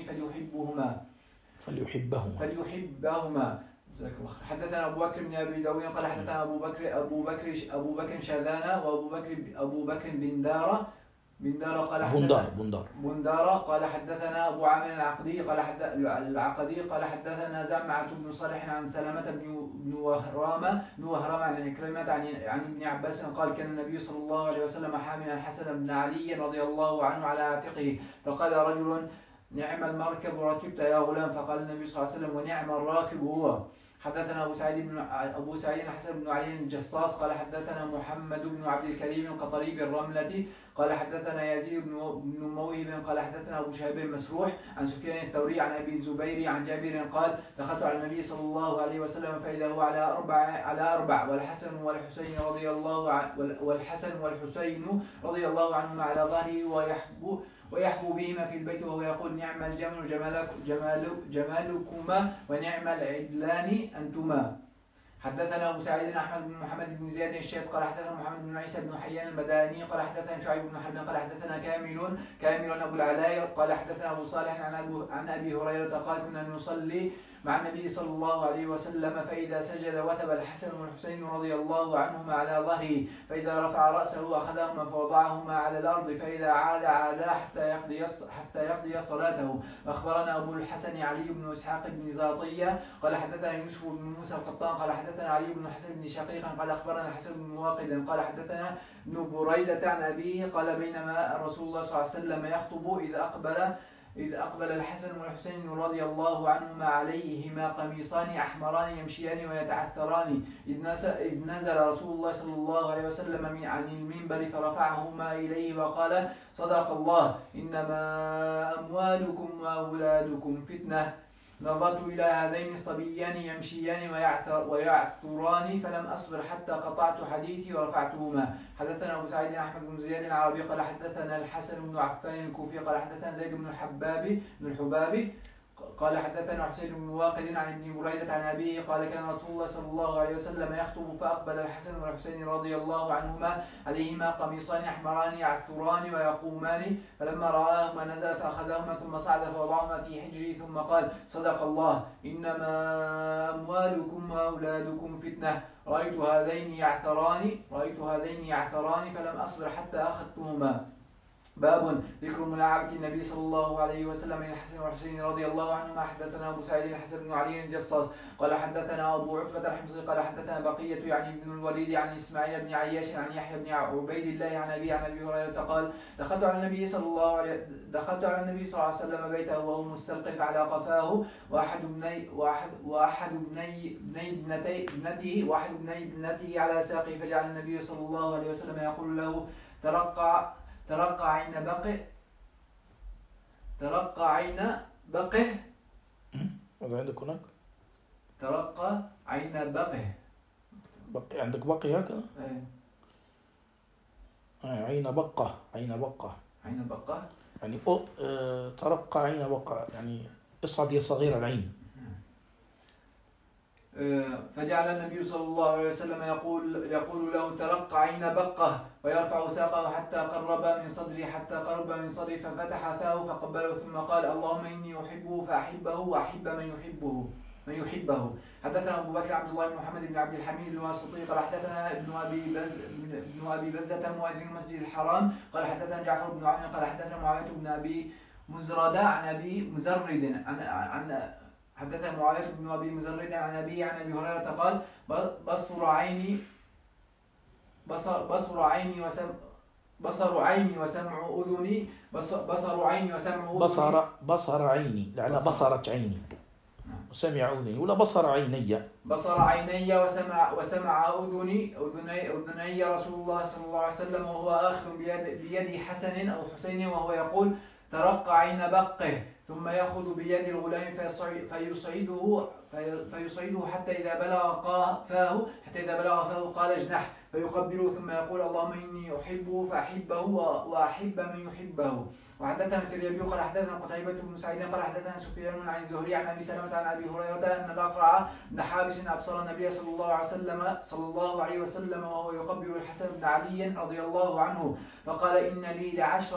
فليحبهما. حدثنا أبو بكر بن أبي داود قال حدثنا أبو بكر شاذان وأبو بكر بن دارة بندار قال بندار قال حدثنا أبو عامر العقدي قال حدثنا زمعة بن صالح عن سلمة بن وهرام عن عكرمة عن ابن عباس قال كان النبي صلى الله عليه وسلم حاملا الحسن بن علي رضي الله عنه على عاتقه فقال رجل نعم المركب ركبت يا غلام فقال النبي صلى الله عليه وسلم ونعم الراكب هو. حدثنا أبو سعيد الحسن بن علي الجصاص قال حدثنا محمد بن عبد الكريم القطري بالرملة قال حدثنا يزيد بن موهب قال حدثنا أبو شهاب مسروح عن سفيان الثوري عن أبي الزبير عن جابر قال دخلت على النبي صلى الله عليه وسلم فإذا هو على أربع والحسن والحسين رضي الله عنهما على ظهره ويحبو بهما في البيت وهو يقول نعم الجمل جمالكما ونعم العدلان أنتما. حدثنا أبو سعيد أحمد بن محمد بن زياد الشيخ قال حدثنا محمد بن عيسى بن حيان المداني قال حدثنا شعيب بن حرب قال حدثنا كامل أبو العلاء قال حدثنا أبو صالح عن أبي هريرة قال كنا نصلي مع النبي صلى الله عليه وسلم فإذا سجد وثب الحسن والحسين رضي الله عنهما على ظهره فإذا رفع رأسه أخذهما فوضعهما على الأرض فإذا عادا حتى يقضي صلاته. أخبرنا أبو الحسن علي بن إسحاق بن زاطية قال حدثنا يوسف بن موسى القطان قال حدثنا علي بن حسن بن شقيق قال أخبرنا الحسن بن مواقد قال حدثنا ابن بريدة عن أبيه قال بينما رسول الله صلى الله عليه وسلم يخطب إذ أقبل الحسن والحسين رضي الله عنهما عليهما قميصان أحمران يمشيان ويتعثران إذ نزل رسول الله صلى الله عليه وسلم عن المنبر فرفعهما إليه وقال صدق الله إنما أموالكم وأولادكم فتنة. نظرت إلى هذين الصبيان يمشيان ويعثران فلم أصبر حتى قطعت حديثي ورفعتهما. حدثنا أبو سعيد أحمد بن زياد العربي قال حدثنا الحسن بن عفان الكوفي قال حدثنا زيد بن الحباب قال حدثنا حسين بن واقد عن ابن بريدة عن أبيه قال كان رسول الله صلى الله عليه وسلم يخطب فأقبل الحسن والحسين رضي الله عنهما عليهما قميصان أحمران يعثران ويقومان فلما رآهما نزل فأخذهما ثم صعد فوضعهما في حجره ثم قال صدق الله إنما أموالكم وأولادكم فتنة. رأيت هذين يعثران فلم أصبر حتى أخذتهما. باب ذكر ملاعبة النبي صلى الله عليه وسلم من الحسن والحسين رضي الله عنهما. حدثنا أبو سعيد الحسن بن علي الجصاص قال حدثنا أبو عتبة الحمصي قال حدثنا بقية يعني ابن الوليد عن إسماعيل بن عياش عن يحيى بن عبيد الله عن أبي هريرة قال دخلت على النبي صلى الله عليه وسلم بيته وهو مستلقف على قفاه وأحد ابني ابنته على ساقه فجعل النبي صلى الله عليه وسلم يقول له ترقى عين بقه. ماذا عندك هناك؟ ترقى عين بقه. بقي عندك بقي هكذا؟ عين بقه يعني ترقى عين بقه يعني اصعد يا صغير العين. فجعل النبي صلى الله عليه وسلم يقول له ترقى عين بقه ويرفع ساقه حتى قرب من صدري ففتح فاه فقبله ثم قال اللهم إني أحبه فأحبه وأحب من يحبه. حدثنا أبو بكر عبد الله بن محمد بن عبد الحميد الواسطي قال حدثنا ابن أبي بزة مؤذن المسجد الحرام قال حدثنا جعفر بن عون قال حدثنا معاوية بن أبي مزردة عن أبي مزرد عن حدثنا معاوية بن أبي مزرد عن أبي هريرة قال بصر عيني وسمع أذني بصر عيني لعل بصرت عيني وسمع أذني ولا بصر عيني وسمع أذني رسول الله صلى الله عليه وسلم وهو آخذ بيد حسن أو حسين وهو يقول ترقى عين بقه ثم يأخذ بيد الغلام فيصعده حتى إذا بلغ فاه قال اجنح فيقبله ثم يقول اللهم إني أحبه فأحبه وأحب من يحبه. وحدثنا في الربيع قال حدثنا قتيبة بن سعيد قال حدثنا سفيان عن الزهري عن أبي سلمة عن أبي هريرة أن الأقرع بن حابس أبصر النبي صلى الله عليه وسلم وهو يقبل الحسن بن علي رضي الله عنه فقال إن لي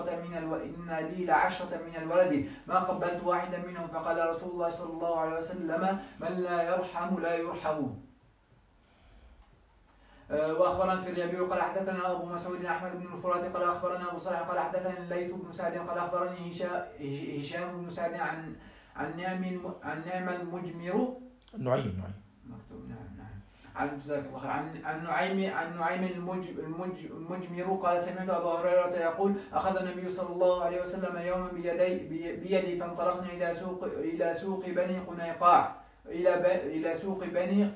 لعشرة من الولد ما قبلت واحدا منهم فقال رسول الله صلى الله عليه وسلم من لا يرحم لا يرحم. وأخبرنا في الربيع قال حدثنا أبو مسعود أحمد بن الفرات قال أخبرنا أبو صالح قال حدثني الليث بن سعد قال أخبرني هشام بن سعد عن نعم المجمر النعيم عن نعيم المجمر قال سمعت أبا هريرة يقول أخذ النبي صلى الله عليه وسلم يوما بيدي فانطلقنا إلى سوق بني قنيقاع إلى سوق بني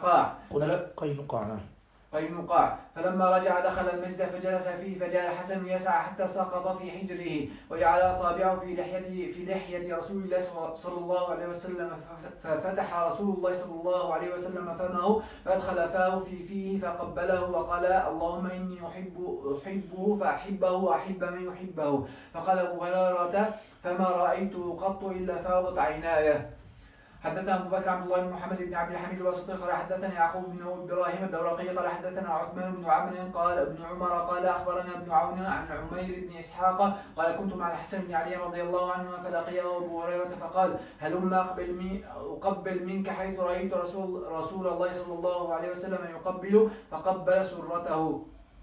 قينقاع فلما رجع دخل المسجد فجلس فيه فجاء الحسن يسعى حتى سقط في حجره وجعل أصابعه في لحية رسول الله صلى الله عليه وسلم ففتح رسول الله صلى الله عليه وسلم فمه فأدخل فاه في فيه فقبله وقال اللهم إني أحبه فأحبه وأحب من يحبه. فقال أبو هريرة فما رأيته قط إلا فاضت عينايه. حدثنا أبو بكر عبد الله بن محمد بن عبد الحميد الواسطي قال حدثني يعقوب بن إبراهيم الدورقي قال حدثنا عثمان بن عمرو قال ابن عمر قال أخبرنا ابن عون عن عمير بن إسحاق قال كنت مع الحسن بن علي رضي الله عنهما فلقيه أبو هريرة فقال هلما أقبل منك حيث رأيت رسول الله صلى الله عليه وسلم يقبل فقبل سرته.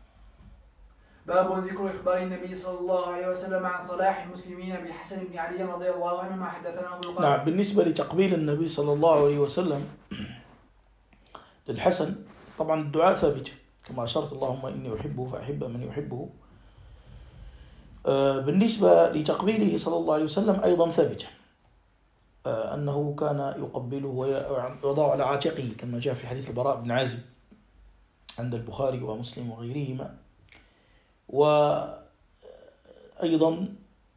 باب ذكر إخبار النبي صلى الله عليه وسلم عن صلاح المسلمين بالحسن بن علي رضي الله عنهما. حدثنا أبو نعم. بالنسبة لتقبيل النبي صلى الله عليه وسلم للحسن طبعا الدعاء ثابت كما أشرت اللهم إني أحبه فأحب من يحبه. بالنسبة لتقبيله صلى الله عليه وسلم أيضا ثابت أنه كان يقبله ويضع على عاتقه كما جاء في حديث البراء بن عازب عند البخاري ومسلم وغيرهما. وأيضا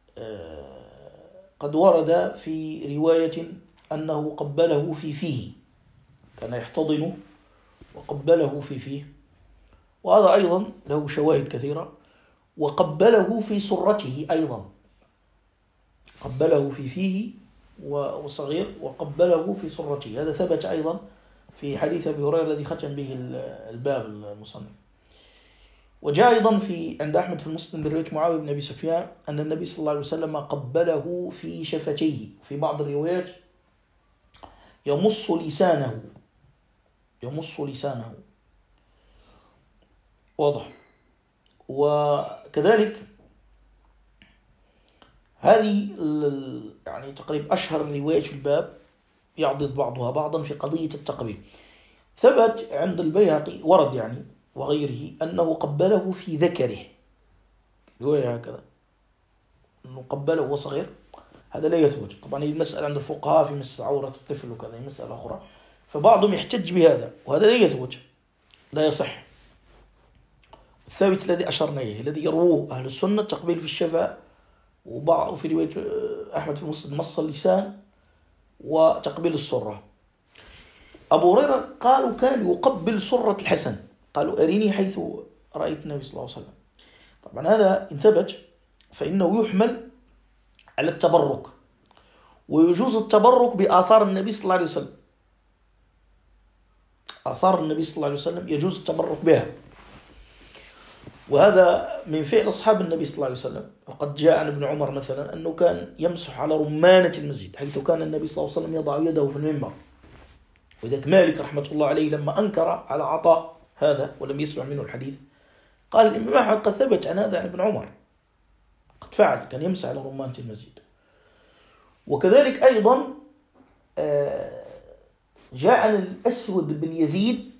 قد ورد في رواية أنه قبله في فيه، كان يحتضن وقبله في فيه، وهذا أيضا له شواهد كثيرة. وقبله في سرته أيضا، قبله في فيه وصغير وقبله في سرته، هذا ثبت أيضا في حديث أبي هريرة الذي ختم به الباب المصنف. وجاء أيضا عند أحمد في المسند من رواية معاوية بن أبي سفيان أن النبي صلى الله عليه وسلم قبله في شفتيه، في بعض الروايات يمص لسانه واضح. وكذلك هذه يعني تقريبا أشهر الروايات في الباب يعضد بعضها بعضا في قضية التقبيل. ثبت عند البيهقي ورد يعني وغيره أنه قبله في ذكره، رواية هكذا أنه قبله وهو صغير، هذا لا يثبت. طبعا هي المسألة عند الفقهاء في مسألة عورة الطفل وكذا، هي مسألة أخرى، فبعضهم يحتج بهذا وهذا لا يثبت، لا يصح. الثابت الذي أشرنا إليه الذي يروه أهل السنة تقبيل في الشفاء، وفي رواية أحمد في المسند مص اللسان وتقبيل السرة. أبو هريرة قالوا كان يقبل سرة الحسن، قالوا أريني حيث رأيت النبي صلى الله عليه وسلم. طبعا هذا إن ثبت فإنه يحمل على التبرك، ويجوز التبرك بآثار النبي صلى الله عليه وسلم، آثار النبي صلى الله عليه وسلم يجوز التبرك بها، وهذا من فعل أصحاب النبي صلى الله عليه وسلم. وقد جاء عن ابن عمر مثلا أنه كان يمسح على رمانة المسجد، حيث كان النبي صلى الله عليه وسلم يضع يده في المنبر. وذلك مالك رحمة الله عليه لما أنكر على عطاء هذا ولم يسمع منه الحديث، قال الإمام أحمد قد ثبت عن هذا عن ابن عمر، قد فعل، كان يمسح على رمانة المسجد. وكذلك أيضا جاء عن الأسود بن يزيد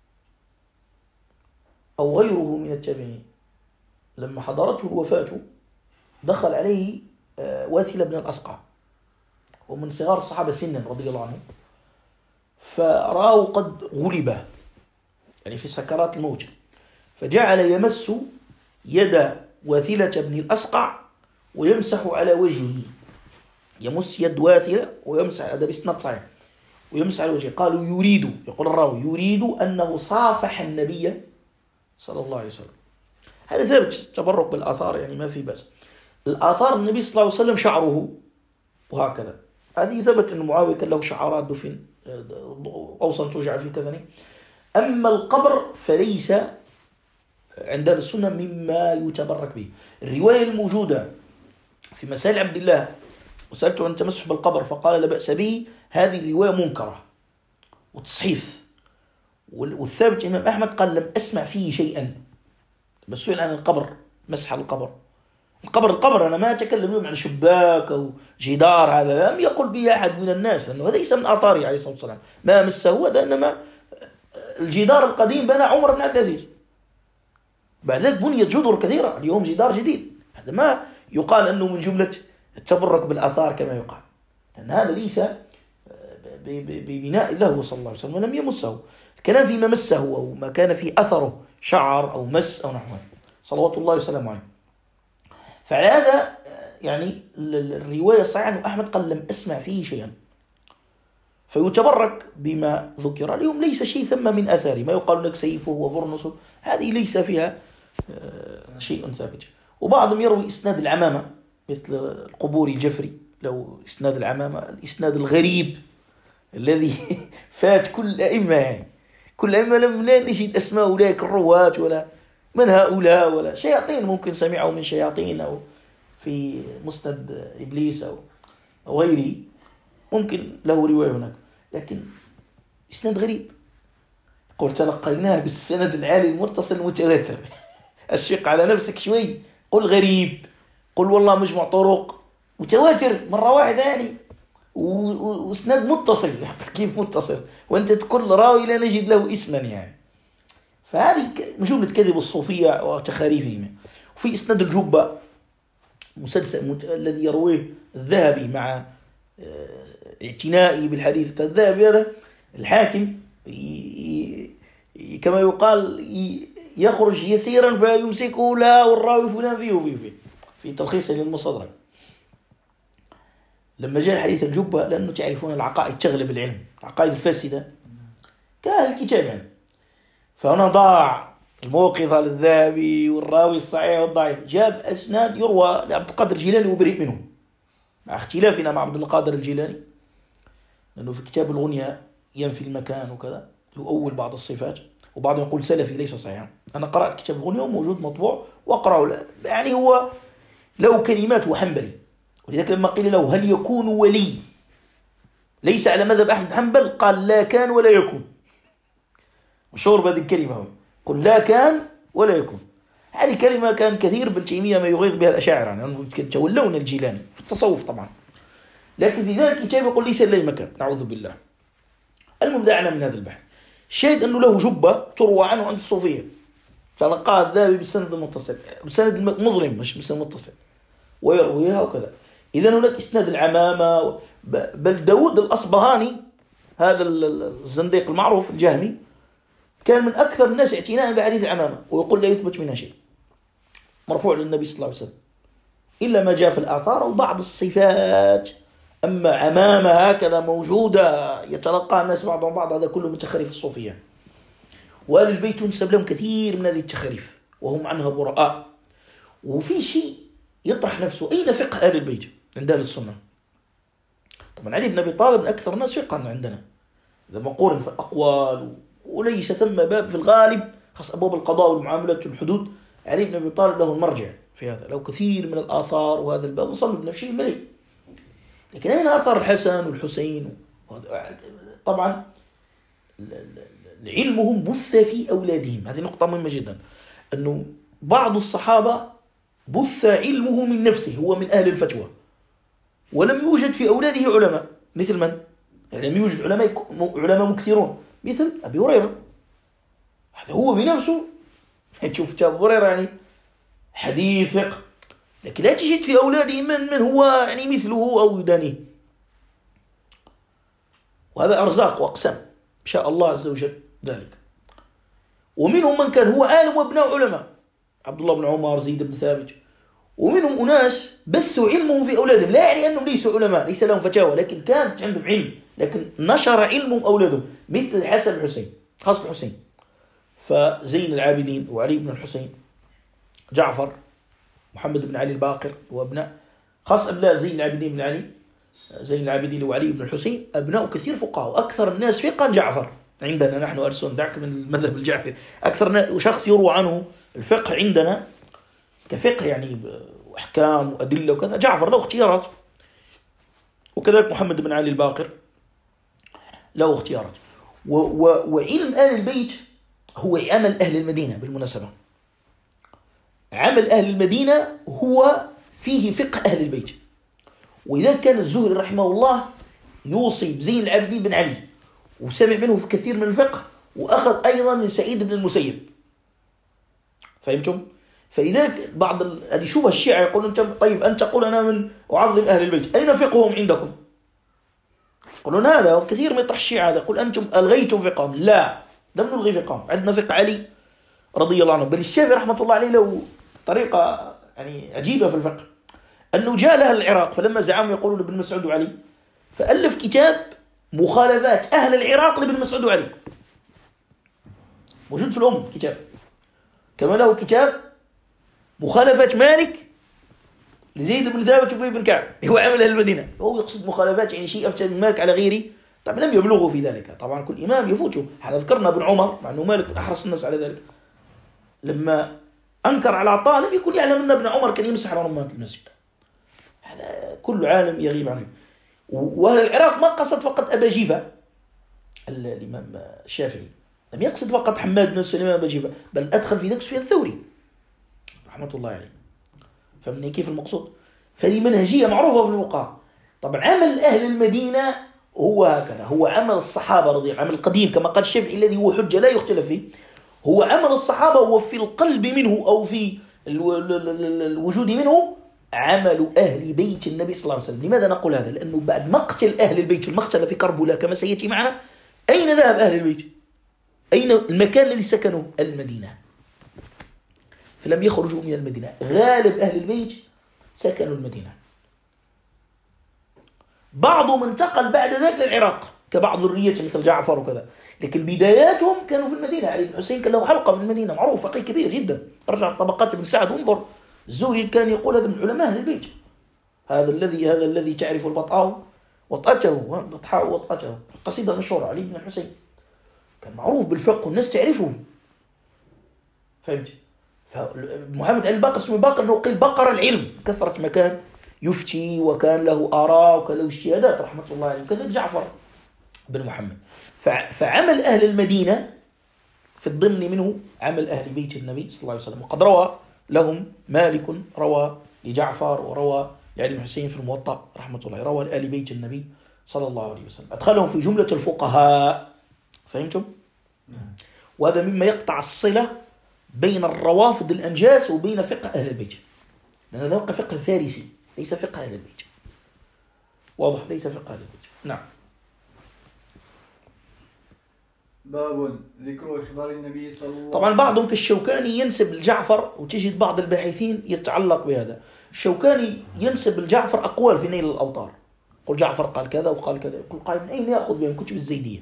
أو غيره من التابعين لما حضرته الوفاة دخل عليه واثلة بن الأسقع ومن صغار الصحابة سنا رضي الله عنهم، فرآه قد غلب يعني في سكرات الموت، فجعل يمس يد واثلة بن الأسقع ويمسح على وجهه، يمس يد واثلة ويمسح، هذا بإسناد صحيح، ويمسح على وجهه. قالوا يريد، يقول الراوي يريد أنه صافح النبي صلى الله عليه وسلم. هذا ثابت التبرك بالآثار يعني ما في بأس. الآثار النبي صلى الله عليه وسلم شعره وهكذا، هذه ثبت أن معاوية كان له شعرات دفن أوصا توجع في كفنه. أما القبر فليس عند السنة مما يتبرك به. الرواية الموجودة في مسائل عبد الله وسألته عن تمسح بالقبر فقال لا بأس به، هذه الرواية منكرة وتصحيف، والثابت الإمام أحمد قال لم أسمع فيه شيئا. بس سئل عن القبر، مسح القبر، القبر أنا ما أتكلم اليوم عن شباك أو جدار، هذا لم يقل به أحد من الناس، لأنه هذا ليس من آثاره عليه الصلاة والسلام، ما مسه هذا، إنما الجدار القديم بنى عمر بن عبد العزيز، بعد ذلك بنيت جدر كثيرة، اليوم جدار جديد. هذا ما يقال أنه من جملة التبرك بالآثار كما يقال، لأن هذا ليس ببناء له صلى الله عليه وسلم ولم يمسه. الكلام فيما مسه أو ما كان فيه أثره شعر أو مس أو نحوه صلوات الله وسلامه عليه. فعلى هذا يعني الرواية الصحيحة أنه أحمد قال لم أسمع فيه شيئا، فيتبرك بما ذكر. اليوم ليس شيء ثم من أثاره، ما يقال لك سيفه وبرنسه، هذه ليس فيها شيء ثابت. وبعضهم يروي إسناد العمامة مثل القبوري الجفري، لو إسناد العمامة الإسناد الغريب الذي فات كل الأئمة، يعني كل الأئمة لم نجد أسماء أولئك الرواة ولا من هؤلاء، ولا شياطين ممكن سمعوا من شياطين أو في مسند إبليس أو غيره، ممكن له رواية هناك، لكن إسناد غريب. قل تلقيناها بالسند العالي المتصل المتواتر. أشفق على نفسك شوي، قل غريب، قل والله مجمع طرق متواتر مرة واحدة يعني، وإسناد متصل. كيف متصل وأنت تقول راوي لا نجد له اسما يعني؟ فهذه جملة كذب الصوفية وتخاريفهم. وفي إسناد الجبة مسلسل الذي يرويه الذهبي مع اعتنائي بالحديث الذهبي هذا، الحاكم كما يقال يخرج يسيرا فيمسكه لا والراوي فلان فيه في تلخيص للمصدرك. لما جاء حديث الجبة، لأنه تعرفون العقائد تغلب العلم، العقائد الفاسدة كأهل الكتاب يعني، فهنا ضاع الموقظة للذهبي والراوي الصحيح والضعيف. جاب أسناد يروى لعبد القادر الجيلاني وبريء منه، مع اختلافنا مع عبد القادر الجيلاني، لأنه في كتاب الغنية ينفي المكان وكذا، يؤول بعض الصفات، وبعضهم يقول سلفي ليس صحيحا. أنا قرأت كتاب الغنية وموجود مطبوع وأقرأه، يعني هو له كلمات وحنبلي، ولذلك لما قيل له هل يكون ولي ليس على مذهب أحمد حنبل، قال لا كان ولا يكون. مشهور بهذه الكلمة، قل لا كان ولا يكون. هذه كلمة كان كثير ابن تيمية ما يغيظ بها الأشاعرة، يعني يتولون الجيلاني في التصوف طبعا، لكن في ذلك الكتاب يقول ليس لي مكان، نعوذ بالله. المبدأ من هذا البحث شاهد أنه له جبة تروى عنه عند الصوفية، تلقاها الذهبي بالسند المتصل، بالسند المظلم مش بالسند المتصل، ويرويها وكذا. إذن هناك إسناد العمامة، بل داود الأصبهاني هذا الزنديق المعروف الجهمي كان من أكثر الناس اعتناء بحديث العمامة، ويقول لا يثبت منها شيء مرفوع للنبي صلى الله عليه وسلم إلا ما جاء في الآثار وبعض الصفات. أما عمامة هكذا موجودة يتلقى الناس بعضهم بعض، هذا كله من تخاريف الصوفية. وآل البيت ينسب لهم كثير من هذه التخاريف وهم عنها براء. وفي شيء يطرح نفسه، أين فقه آل البيت عند أهل السنة؟ طبعا علي بن أبي طالب من أكثر الناس فقها عندنا إذا ما قورن في الأقوال، وليس ثم باب في الغالب خاص أبواب القضاء والمعاملات والحدود علي بن أبي طالب له المرجع في هذا، له كثير من الآثار وهذا الباب وصل بن شيء مليء. لكن أين آثار الحسن والحسين؟ طبعا علمهم بث في أولادهم، هذه نقطة مهمة جدا، أنه بعض الصحابة بث علمه من نفسه، هو من أهل الفتوى، ولم يوجد في أولاده علماء مثل من؟ يعني لم يوجد علماء مكثرون مثل أبي هريرة، هذا هو بنفسه تشوف أبو هريرة يعني حديث فقه، لكن لا تجد في أولاده من هو يعني مثله أو يدانيه. وهذا أرزاق وأقسام شاء الله عز وجل ذلك. ومنهم من كان هو عالم وابناء علماء، عبد الله بن عمر، زيد بن ثابت. ومنهم أناس بثوا علمهم في أولادهم، لا يعني أنهم ليسوا علماء، ليس لهم فتاوى، لكن كانت عندهم علم، لكن نشر علمهم أولادهم، مثل الحسن الحسين، خاص بالحسين، فزين العابدين وعلي بن الحسين، جعفر، محمد بن علي الباقر وابناء، خاص أبناء زين العابدين بن علي، زين العابدين وعلي بن الحسين أبناء كثير فقهاء، وأكثر الناس فقها جعفر عندنا نحن أرسل، دعك من المذهب الجعفري، أكثر شخص يروى عنه الفقه عندنا كفقه يعني وأحكام وأدلة وكذا جعفر، له اختيارات، وكذلك محمد بن علي الباقر له اختيارات. وعلم آل البيت هو عمل أهل المدينة بالمناسبة. عمل أهل المدينة هو فيه فقه أهل البيت. وإذا كان الزهري رحمه الله يوصي بزين العابدين بن علي وسمع منه في كثير من الفقه، وأخذ أيضا من سعيد بن المسيب. فهمتم؟ فلذلك بعض اللي شوف الشيعة يقولون طيب أنت تقول أنا من أعظم أهل البيت، أين فقههم عندكم؟ يقولون هذا، وكثير من يطرح الشيعة هذا يقول أنتم ألغيتم فقههم. لا، لم نلغي فقههم، عندنا فقه علي رضي الله عنه. بل الشافعي رحمة الله عليه له طريقة يعني عجيبة في الفقه، أنه جاء لها العراق فلما زعموا يقولون ابن مسعود وعلي، فألف كتاب مخالفات أهل العراق لابن مسعود وعلي، موجود في الأم كتاب. كما له كتاب مخالفات مالك لزيد بن ثابت بن كعب، هو عمل أهل المدينة. هو يقصد مخالفات يعني شيء أفتى من مالك على غيره، طبعا لم يبلغوا في ذلك. طبعا كل إمام يفوته. احنا ذكرنا ابن عمر مع أنه مالك أحرص الناس على ذلك، لما أنكر على عطاء لم يكن يعلم أن ابن عمر كان يمسح على رمانة المسجد. هذا كل عالم يغيب عنه. وأهل العراق ما قصد فقط أبا جيفة الإمام الشافعي، لم يقصد فقط حماد بن سليمان أبا جيفة، بل أدخل في ذلك سفيان الثوري رحمة الله عليه. فمن كيف المقصود؟ فهذه منهجية معروفة في الفقهاء. طبعا عمل أهل المدينة هو هكذا، هو عمل الصحابة رضي الله عنهم، عمل القديم كما قال الشافعي الذي هو حجة لا يختلف فيه. هو عمل الصحابة، هو في القلب منه أو في الوجود منه عمل أهل بيت النبي صلى الله عليه وسلم. لماذا نقول هذا؟ لأنه بعد مقتل أهل البيت في المقتل في كربلاء كما سيأتي معنا، أين ذهب أهل البيت؟ أين المكان الذي سكنوا؟ المدينة. فلم يخرجوا من المدينة. غالب أهل البيت سكنوا المدينة. بعضهم انتقل بعد ذلك للعراق كبعض ذريته مثل جعفر وكذا، لكن بداياتهم كانوا في المدينة. علي بن حسين كان له حلقة في المدينة، معروف، فقيه كبير جدا. ارجع طبقات ابن سعد انظر، الزهري كان يقول هذا من علماء أهل البيت، هذا الذي تعرف البطحاء وطأته، القصيدة المشهورة علي بن حسين كان معروف بالفقه والناس تعرفه. فهمت؟ محمد علي الباقر اسمه باقر انه قيل بقر العلم، كثرة مكان يفتي وكان له آراء وكان له اجتهادات رحمة الله عليه. وكذلك جعفر بن محمد. فعمل أهل المدينة في الضمن منه عمل أهل بيت النبي صلى الله عليه وسلم. وقد روى لهم مالك، روى لجعفر، وروى لعلي بن حسين في الموطأ رحمة الله، روى لآل بيت النبي صلى الله عليه وسلم، أدخلهم في جملة الفقهاء. فهمتم؟ وهذا مما يقطع الصلة بين الروافض الأنجاس وبين فقه أهل البيت، لأن هذا فقه فارسي ليس فقه أهل البيت. واضح؟ ليس فقه أهل البيت. نعم. باب ذكر إخبار النبي صلى الله عليه وسلم. طبعا بعضهم كالشوكاني ينسب الجعفر، وتجد بعض الباحثين يتعلق بهذا. الشوكاني ينسب الجعفر أقوال في نيل الأوطار، يقول جعفر قال كذا وقال كذا. يقول قائل من أين يأخذ بهم؟ كتب الزيدية،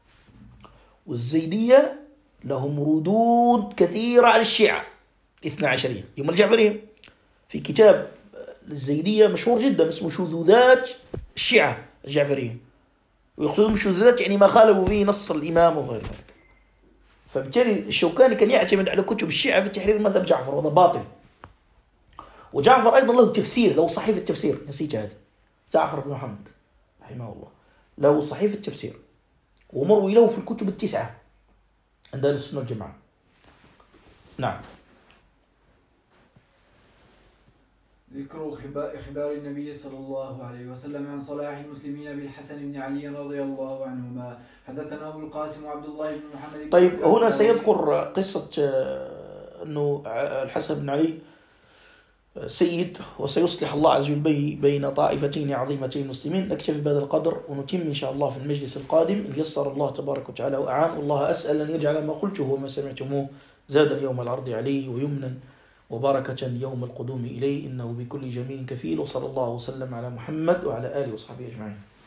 والزيدية لهم ردود كثيرة على الشيعة 12 يوم الجعفرية. في كتاب الزيدية مشهور جدا اسمه شذوذات الشيعة الجعفرية، ويقصدون بشذوذات يعني ما خالفوا فيه نص الإمام وغير ذلك. فبالتالي الشوكاني كان يعتمد على كتب الشيعة في تحرير مذهب جعفر، وهذا باطل. وجعفر أيضا له تفسير، له صحيفة تفسير، نسيت هذه، جعفر بن محمد رحمه الله له صحيفة تفسير، ومروي له في الكتب 9 عند أهل السنة والجماعة. نعم. ذكر إخبار النبي صلى الله عليه وسلم عن صلاح المسلمين بالحسن بن علي رضي الله عنهما. حدثنا أبو القاسم وعبد الله بن محمد. طيب هنا سيذكر قصة أنه الحسن بن علي سيد، وسيصلح الله عز وجل بين طائفتين عظيمتين المسلمين. نكتفي بهذا القدر ونتم إن شاء الله في المجلس القادم إن يسر الله تبارك وتعالى وأعان. والله أسأل أن يجعل ما قلته وما سمعتموه زادا يوم العرض عليه ويمنا وبركة يوم القدوم إليه، إنه بكل جميل كفيل. وصلى الله وسلم على محمد وعلى آله وصحبه أجمعين.